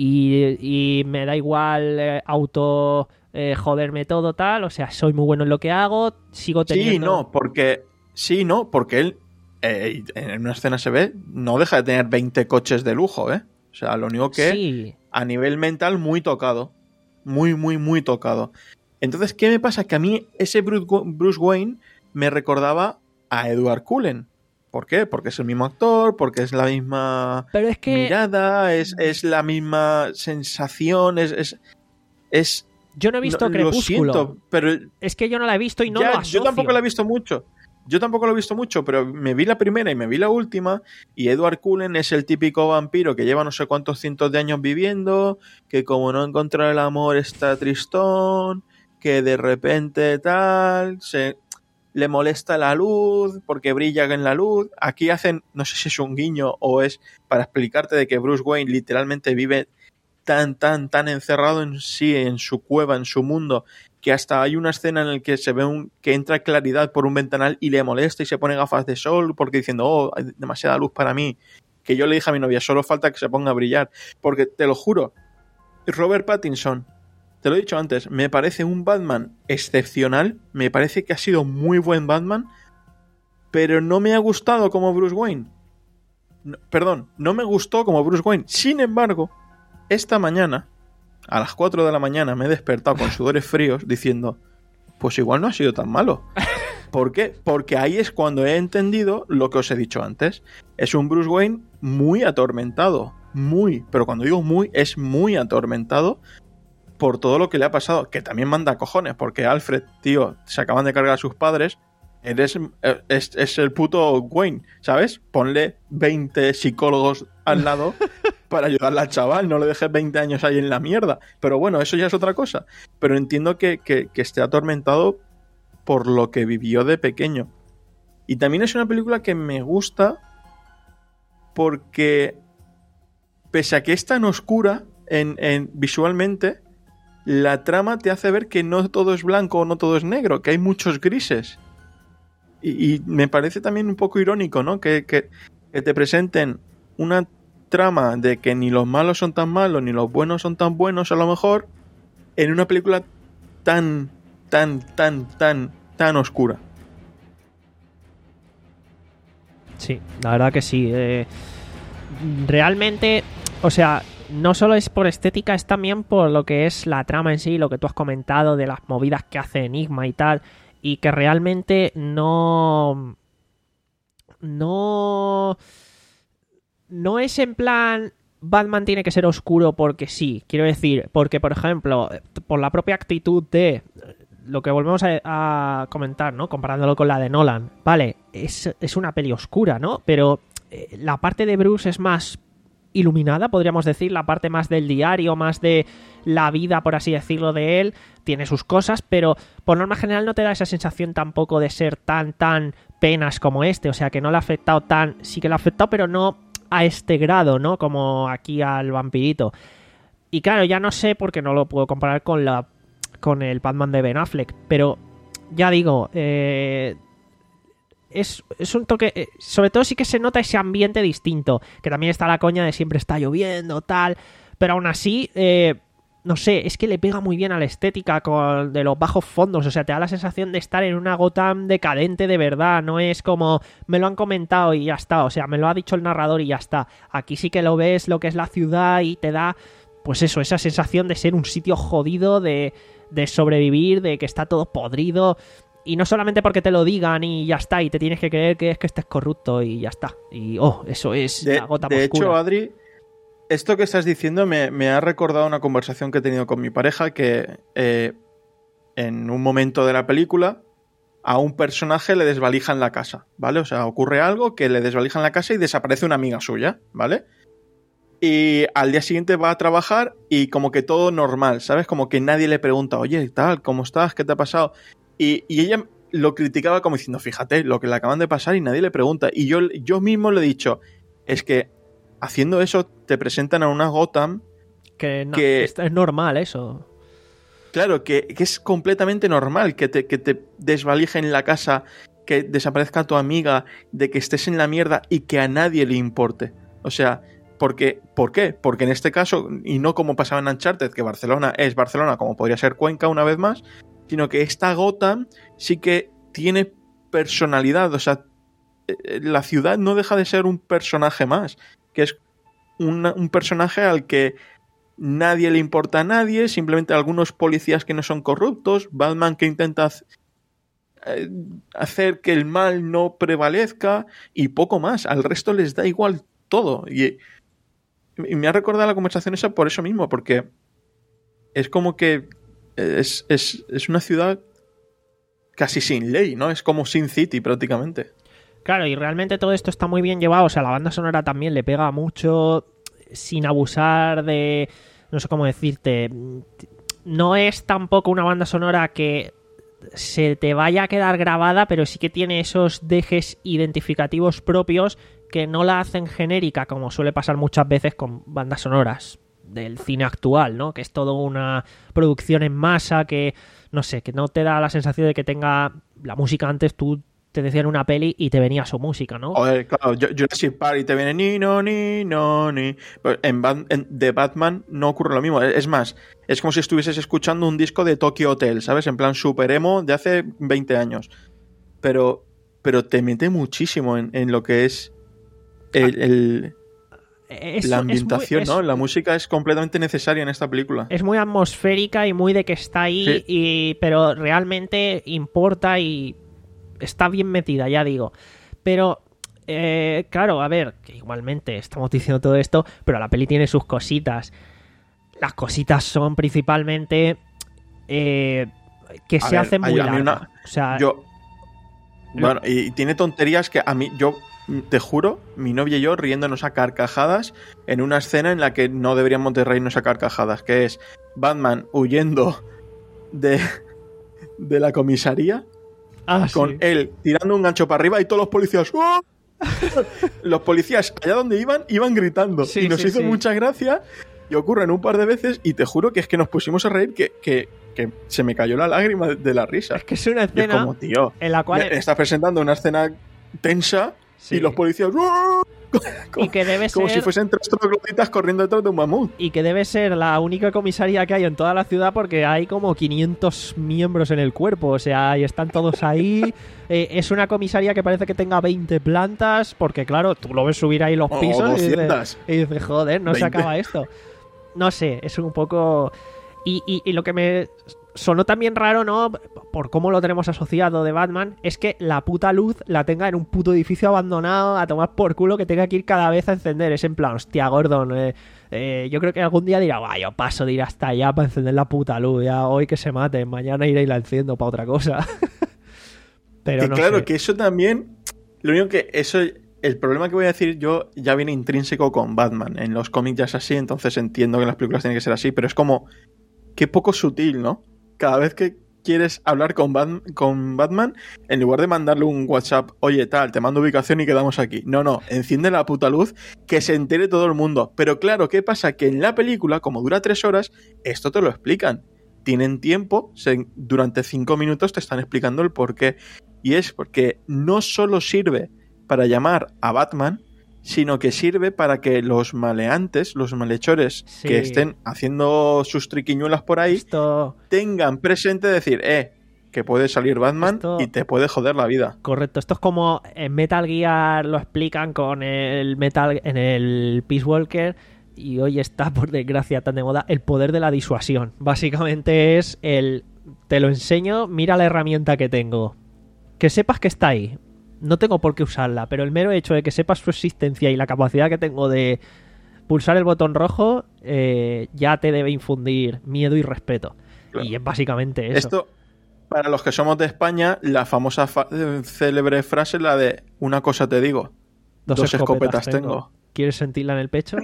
y, y me da igual eh, auto eh, joderme todo tal, o sea, soy muy bueno en lo que hago, sigo teniendo... Sí, no, porque sí, no, porque él eh, en una escena se ve, no deja de tener veinte coches de lujo, ¿eh? O sea, lo único que Sí. a nivel mental muy tocado, muy, muy, muy tocado. Entonces, ¿qué me pasa? Que a mí ese Bruce Wayne me recordaba a Edward Cullen. ¿Por qué? Porque es el mismo actor, porque es la misma Pero es que... mirada, es, es la misma sensación, es... es, es Yo no he visto no, Crepúsculo. Lo siento, pero Es que yo no la he visto y no ya, lo asocio. yo tampoco la he visto mucho. Yo tampoco lo he visto mucho, pero me vi la primera y me vi la última, y Edward Cullen es el típico vampiro que lleva no sé cuántos cientos de años viviendo, que como no encontró el amor está tristón, que de repente tal, se le molesta la luz porque brilla en la luz. Aquí hacen, no sé si es un guiño o es para explicarte de que Bruce Wayne literalmente vive tan, tan, tan encerrado en sí, en su cueva, en su mundo, que hasta hay una escena en la que se ve un, que entra claridad por un ventanal y le molesta y se pone gafas de sol porque diciendo, oh, hay demasiada luz para mí. Que yo le dije a mi novia, solo falta que se ponga a brillar. Porque te lo juro, Robert Pattinson, te lo he dicho antes, me parece un Batman excepcional, me parece que ha sido muy buen Batman, pero no me ha gustado como Bruce Wayne. No, perdón, no me gustó como Bruce Wayne. Sin embargo, esta mañana, a las cuatro de la mañana, me he despertado con sudores fríos diciendo, pues igual no ha sido tan malo. ¿Por qué? Porque ahí es cuando he entendido lo que os he dicho antes. Es un Bruce Wayne muy atormentado, muy, pero cuando digo muy, es muy atormentado por todo lo que le ha pasado, que también manda cojones, porque Alfred, tío, se acaban de cargar a sus padres, eres es, es el puto Wayne, ¿sabes? Ponle veinte psicólogos al lado para ayudarle al chaval, no le dejes veinte años ahí en la mierda. Pero bueno, eso ya es otra cosa. Pero entiendo que, que, que esté atormentado por lo que vivió de pequeño. Y también es una película que me gusta porque, pese a que es tan oscura en, en, visualmente, la trama te hace ver que no todo es blanco o no todo es negro, que hay muchos grises. Y, y me parece también un poco irónico, ¿no? Que, que, que te presenten una trama de que ni los malos son tan malos ni los buenos son tan buenos, a lo mejor, en una película tan, tan, tan, tan, tan oscura. Sí, la verdad que sí. Eh, realmente, o sea, no solo es por estética, es también por lo que es la trama en sí, lo que tú has comentado de las movidas que hace Enigma y tal, y que realmente no... No... No es en plan... Batman tiene que ser oscuro porque sí. Quiero decir, porque por ejemplo, por la propia actitud de... Lo que volvemos a, a comentar, ¿no? Comparándolo con la de Nolan. Vale, es, es una peli oscura, ¿no? Pero eh, la parte de Bruce es más iluminada, podríamos decir. La parte más del diario, más de la vida, por así decirlo, de él. Tiene sus cosas, pero por norma general no te da esa sensación tampoco de ser tan, tan penas como este. O sea, que no le ha afectado tan... Sí que le ha afectado, pero no a este grado, ¿no? Como aquí al vampirito. Y claro, ya no sé porque no lo puedo comparar con la con el Batman de Ben Affleck, pero ya digo, eh, es, es un toque, eh, sobre todo sí que se nota ese ambiente distinto, que también está la coña de siempre está lloviendo, tal, pero aún así, eh, no sé, es que le pega muy bien a la estética con, de los bajos fondos, o sea, te da la sensación de estar en una Gotham decadente de verdad, no es como me lo han comentado y ya está, o sea, me lo ha dicho el narrador y ya está. Aquí sí que lo ves, lo que es la ciudad y te da, pues eso, esa sensación de ser un sitio jodido, de de sobrevivir, de que está todo podrido, y no solamente porque te lo digan y ya está, y te tienes que creer que es que estés corrupto y ya está, y oh, eso es de, la gota de oscura. hecho, Adri, esto que estás diciendo me, me ha recordado una conversación que he tenido con mi pareja, que eh, en un momento de la película a un personaje le desvalijan la casa, ¿vale? O sea, ocurre algo que le desvalijan la casa y desaparece una amiga suya, ¿vale? Y al día siguiente va a trabajar y como que todo normal, ¿sabes? Como que nadie le pregunta, oye, tal, ¿cómo estás? ¿Qué te ha pasado? Y, y ella lo criticaba como diciendo, fíjate, lo que le acaban de pasar y nadie le pregunta. Y yo, yo mismo le he dicho, es que haciendo eso te presentan a una Gotham que, no, que es, es normal eso. Claro, que, que es completamente normal que te, que te desvalijen la casa, que desaparezca tu amiga, de que estés en la mierda y que a nadie le importe. O sea... Porque, ¿por qué? Porque en este caso, y no como pasaba en Uncharted, que Barcelona es Barcelona, como podría ser Cuenca una vez más, sino que esta Gotham sí que tiene personalidad. O sea, la ciudad no deja de ser un personaje más, que es una, un personaje al que nadie le importa a nadie, simplemente algunos policías que no son corruptos, Batman que intenta hacer que el mal no prevalezca y poco más. Al resto les da igual todo. Y... Y me ha recordado la conversación esa por eso mismo, porque es como que es, es, es una ciudad casi sin ley, ¿no? Es como Sin City prácticamente. Claro, y realmente todo esto está muy bien llevado, o sea, la banda sonora también le pega mucho, sin abusar de... no sé cómo decirte... No es tampoco una banda sonora que se te vaya a quedar grabada, pero sí que tiene esos dejes identificativos propios que no la hacen genérica, como suele pasar muchas veces con bandas sonoras del cine actual, ¿no? Que es todo una producción en masa, que, no sé, que no te da la sensación de que tenga la música antes, tú te decían una peli y te venía su música, ¿no? Joder, claro, Jurassic Park y te viene ni, no, ni, no, ni... Pero en, en The Batman no ocurre lo mismo, es más, es como si estuvieses escuchando un disco de Tokyo Hotel, ¿sabes? En plan super emo de hace veinte años. Pero, pero te mete muchísimo en, en lo que es... El, el, es, la ambientación, es muy, ¿no? es, la música es completamente necesaria en esta película. Es muy atmosférica y muy de que está ahí, sí. y, pero realmente importa y está bien metida, ya digo. Pero, eh, claro, a ver, que igualmente estamos diciendo todo esto, pero la peli tiene sus cositas. Las cositas son principalmente eh, que a se ver, hacen muy largas. Una... O sea, yo... Bueno, y tiene tonterías que a mí, yo te juro, mi novia y yo riéndonos a carcajadas en una escena en la que no deberíamos de reírnos a carcajadas, que es Batman huyendo de, de la comisaría Ah, con sí. él tirando un gancho para arriba y todos los policías... ¡Oh! Los policías allá donde iban, iban gritando. Sí, y nos sí, hizo sí. mucha gracia. Y ocurren un par de veces y te juro que es que nos pusimos a reír que, que, que se me cayó la lágrima de, de la risa. Es que es una Y es escena como, tío, en la cual... me- estás presentando una escena tensa Sí. y los policías... ¡Oh! Como, y que debe como ser... si fuesen tres trogloditas corriendo detrás de un mamut. Y que debe ser la única comisaría que hay en toda la ciudad porque hay como quinientos miembros en el cuerpo. O sea, y están todos ahí. Eh, es una comisaría que parece que tenga veinte plantas porque, claro, tú lo ves subir ahí los O pisos y doscientas. dices, y dices, joder, no se veinte. acaba esto. No sé, es un poco... Y, y, y lo que me sonó también raro, ¿no? Por cómo lo tenemos asociado de Batman, es que la puta luz la tenga en un puto edificio abandonado a tomar por culo que tenga que ir cada vez a encender. Es en plan, hostia, Gordon, eh, eh, yo creo que algún día dirá, "Buah, yo paso de ir hasta allá para encender la puta luz, ya hoy que se mate, mañana iré y la enciendo para otra cosa." Pero Que no claro, sé. que eso también... Lo único que eso... El problema que voy a decir yo ya viene intrínseco con Batman. En los cómics ya es así, entonces entiendo que en las películas tiene que ser así, pero es como... Qué poco sutil, ¿no? Cada vez que quieres hablar con, Bat- con Batman, en lugar de mandarle un WhatsApp, oye, tal, te mando ubicación y quedamos aquí. No, no, enciende la puta luz, que se entere todo el mundo. Pero claro, ¿qué pasa? Que en la película, como dura tres horas, esto te lo explican. Tienen tiempo, se- durante cinco minutos te están explicando el porqué. Y es porque no solo sirve para llamar a Batman, sino que sirve para que los maleantes, los malhechores Sí. que estén haciendo sus triquiñuelas por ahí, Esto... tengan presente decir, eh, que puede salir Batman Esto- y te puede joder la vida. Correcto, esto es como en Metal Gear lo explican con el Metal en el Peace Walker y hoy está, por desgracia, tan de moda el poder de la disuasión. Básicamente es el te lo enseño, mira la herramienta que tengo. Que sepas que está ahí. No tengo por qué usarla, pero el mero hecho de que sepas su existencia y la capacidad que tengo de pulsar el botón rojo eh, ya te debe infundir miedo y respeto. Claro. Y es básicamente eso. Esto, para los que somos de España, la famosa fa- eh, célebre frase, la de una cosa te digo, dos escopetas tengo. ¿Quieres sentirla en el pecho?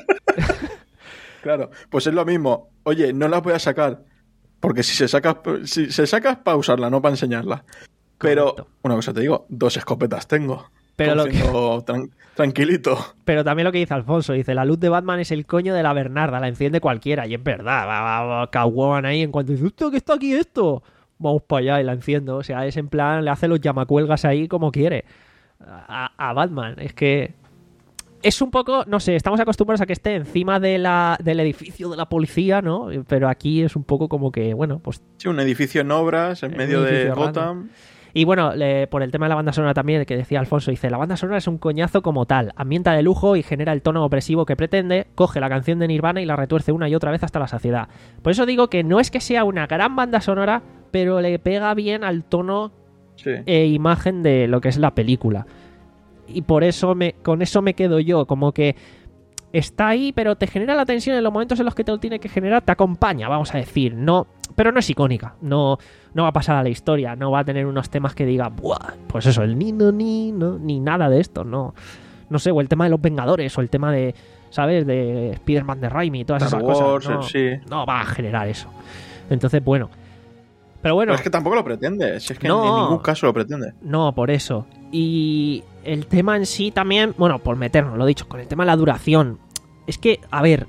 Claro, pues es lo mismo. Oye, no la voy a sacar. Porque si se saca, si se saca es para usarla, no para enseñarla. Pero, Correcto. una cosa te digo, dos escopetas tengo. Pero lo que- Confiando tran- tranquilito. Pero también lo que dice Alfonso, dice, la luz de Batman es el coño de la Bernarda, la enciende cualquiera, y es verdad, va, va, va, Catwoman ahí, en cuanto dice, "Hostia, ¿qué está aquí esto?" Vamos para allá y la enciendo, o sea, es en plan, le hace los llamacuelgas ahí como quiere a, a Batman, es que es un poco, no sé, estamos acostumbrados a que esté encima de la, del edificio de la policía, ¿no? Pero aquí es un poco como que, bueno, pues... Sí, un edificio en obras, en Un medio de edificio grande. Gotham. Y bueno, le- por el tema de la banda sonora también, que decía Alfonso, dice, la banda sonora es un coñazo como tal, ambienta de lujo y genera el tono opresivo que pretende, coge la canción de Nirvana y la retuerce una y otra vez hasta la saciedad. Por eso digo que no es que sea una gran banda sonora, pero le pega bien al tono Sí. e imagen de lo que es la película. Y por eso me, con eso me quedo yo, como que está ahí, pero te genera la tensión en los momentos en los que te lo tiene que generar, te acompaña, vamos a decir, no, pero no es icónica, no, no va a pasar a la historia, no va a tener unos temas que diga, buah, pues eso, el ni no ni no, ni nada de esto, no, no sé, o el tema de los Vengadores, o el tema de, ¿sabes?, de Spider-Man de Raimi, todas Star esas Wars, cosas, no, sí. no va a generar eso. Entonces, bueno, pero bueno. Pero es que tampoco lo pretende. Si es que No. en ningún caso lo pretende. No, por eso. Y el tema en sí también, bueno, por meternos, lo dicho, con el tema de la duración. Es que, a ver,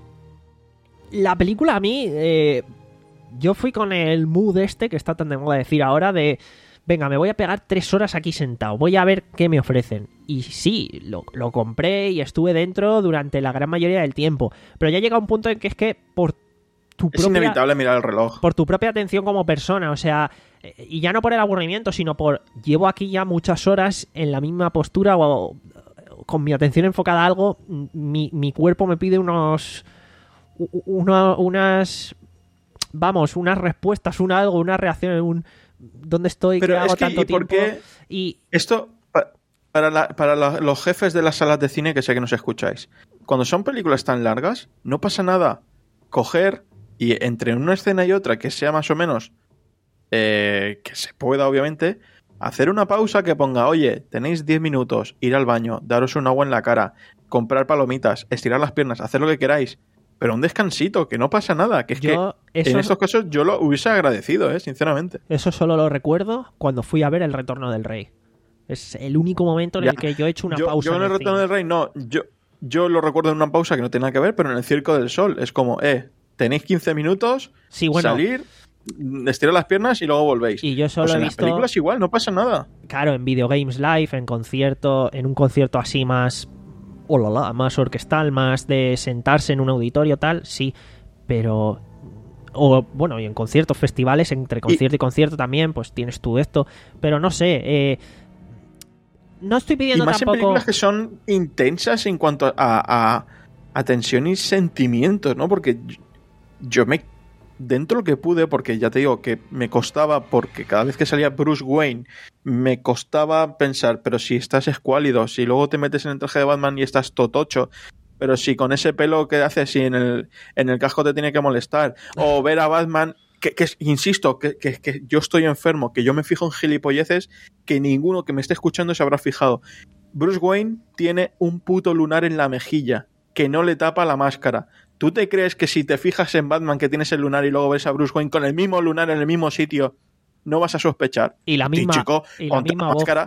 la película a mí, eh, yo fui con el mood este, que está tan de moda decir ahora, de, venga, me voy a pegar tres horas aquí sentado, voy a ver qué me ofrecen. Y sí, lo, lo compré y estuve dentro durante la gran mayoría del tiempo. Pero ya llega un punto en que es que por tu Es propia... inevitable mirar el reloj. por tu propia atención como persona, o sea, eh, y ya no por el aburrimiento, sino por llevo aquí ya muchas horas en la misma postura o, o con mi atención enfocada a algo, mi, mi cuerpo me pide unos u- uno- unas vamos, unas respuestas, un algo, una reacción, un ¿dónde estoy? Pero ¿Qué hago es que, tanto ¿y por tiempo? qué? Y Esto, pa- para, la- para la- los jefes de las salas de cine, que sé que nos escucháis, cuando son películas tan largas, no pasa nada. Coger y entre una escena y otra que sea más o menos eh, que se pueda, obviamente, Hacer una pausa que ponga, oye, tenéis diez minutos, ir al baño, daros un agua en la cara, comprar palomitas, estirar las piernas, hacer lo que queráis. Pero un descansito, que no pasa nada. Que es Yo, que eso- en estos casos yo lo hubiese agradecido, ¿eh? Sinceramente. Eso solo lo recuerdo cuando fui a ver El Retorno del Rey. Es el único momento en Ya. el que yo he hecho una yo, pausa. yo en el el Retorno cine. del Rey no. Yo, yo lo recuerdo en una pausa que no tiene nada que ver, pero en el Circo del Sol es como, eh, tenéis quince minutos, Sí, bueno, salir, estirar las piernas y luego volvéis. y yo solo Pues he en visto, las películas igual, no pasa nada. claro, en Video Games Live, en concierto, en un concierto así más, oh la la, más orquestal, más de sentarse en un auditorio tal, sí, pero o bueno, y en conciertos, festivales, entre concierto y, concierto también, pues tienes tú esto, pero no sé, eh, no estoy Y pidiendo más en tampoco. películas que son intensas en cuanto a, a, a tensión y sentimientos, ¿no? Porque yo, yo me... Dentro de lo que pude, porque ya te digo que me costaba, porque cada vez que salía Bruce Wayne, me costaba pensar, pero si estás escuálido, si luego te metes en el traje de Batman y estás totocho, pero si con ese pelo que haces, si en el, en el casco te tiene que molestar, o ver a Batman, que, que insisto, que, que, que yo estoy enfermo, que yo me fijo en gilipolleces, que ninguno que me esté escuchando se habrá fijado. Bruce Wayne tiene un puto lunar en la mejilla, que no le tapa la máscara. ¿Tú te crees que si te fijas en Batman que tienes el lunar y luego ves a Bruce Wayne con el mismo lunar en el mismo sitio, no vas a sospechar? Y la misma, Sí, chico, y la ponte misma una voz. máscara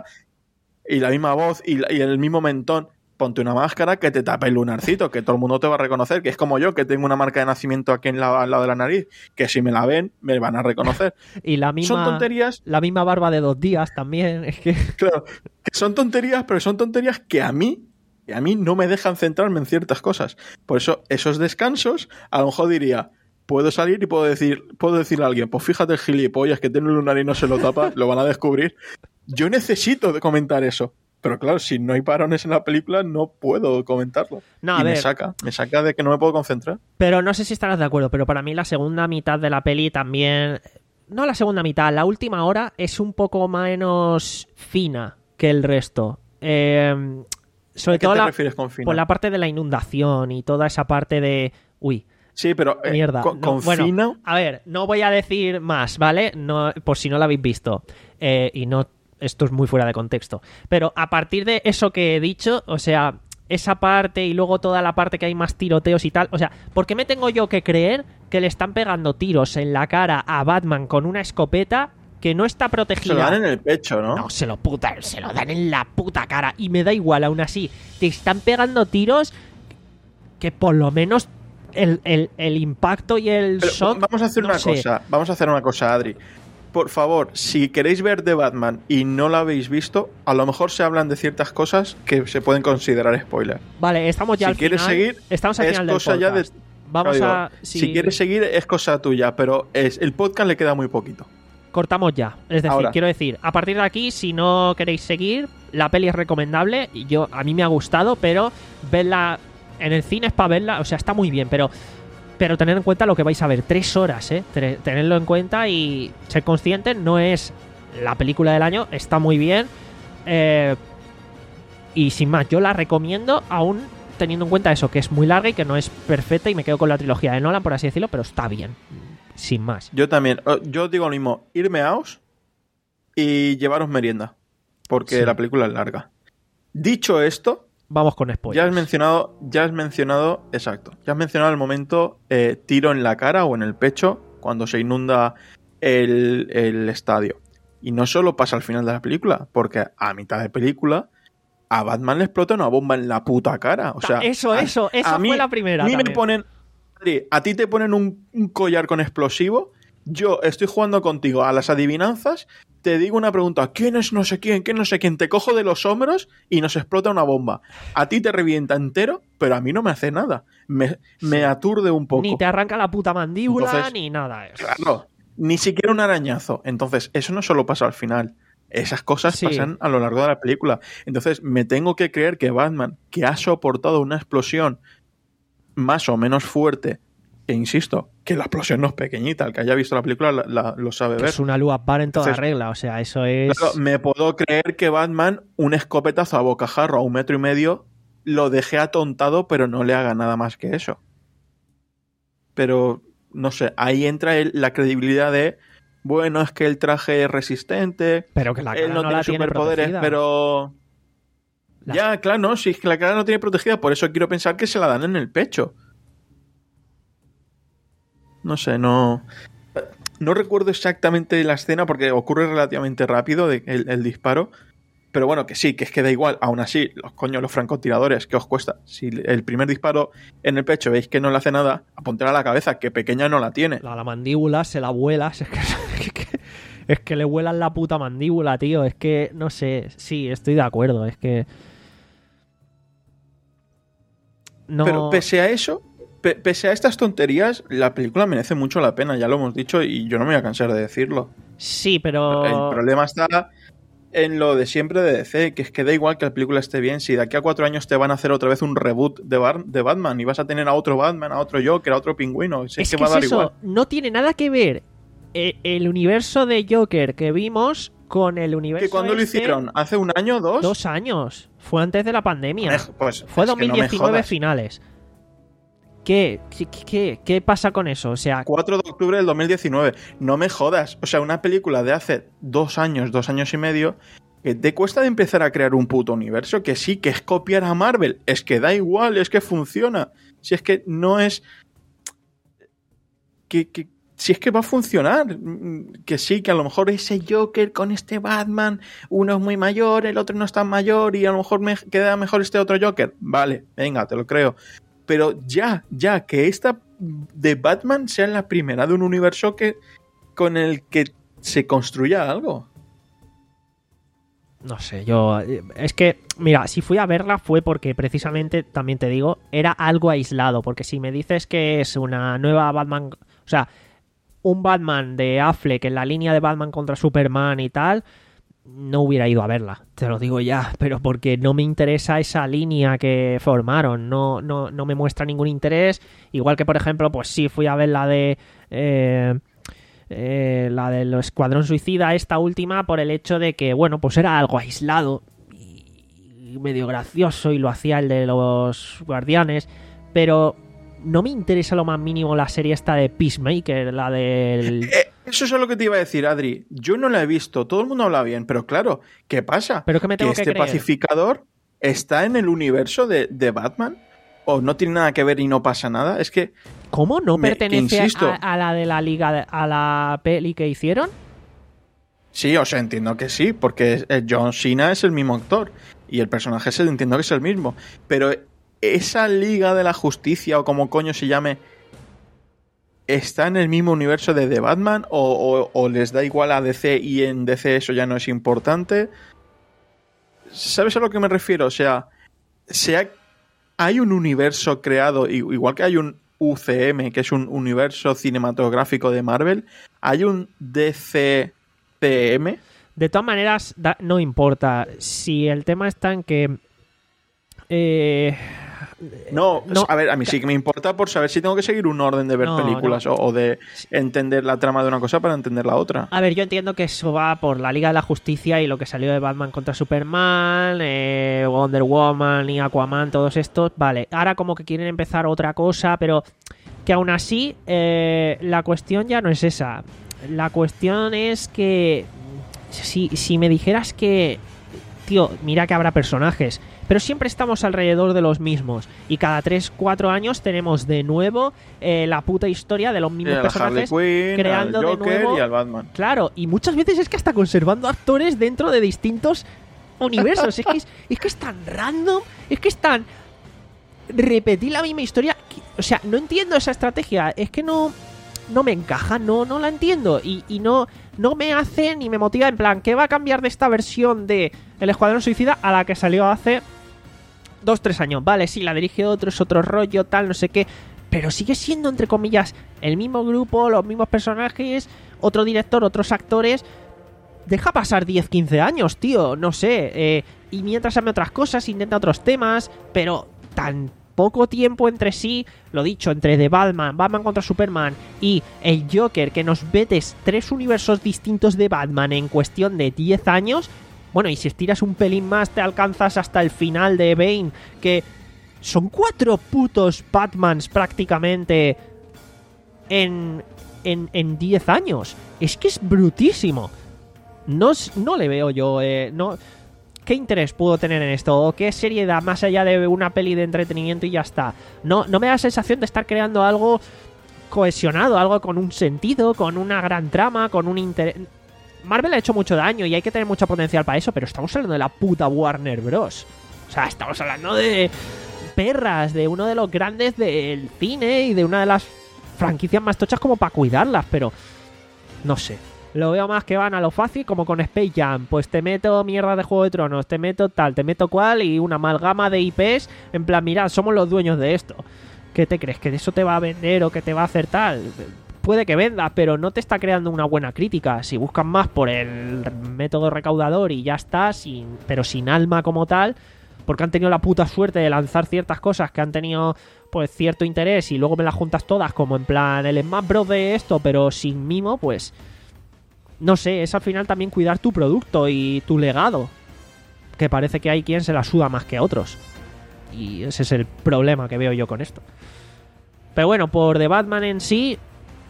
y la misma voz y, la- y el mismo mentón. Ponte una máscara que te tape el lunarcito, que todo el mundo te va a reconocer, que es como yo, que tengo una marca de nacimiento aquí en la, al lado de la nariz, que si me la ven, me van a reconocer. Y la misma, Son tonterías, la misma barba de dos días también, es que... claro, que son tonterías, pero son tonterías que a mí, que a mí no me dejan centrarme en ciertas cosas. Por eso, esos descansos, a lo mejor diría, puedo salir y puedo decir, puedo decirle a alguien, pues fíjate el gilipollas que tiene el lunar y no se lo tapa, lo van a descubrir. Yo necesito de comentar eso. Pero claro, si no hay parones en la película, no puedo comentarlo. No, a y me ver. saca, me saca de que no me puedo concentrar. Pero no sé si estarás de acuerdo, pero para mí la segunda mitad de la peli también... No la segunda mitad, la última hora es un poco menos fina que el resto. Eh, sobre ¿A qué todo te la, refieres con fina? por la parte de la inundación y toda esa parte de... Uy, Sí, pero eh, mierda. con, No, con bueno, fina... a ver, no voy a decir más, ¿vale? No, por si no la habéis visto. Eh, y no, esto es muy fuera de contexto. Pero a partir de eso que he dicho, o sea, esa parte y luego toda la parte que hay más tiroteos y tal, o sea, ¿por qué me tengo yo que creer que le están pegando tiros en la cara a Batman con una escopeta que no está protegida? Se lo dan en el pecho, ¿no? No, se lo puta, se lo dan en la puta cara. Y me da igual, aún así. Te están pegando tiros que por lo menos el, el, el impacto y el Pero shock. vamos a hacer no una sé. cosa, vamos a hacer una cosa, Adri. Por favor, si queréis ver The Batman y no la habéis visto, a lo mejor se hablan de ciertas cosas que se pueden considerar spoiler. Vale, estamos ya Si al quieres final. seguir, estamos al es final del cosa ya de- podcast. Vamos Claro, a. digo, Si, si quieres seguir es cosa tuya, pero es, el podcast le queda muy poquito. cortamos ya. Es decir, Ahora. quiero decir, a partir de aquí, si no queréis seguir, la peli es recomendable. Y yo, a mí me ha gustado, pero verla en el cine es para verla. O sea, está muy bien, pero. Pero tener en cuenta lo que vais a ver. Tres horas, ¿eh? Tre- Tenerlo en cuenta y ser consciente. No es la película del año. Está muy bien. Eh, y sin más, yo la recomiendo aún teniendo en cuenta eso, que es muy larga y que no es perfecta. Y me quedo con la trilogía de Nolan, por así decirlo, pero está bien. Sin más. Yo también, oh, yo digo lo mismo, irme aos y llevaros merienda, porque Sí. la película es larga. Dicho esto, Vamos con spoilers. ya has mencionado, ya has mencionado, exacto, ya has mencionado el momento eh, tiro en la cara o en el pecho cuando se inunda el, el estadio. Y no solo pasa al final de la película, porque a mitad de película a Batman le explota una bomba en la puta cara. O sea, eso, a- eso, esa a mí- fue la primera. A mí me también. ponen, Adri, a ti te ponen un, un collar con explosivo. Yo estoy jugando contigo a las adivinanzas. Te digo una pregunta, ¿quién es no sé quién? ¿Quién no sé quién? Te cojo de los hombros y nos explota una bomba. A ti te revienta entero, pero a mí no me hace nada. Me, me aturde un poco. Ni te arranca la puta mandíbula, Entonces, ni nada. de eso. Claro, ni siquiera un arañazo. Entonces, eso no solo pasa al final. Esas cosas Sí. pasan a lo largo de la película. Entonces, me tengo que creer que Batman, que ha soportado una explosión más o menos fuerte, que insisto, que la explosión no es pequeñita, el que haya visto la película la- la- lo sabe Que ver. es una luz bar en toda Entonces, regla, o sea, eso es... Claro, me puedo creer que Batman, un escopetazo a bocajarro a un metro y medio, lo deje atontado, pero no le haga nada más que eso. Pero, no sé, ahí entra el- la credibilidad de, bueno, es que el traje es resistente, Pero que la cara él no, no tiene la tiene superpoderes, protegida. pero... La- Ya, claro, no, si es que la cara no tiene protegida, por eso quiero pensar que se la dan en el pecho. No sé, no... No recuerdo exactamente la escena porque ocurre relativamente rápido de, el, el disparo. Pero bueno, que sí, que es que da igual. Aún así, los coños, los francotiradores, ¿qué os cuesta? Si el primer disparo en el pecho veis que no le hace nada, apuntar a la cabeza, que pequeña no la tiene. La, la mandíbula se la vuela. Es que, es que, es que le vuelan la puta mandíbula, tío. Es que, no sé. Sí, estoy de acuerdo. Es que... No... Pero pese a eso, pe- pese a estas tonterías, la película merece mucho la pena, ya lo hemos dicho y yo no me voy a cansar de decirlo. Sí, pero... El problema está en lo de siempre de D C, que es que da igual que la película esté bien, si de aquí a cuatro años te van a hacer otra vez un reboot de, Bar- de Batman y vas a tener a otro Batman, a otro Joker, a otro Pingüino, si es, Es que, que va a dar es eso, igual. no tiene nada que ver eh, el universo de Joker que vimos con el universo ¿Que cuando lo este, hicieron? ¿Hace un año o dos? Dos años. Fue antes de la pandemia. Eh, pues, Fue es que no me dos mil diecinueve jodas. finales. ¿Qué, qué, qué, ¿Qué pasa con eso? O sea, cuatro de octubre del dos mil diecinueve. No me jodas. O sea, una película de hace dos años, dos años y medio, que te cuesta de empezar a crear un puto universo, que sí, que es copiar a Marvel. Es que da igual, es que funciona. Si es que no es... Que, que, si es que va a funcionar. Que sí, que a lo mejor ese Joker con este Batman, uno es muy mayor, el otro no es tan mayor y a lo mejor me queda mejor este otro Joker. Vale, venga, te lo creo. Pero ya, ya, que esta de Batman sea la primera de un universo que con el que se construya algo. no sé, yo... Es que, mira, si fui a verla fue porque precisamente, también te digo, era algo aislado. Porque si me dices que es una nueva Batman... O sea, un Batman de Affleck en la línea de Batman contra Superman y tal... no hubiera ido a verla, te lo digo ya, pero porque no me interesa esa línea que formaron, no, no, no me muestra ningún interés, igual que por ejemplo, pues sí, fui a ver la de eh, eh, la del Escuadrón Suicida, esta última, por el hecho de que, bueno, pues era algo aislado y medio gracioso y lo hacía el de los Guardianes, pero no me interesa lo más mínimo la serie esta de Peacemaker, la del... Eh, eso es lo que te iba a decir, Adri. Yo no la he visto, todo el mundo habla bien, pero claro, ¿qué pasa? ¿Pero qué me tengo ¿Que que este creer? pacificador está en el universo de, de Batman? ¿O no tiene nada que ver y no pasa nada? Es que... ¿Cómo no Me- pertenece que insisto. a, a la de la liga, de- a la peli que hicieron? Sí, o sea, entiendo que sí, porque eh, John Cena es el mismo actor y el personaje se entiendo que es el mismo. Pero esa Liga de la Justicia, o como coño se llame, ¿está en el mismo universo de The Batman? ¿O, o- o les da igual a D C y en D C eso ya no es importante? ¿Sabes a lo que me refiero? O sea, sea hay un universo creado, i- igual que hay un U C M, que es un universo cinematográfico de Marvel, hay un D C C M. De todas maneras, da- no importa. Si el tema está en que... Eh, No, No. a ver, a mí sí que me importa por saber si tengo que seguir un orden de ver No, películas no. O, o de entender la trama de una cosa para entender la otra. a ver, yo entiendo que eso va por la Liga de la Justicia y lo que salió de Batman contra Superman, eh, Wonder Woman y Aquaman, todos estos. Vale, ahora como que quieren empezar otra cosa, pero que aún así eh, la cuestión ya no es esa. La cuestión es que si, si me dijeras que, tío, mira que habrá personajes, pero siempre estamos alrededor de los mismos y cada tres cuatro años tenemos de nuevo eh, la puta historia de los mismos Eh, a la Harley personajes Quinn, creando al de Joker nuevo- y al Batman. Claro, y muchas veces es que hasta conservando actores dentro de distintos universos. Es que es, es que es tan random, es que es tan... repetir la misma historia. que- o sea, no entiendo esa estrategia. Es que no, no me encaja, no, no la entiendo. Y, y no, no me hace ni me motiva en plan, ¿qué va a cambiar de esta versión de El Escuadrón Suicida a la que salió hace dos, tres años? Vale, sí, la dirige otro, es otro rollo, tal, no sé qué. Pero sigue siendo, entre comillas, el mismo grupo, los mismos personajes, otro director, otros actores. Deja pasar diez, quince años, tío, no sé. Eh, y mientras hazme otras cosas, intenta otros temas, pero tan poco tiempo entre sí, lo dicho, entre The Batman, Batman contra Superman y el Joker, que nos metes tres universos distintos de Batman en cuestión de diez años. Bueno, y si estiras un pelín más te alcanzas hasta el final de Bane, que son cuatro putos Batmans prácticamente en en, en diez años. Es que es brutísimo. No, no le veo yo... Eh, no ¿Qué interés puedo tener en esto? ¿O qué seriedad más allá de una peli de entretenimiento y ya está? No, no me da la sensación de estar creando algo cohesionado, algo con un sentido, con una gran trama, con un interés... Marvel ha hecho mucho daño y hay que tener mucho potencial para eso, pero estamos hablando de la puta Warner Bros. O sea, estamos hablando de perras, de uno de los grandes del cine y de una de las franquicias más tochas como para cuidarlas, pero no sé. Lo veo más que van a lo fácil, como con Space Jam. Pues te meto mierda de Juego de Tronos, te meto tal, te meto cual y una amalgama de I Pes. En plan, mirad, somos los dueños de esto. ¿Qué te crees? ¿Que eso te va a vender o que te va a hacer tal? Puede que venda, pero no te está creando una buena crítica. Si buscan más por el método recaudador y ya está, sin, pero sin alma como tal, porque han tenido la puta suerte de lanzar ciertas cosas que han tenido pues cierto interés y luego me las juntas todas como en plan el Smash Bros de esto, pero sin mimo, pues... No sé, es al final también cuidar tu producto y tu legado. Que parece que hay quien se la suda más que a otros. Y ese es el problema que veo yo con esto. Pero bueno, por The Batman en sí,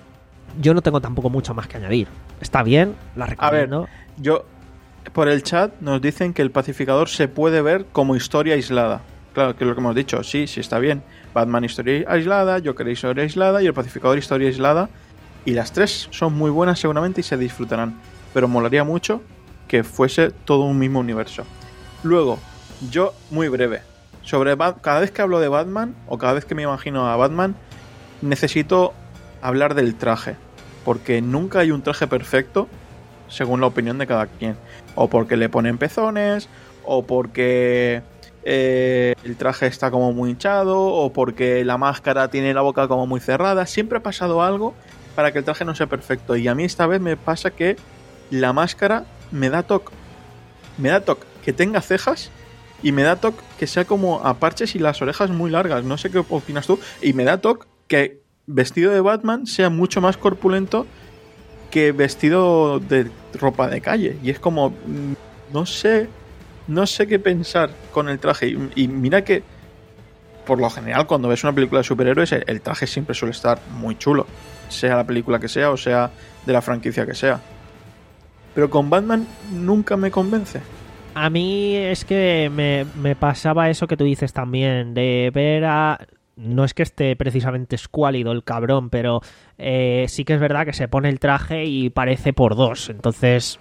yo no tengo tampoco mucho más que añadir. Está bien, la recomiendo. A ver, yo... Por el chat nos dicen que El Pacificador se puede ver como historia aislada. Claro, que es lo que hemos dicho. Sí, sí está bien. Batman historia aislada, Joker historia aislada y El Pacificador historia aislada. Y las tres son muy buenas seguramente y se disfrutarán. Pero molaría mucho que fuese todo un mismo universo. Luego, yo, muy breve. Sobre Bat- cada vez que hablo de Batman, o cada vez que me imagino a Batman, necesito hablar del traje. Porque nunca hay un traje perfecto, según la opinión de cada quien. O porque le ponen pezones, o porque eh, el traje está como muy hinchado, o porque la máscara tiene la boca como muy cerrada. Siempre ha pasado algo para que el traje no sea perfecto. Y a mí esta vez me pasa que la máscara me da toque. Me da toque que tenga cejas y me da toque que sea como a parches y las orejas muy largas. No sé qué opinas tú. Y me da toque que vestido de Batman sea mucho más corpulento que vestido de ropa de calle. Y es como... No sé... No sé qué pensar con el traje. Y, y mira que... Por lo general, cuando ves una película de superhéroes, el traje siempre suele estar muy chulo. Sea la película que sea o sea de la franquicia que sea. Pero con Batman nunca me convence. A mí es que me, me pasaba eso que tú dices también, de ver a... No es que esté precisamente escuálido el cabrón, pero eh, sí que es verdad que se pone el traje y parece por dos. Entonces...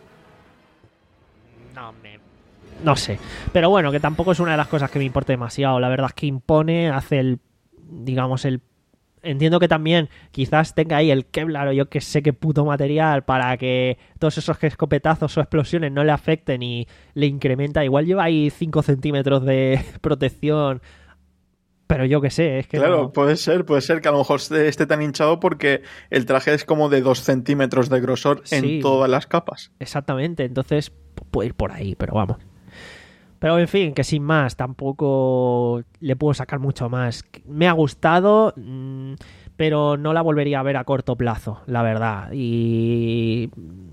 No, me... no sé. Pero bueno, que tampoco es una de las cosas que me importa demasiado. La verdad es que impone, hace el... digamos, el... Entiendo que también quizás tenga ahí el Kevlar o yo que sé qué puto material para que todos esos escopetazos o explosiones no le afecten y le incrementa. Igual lleva ahí cinco centímetros de protección, pero yo que sé, es que claro, no... puede ser, puede ser que a lo mejor esté, esté tan hinchado porque el traje es como de dos centímetros de grosor en Sí, todas las capas. Exactamente, entonces puede ir por ahí, pero vamos. Pero en fin, que sin más, tampoco le puedo sacar mucho más. Me ha gustado, mmm, pero no la volvería a ver a corto plazo, la verdad. Y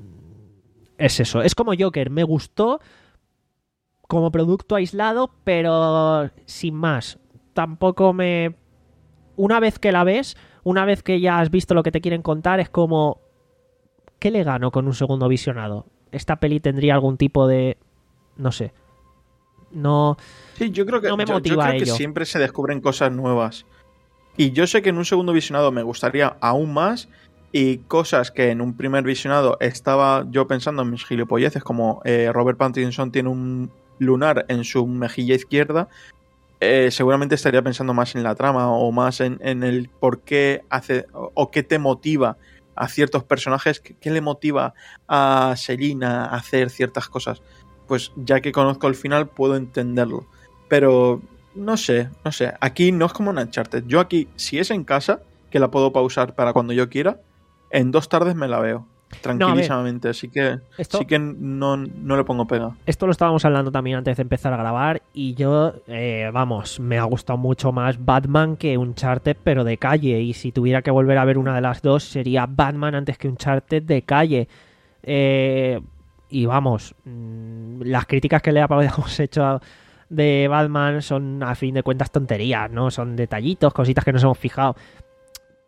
es eso, es como Joker, me gustó como producto aislado, pero sin más. Tampoco me... Una vez que la ves, una vez que ya has visto lo que te quieren contar, es como... ¿Qué le gano con un segundo visionado? ¿Esta peli tendría algún tipo de... no sé... No, sí, yo creo que, no me yo, motiva yo creo que ello. siempre se descubren cosas nuevas. Y yo sé que en un segundo visionado me gustaría aún más. Y cosas que en un primer visionado estaba yo pensando en mis gilipolleces, como eh, Robert Pattinson tiene un lunar en su mejilla izquierda. Eh, seguramente estaría pensando más en la trama o más en, en el por qué hace o, o qué te motiva a ciertos personajes, qué, qué le motiva a Selina a hacer ciertas cosas. Pues ya que conozco el final puedo entenderlo. Pero no sé, no sé. Aquí no es como en Uncharted. Yo aquí, si es en casa, que la puedo pausar para cuando yo quiera, en dos tardes me la veo. Tranquilísimamente. No, así que esto, sí que no, no le pongo pega. Esto lo estábamos hablando también antes de empezar a grabar. Y yo, eh, vamos, me ha gustado mucho más Batman que Uncharted, pero de calle. Y si tuviera que volver a ver una de las dos, sería Batman antes que Uncharted de calle. Eh... Y vamos, las críticas que le habíamos hecho de Batman son a fin de cuentas tonterías, ¿no? Son detallitos, cositas que nos hemos fijado.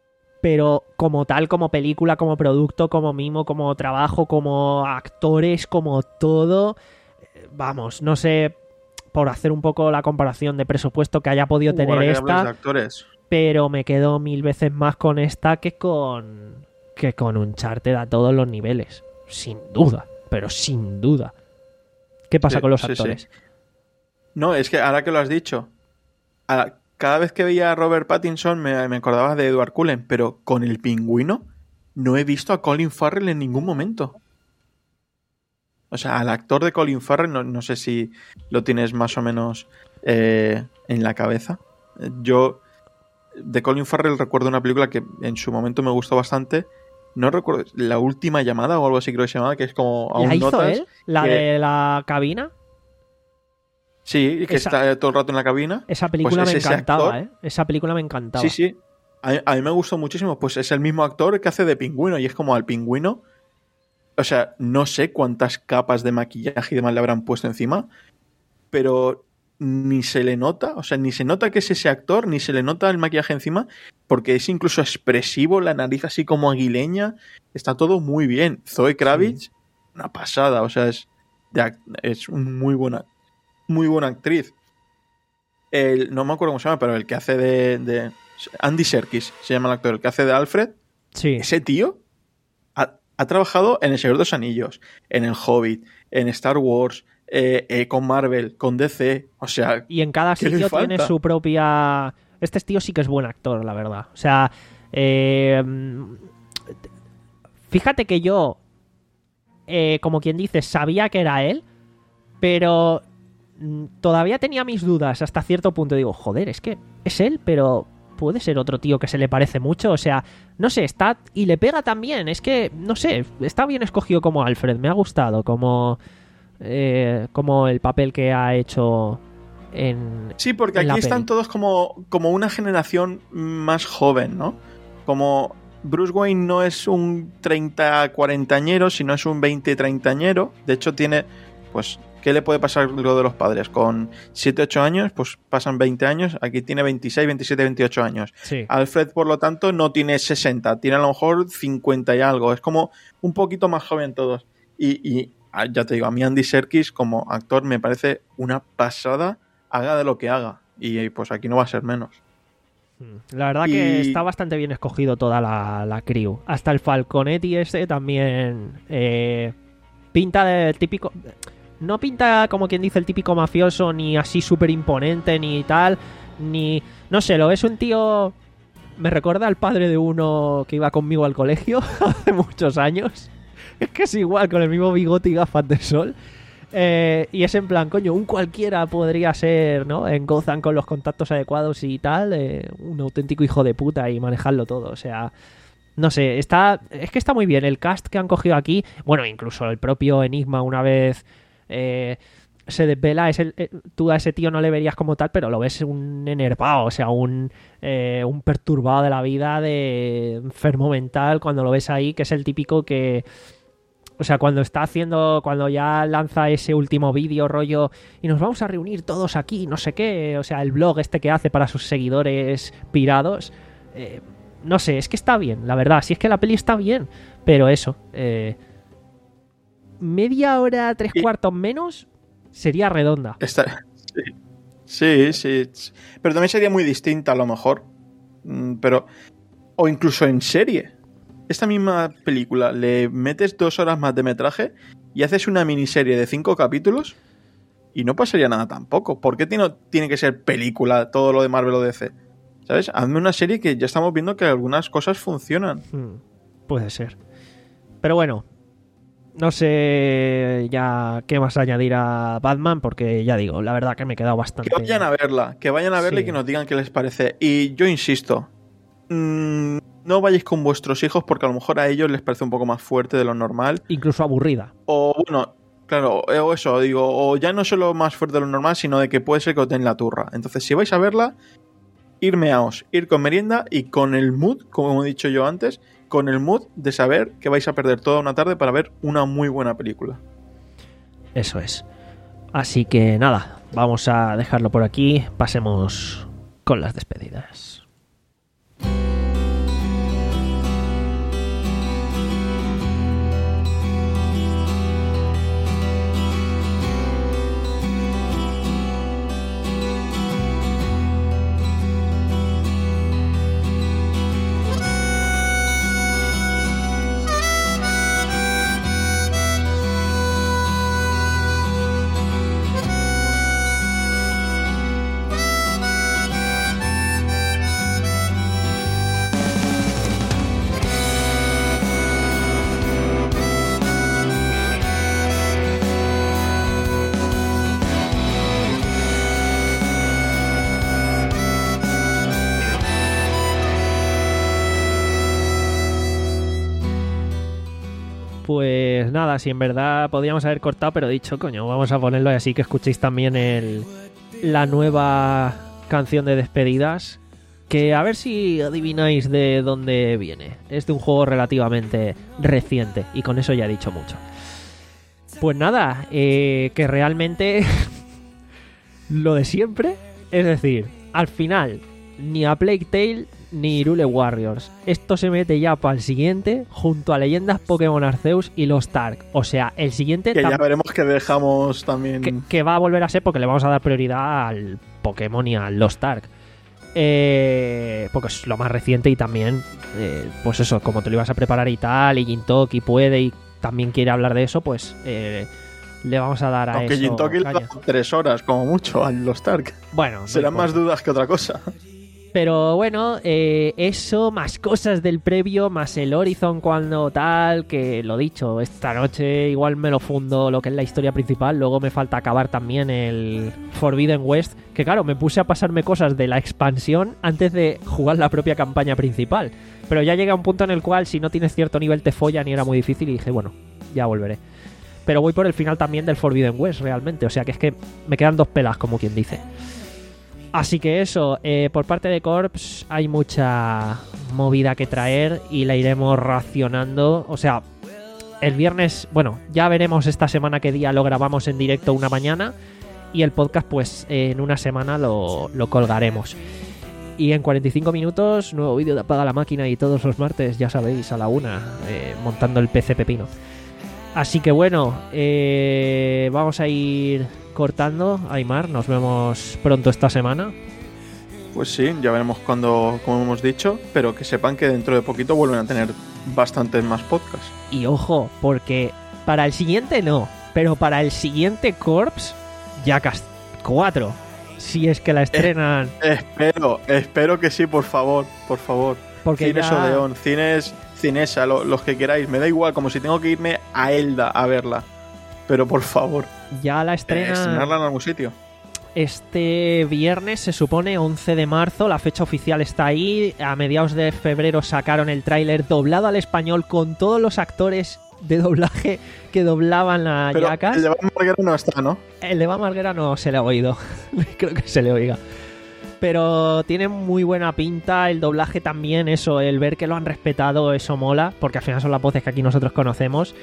pero como tal, como película, como producto, como mimo, como trabajo, como actores, como todo, vamos, no sé, por hacer un poco la comparación de presupuesto que haya podido Uh, tener ahora que hablas esta, de actores. pero me quedo mil veces más con esta que con que con Uncharted a todos los niveles, sin duda, pero sin duda. ¿Qué pasa Sí, con los sí, actores? sí. No, es que ahora que lo has dicho, a- cada vez que veía a Robert Pattinson me, me acordaba de Edward Cullen, pero con el Pingüino no he visto a Colin Farrell en ningún momento. O sea, al actor de Colin Farrell no, no sé si lo tienes más o menos eh, en la cabeza. Yo de Colin Farrell recuerdo una película que en su momento me gustó bastante. No recuerdo, La Última Llamada o algo así creo que se llamaba, que es como aún ¿La hizo notas él? ¿La que- de la cabina? Sí, que Esa- está todo el rato en la cabina. Esa película Pues me es ese encantaba, actor. ¿eh? Esa película me encantaba. Sí, sí. A, a mí me gustó muchísimo. Pues es el mismo actor que hace de Pingüino. Y es como al Pingüino. O sea, no sé cuántas capas de maquillaje y demás le habrán puesto encima. Pero ni se le nota. O sea, ni se nota que es ese actor, ni se le nota el maquillaje encima. Porque es incluso expresivo, la nariz así como aguileña. Está todo muy bien. Zoe Kravitz, una pasada. O sea, es, de act- es un muy buena, muy buena actriz. El, no me acuerdo cómo se llama, pero el que hace de, de Andy Serkis, se llama el actor, el que hace de Alfred. Sí. Ese tío ha, ha trabajado en El Señor de los Anillos, en El Hobbit, en Star Wars, eh, eh, con Marvel, con D C. O sea, Y en cada ¿qué le sitio falta? tiene su propia... Este tío sí que es buen actor, la verdad. O sea, eh, fíjate que yo, eh, como quien dice, sabía que era él, pero mm, todavía tenía mis dudas hasta cierto punto. Digo, joder, es que es él, pero puede ser otro tío que se le parece mucho. O sea, no sé, está... Y le pega también. Es que, no sé, está bien escogido como Alfred. Me ha gustado como... Eh, como el papel que ha hecho en... sí, porque en la aquí están peli. todos como, como una generación más joven, ¿no? Como Bruce Wayne no es un treinta cuarentañero, sino es un veinte treintañero. De hecho, tiene, pues, ¿qué le puede pasar lo de los padres? Con siete ocho años, pues pasan veinte años. Aquí tiene veintiséis, veintisiete, veintiocho años. Sí. Alfred, por lo tanto, no tiene sesenta, tiene a lo mejor cincuenta y algo. Es como un poquito más joven todos. Y, y ah, ya te digo, a mí Andy Serkis como actor me parece una pasada, haga de lo que haga. Y pues aquí no va a ser menos. La verdad que Y- está bastante bien escogido toda la, la crew. Hasta el Falconetti ese también eh, pinta de típico... No pinta como quien dice el típico mafioso, ni así súper imponente, ni tal, ni... No sé, lo ves un tío... Me recuerda al padre de uno que iba conmigo al colegio hace muchos años. Es que es igual, con el mismo bigote y gafas de sol. Eh, y es en plan, coño, un cualquiera podría ser, ¿no? En Gotham con los contactos adecuados y tal, eh, un auténtico hijo de puta y manejarlo todo. O sea, no sé, está, es que está muy bien el cast que han cogido aquí. Bueno, incluso el propio Enigma una vez eh, se desvela, es el, eh, tú a ese tío no le verías como tal, pero lo ves un enervado, o sea, un, eh, un perturbado de la vida, de enfermo mental, cuando lo ves ahí, que es el típico que... O sea, cuando está haciendo, cuando ya lanza ese último vídeo rollo y nos vamos a reunir todos aquí, no sé qué, o sea, el blog este que hace para sus seguidores pirados, eh, no sé, es que está bien, la verdad, sí es que la peli está bien, pero eso, eh, media hora, tres Y- cuartos menos sería redonda. Está... Sí. sí, sí. Pero también sería muy distinta a lo mejor. Mm, Pero... O incluso en serie. Esta misma película le metes dos horas más de metraje y haces una miniserie de cinco capítulos y no pasaría nada tampoco. ¿Por qué tiene, tiene que ser película todo lo de Marvel o D C? ¿Sabes? Hazme una serie que ya estamos viendo que algunas cosas funcionan. Hmm, puede ser. Pero bueno, no sé ya qué más añadir a Batman, porque ya digo, la verdad que me he quedado bastante... Que vayan a verla, que vayan a verla Sí. y que nos digan qué les parece. Y yo insisto, mmm, no vayáis con vuestros hijos porque a lo mejor a ellos les parece un poco más fuerte de lo normal. Incluso aburrida. O bueno, claro, o eso, digo, o ya no solo más fuerte de lo normal, sino de que puede ser que os den la turra. Entonces, si vais a verla, ir meaos, ir con merienda y con el mood, como he dicho yo antes, con el mood de saber que vais a perder toda una tarde para ver una muy buena película. Eso es. Así que nada, vamos a dejarlo por aquí. Pasemos con las despedidas. Pues nada, si en verdad podríamos haber cortado, pero he dicho, coño, vamos a ponerlo así que escuchéis también el, la nueva canción de despedidas, que a ver si adivináis de dónde viene. Es de un juego relativamente reciente y con eso ya he dicho mucho. Pues nada, eh, que realmente lo de siempre, es decir, al final ni a Plague Tale ni Hyrule Warriors. Esto se mete ya para el siguiente junto a Leyendas Pokémon Arceus y Lost Ark. O sea, el siguiente... Que tam- ya veremos que dejamos también... que, que va a volver a ser porque le vamos a dar prioridad al Pokémon y al Lost Ark. Eh, porque es lo más reciente y también, eh, pues eso, como te lo ibas a preparar y tal, y Jintoki puede y también quiere hablar de eso, pues eh, le vamos a dar a Aunque eso Jintoki le caña. da tres horas, como mucho, a los Stark. Bueno, no Serán importa. más dudas que otra cosa. Pero bueno, eh, eso, más cosas del previo, más el Horizon cuando tal, que lo dicho, esta noche igual me lo fundo lo que es la historia principal, luego me falta acabar también el Forbidden West, que claro, me puse a pasarme cosas de la expansión antes de jugar la propia campaña principal. Pero ya llega un punto en el cual si no tienes cierto nivel te follan y era muy difícil y dije, bueno, ya volveré. Pero voy por el final también del Forbidden West realmente, o sea que es que me quedan dos pelas como quien dice. Así que eso, eh, por parte de Corps hay mucha movida que traer y la iremos racionando. O sea, el viernes, bueno, ya veremos esta semana qué día lo grabamos en directo una mañana y el podcast pues eh, en una semana lo, lo colgaremos. Y en cuarenta y cinco minutos, nuevo vídeo de Apaga la Máquina y todos los martes, ya sabéis, a la una, eh, montando el P C Pepino. Así que bueno, eh, vamos a ir cortando. Aymar, nos vemos pronto esta semana. Pues sí, ya veremos cuando, como hemos dicho, pero que sepan que dentro de poquito vuelven a tener bastantes más podcasts. Y ojo, porque para el siguiente no, pero para el siguiente Corps, Jackass cuatro. Si es que la estrenan. Espero, espero que sí, por favor, por favor. Porque Cines ya- Odeón, Cines Cinesa, lo- los que queráis, me da igual, como si tengo que irme a Elda a verla. Pero por favor, Ya la eh, estrenan estrenarla en algún sitio. este viernes, se supone, once de marzo. La fecha oficial está ahí. A mediados de febrero sacaron el tráiler doblado al español con todos los actores de doblaje que doblaban a Pero Jackass. el de Batman Marguera no está, ¿no? El de Eva Marguera no se le ha oído. Creo que se le oiga. Pero tiene muy buena pinta. El doblaje también, eso. El ver que lo han respetado, eso mola. Porque al final son las voces que aquí nosotros conocemos.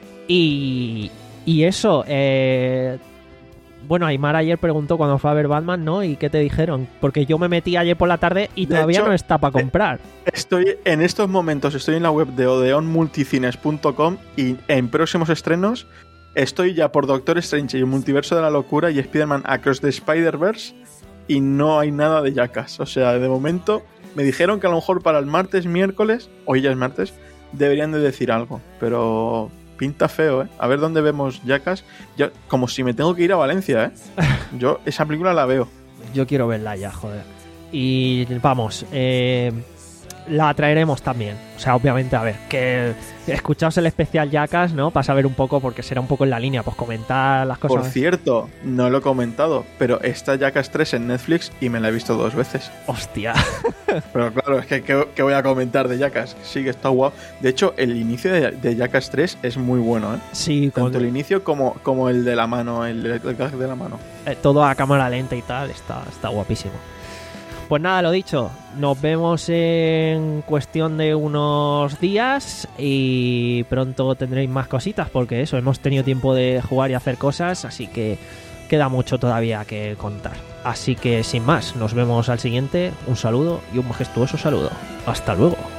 Y, y eso. Eh, bueno, Aymar ayer preguntó cuando fue a ver Batman, ¿no? ¿Y qué te dijeron? Porque yo me metí ayer por la tarde y De todavía hecho, no está para comprar. Estoy en estos momentos, estoy en la web de odeon multicines punto com y en próximos estrenos estoy ya por Doctor Strange y el Multiverso de la Locura y Spider-Man Across the Spider-Verse y no hay nada de Jackass. O sea, de momento me dijeron que a lo mejor para el martes, miércoles, hoy ya es martes, deberían de decir algo, pero pinta feo, ¿eh? A ver dónde vemos Jackass. Yo, como si me tengo que ir a Valencia, ¿eh? Yo esa película la veo. Yo quiero verla ya, joder. Y vamos, eh, la traeremos también. O sea, obviamente, a ver, que escuchaos el especial Jackass, ¿no? Para saber un poco, porque será un poco en la línea, pues comentar las cosas. Por cierto, no lo he comentado, pero está Jackass tres en Netflix y me la he visto dos veces. Hostia. Pero claro, es que ¿qué, qué voy a comentar de Jackass? Sí que está guapo. De hecho, el inicio de, de Jackass tres es muy bueno, ¿eh? Sí, con Tanto el inicio como, como el de la mano, el, el gag de la mano. eh, todo a cámara lenta y tal, está, está guapísimo. Pues nada, lo dicho, nos vemos en cuestión de unos días y pronto tendréis más cositas porque eso, hemos tenido tiempo de jugar y hacer cosas, así que queda mucho todavía que contar. Así que sin más, nos vemos al siguiente, un saludo y un majestuoso saludo. Hasta luego.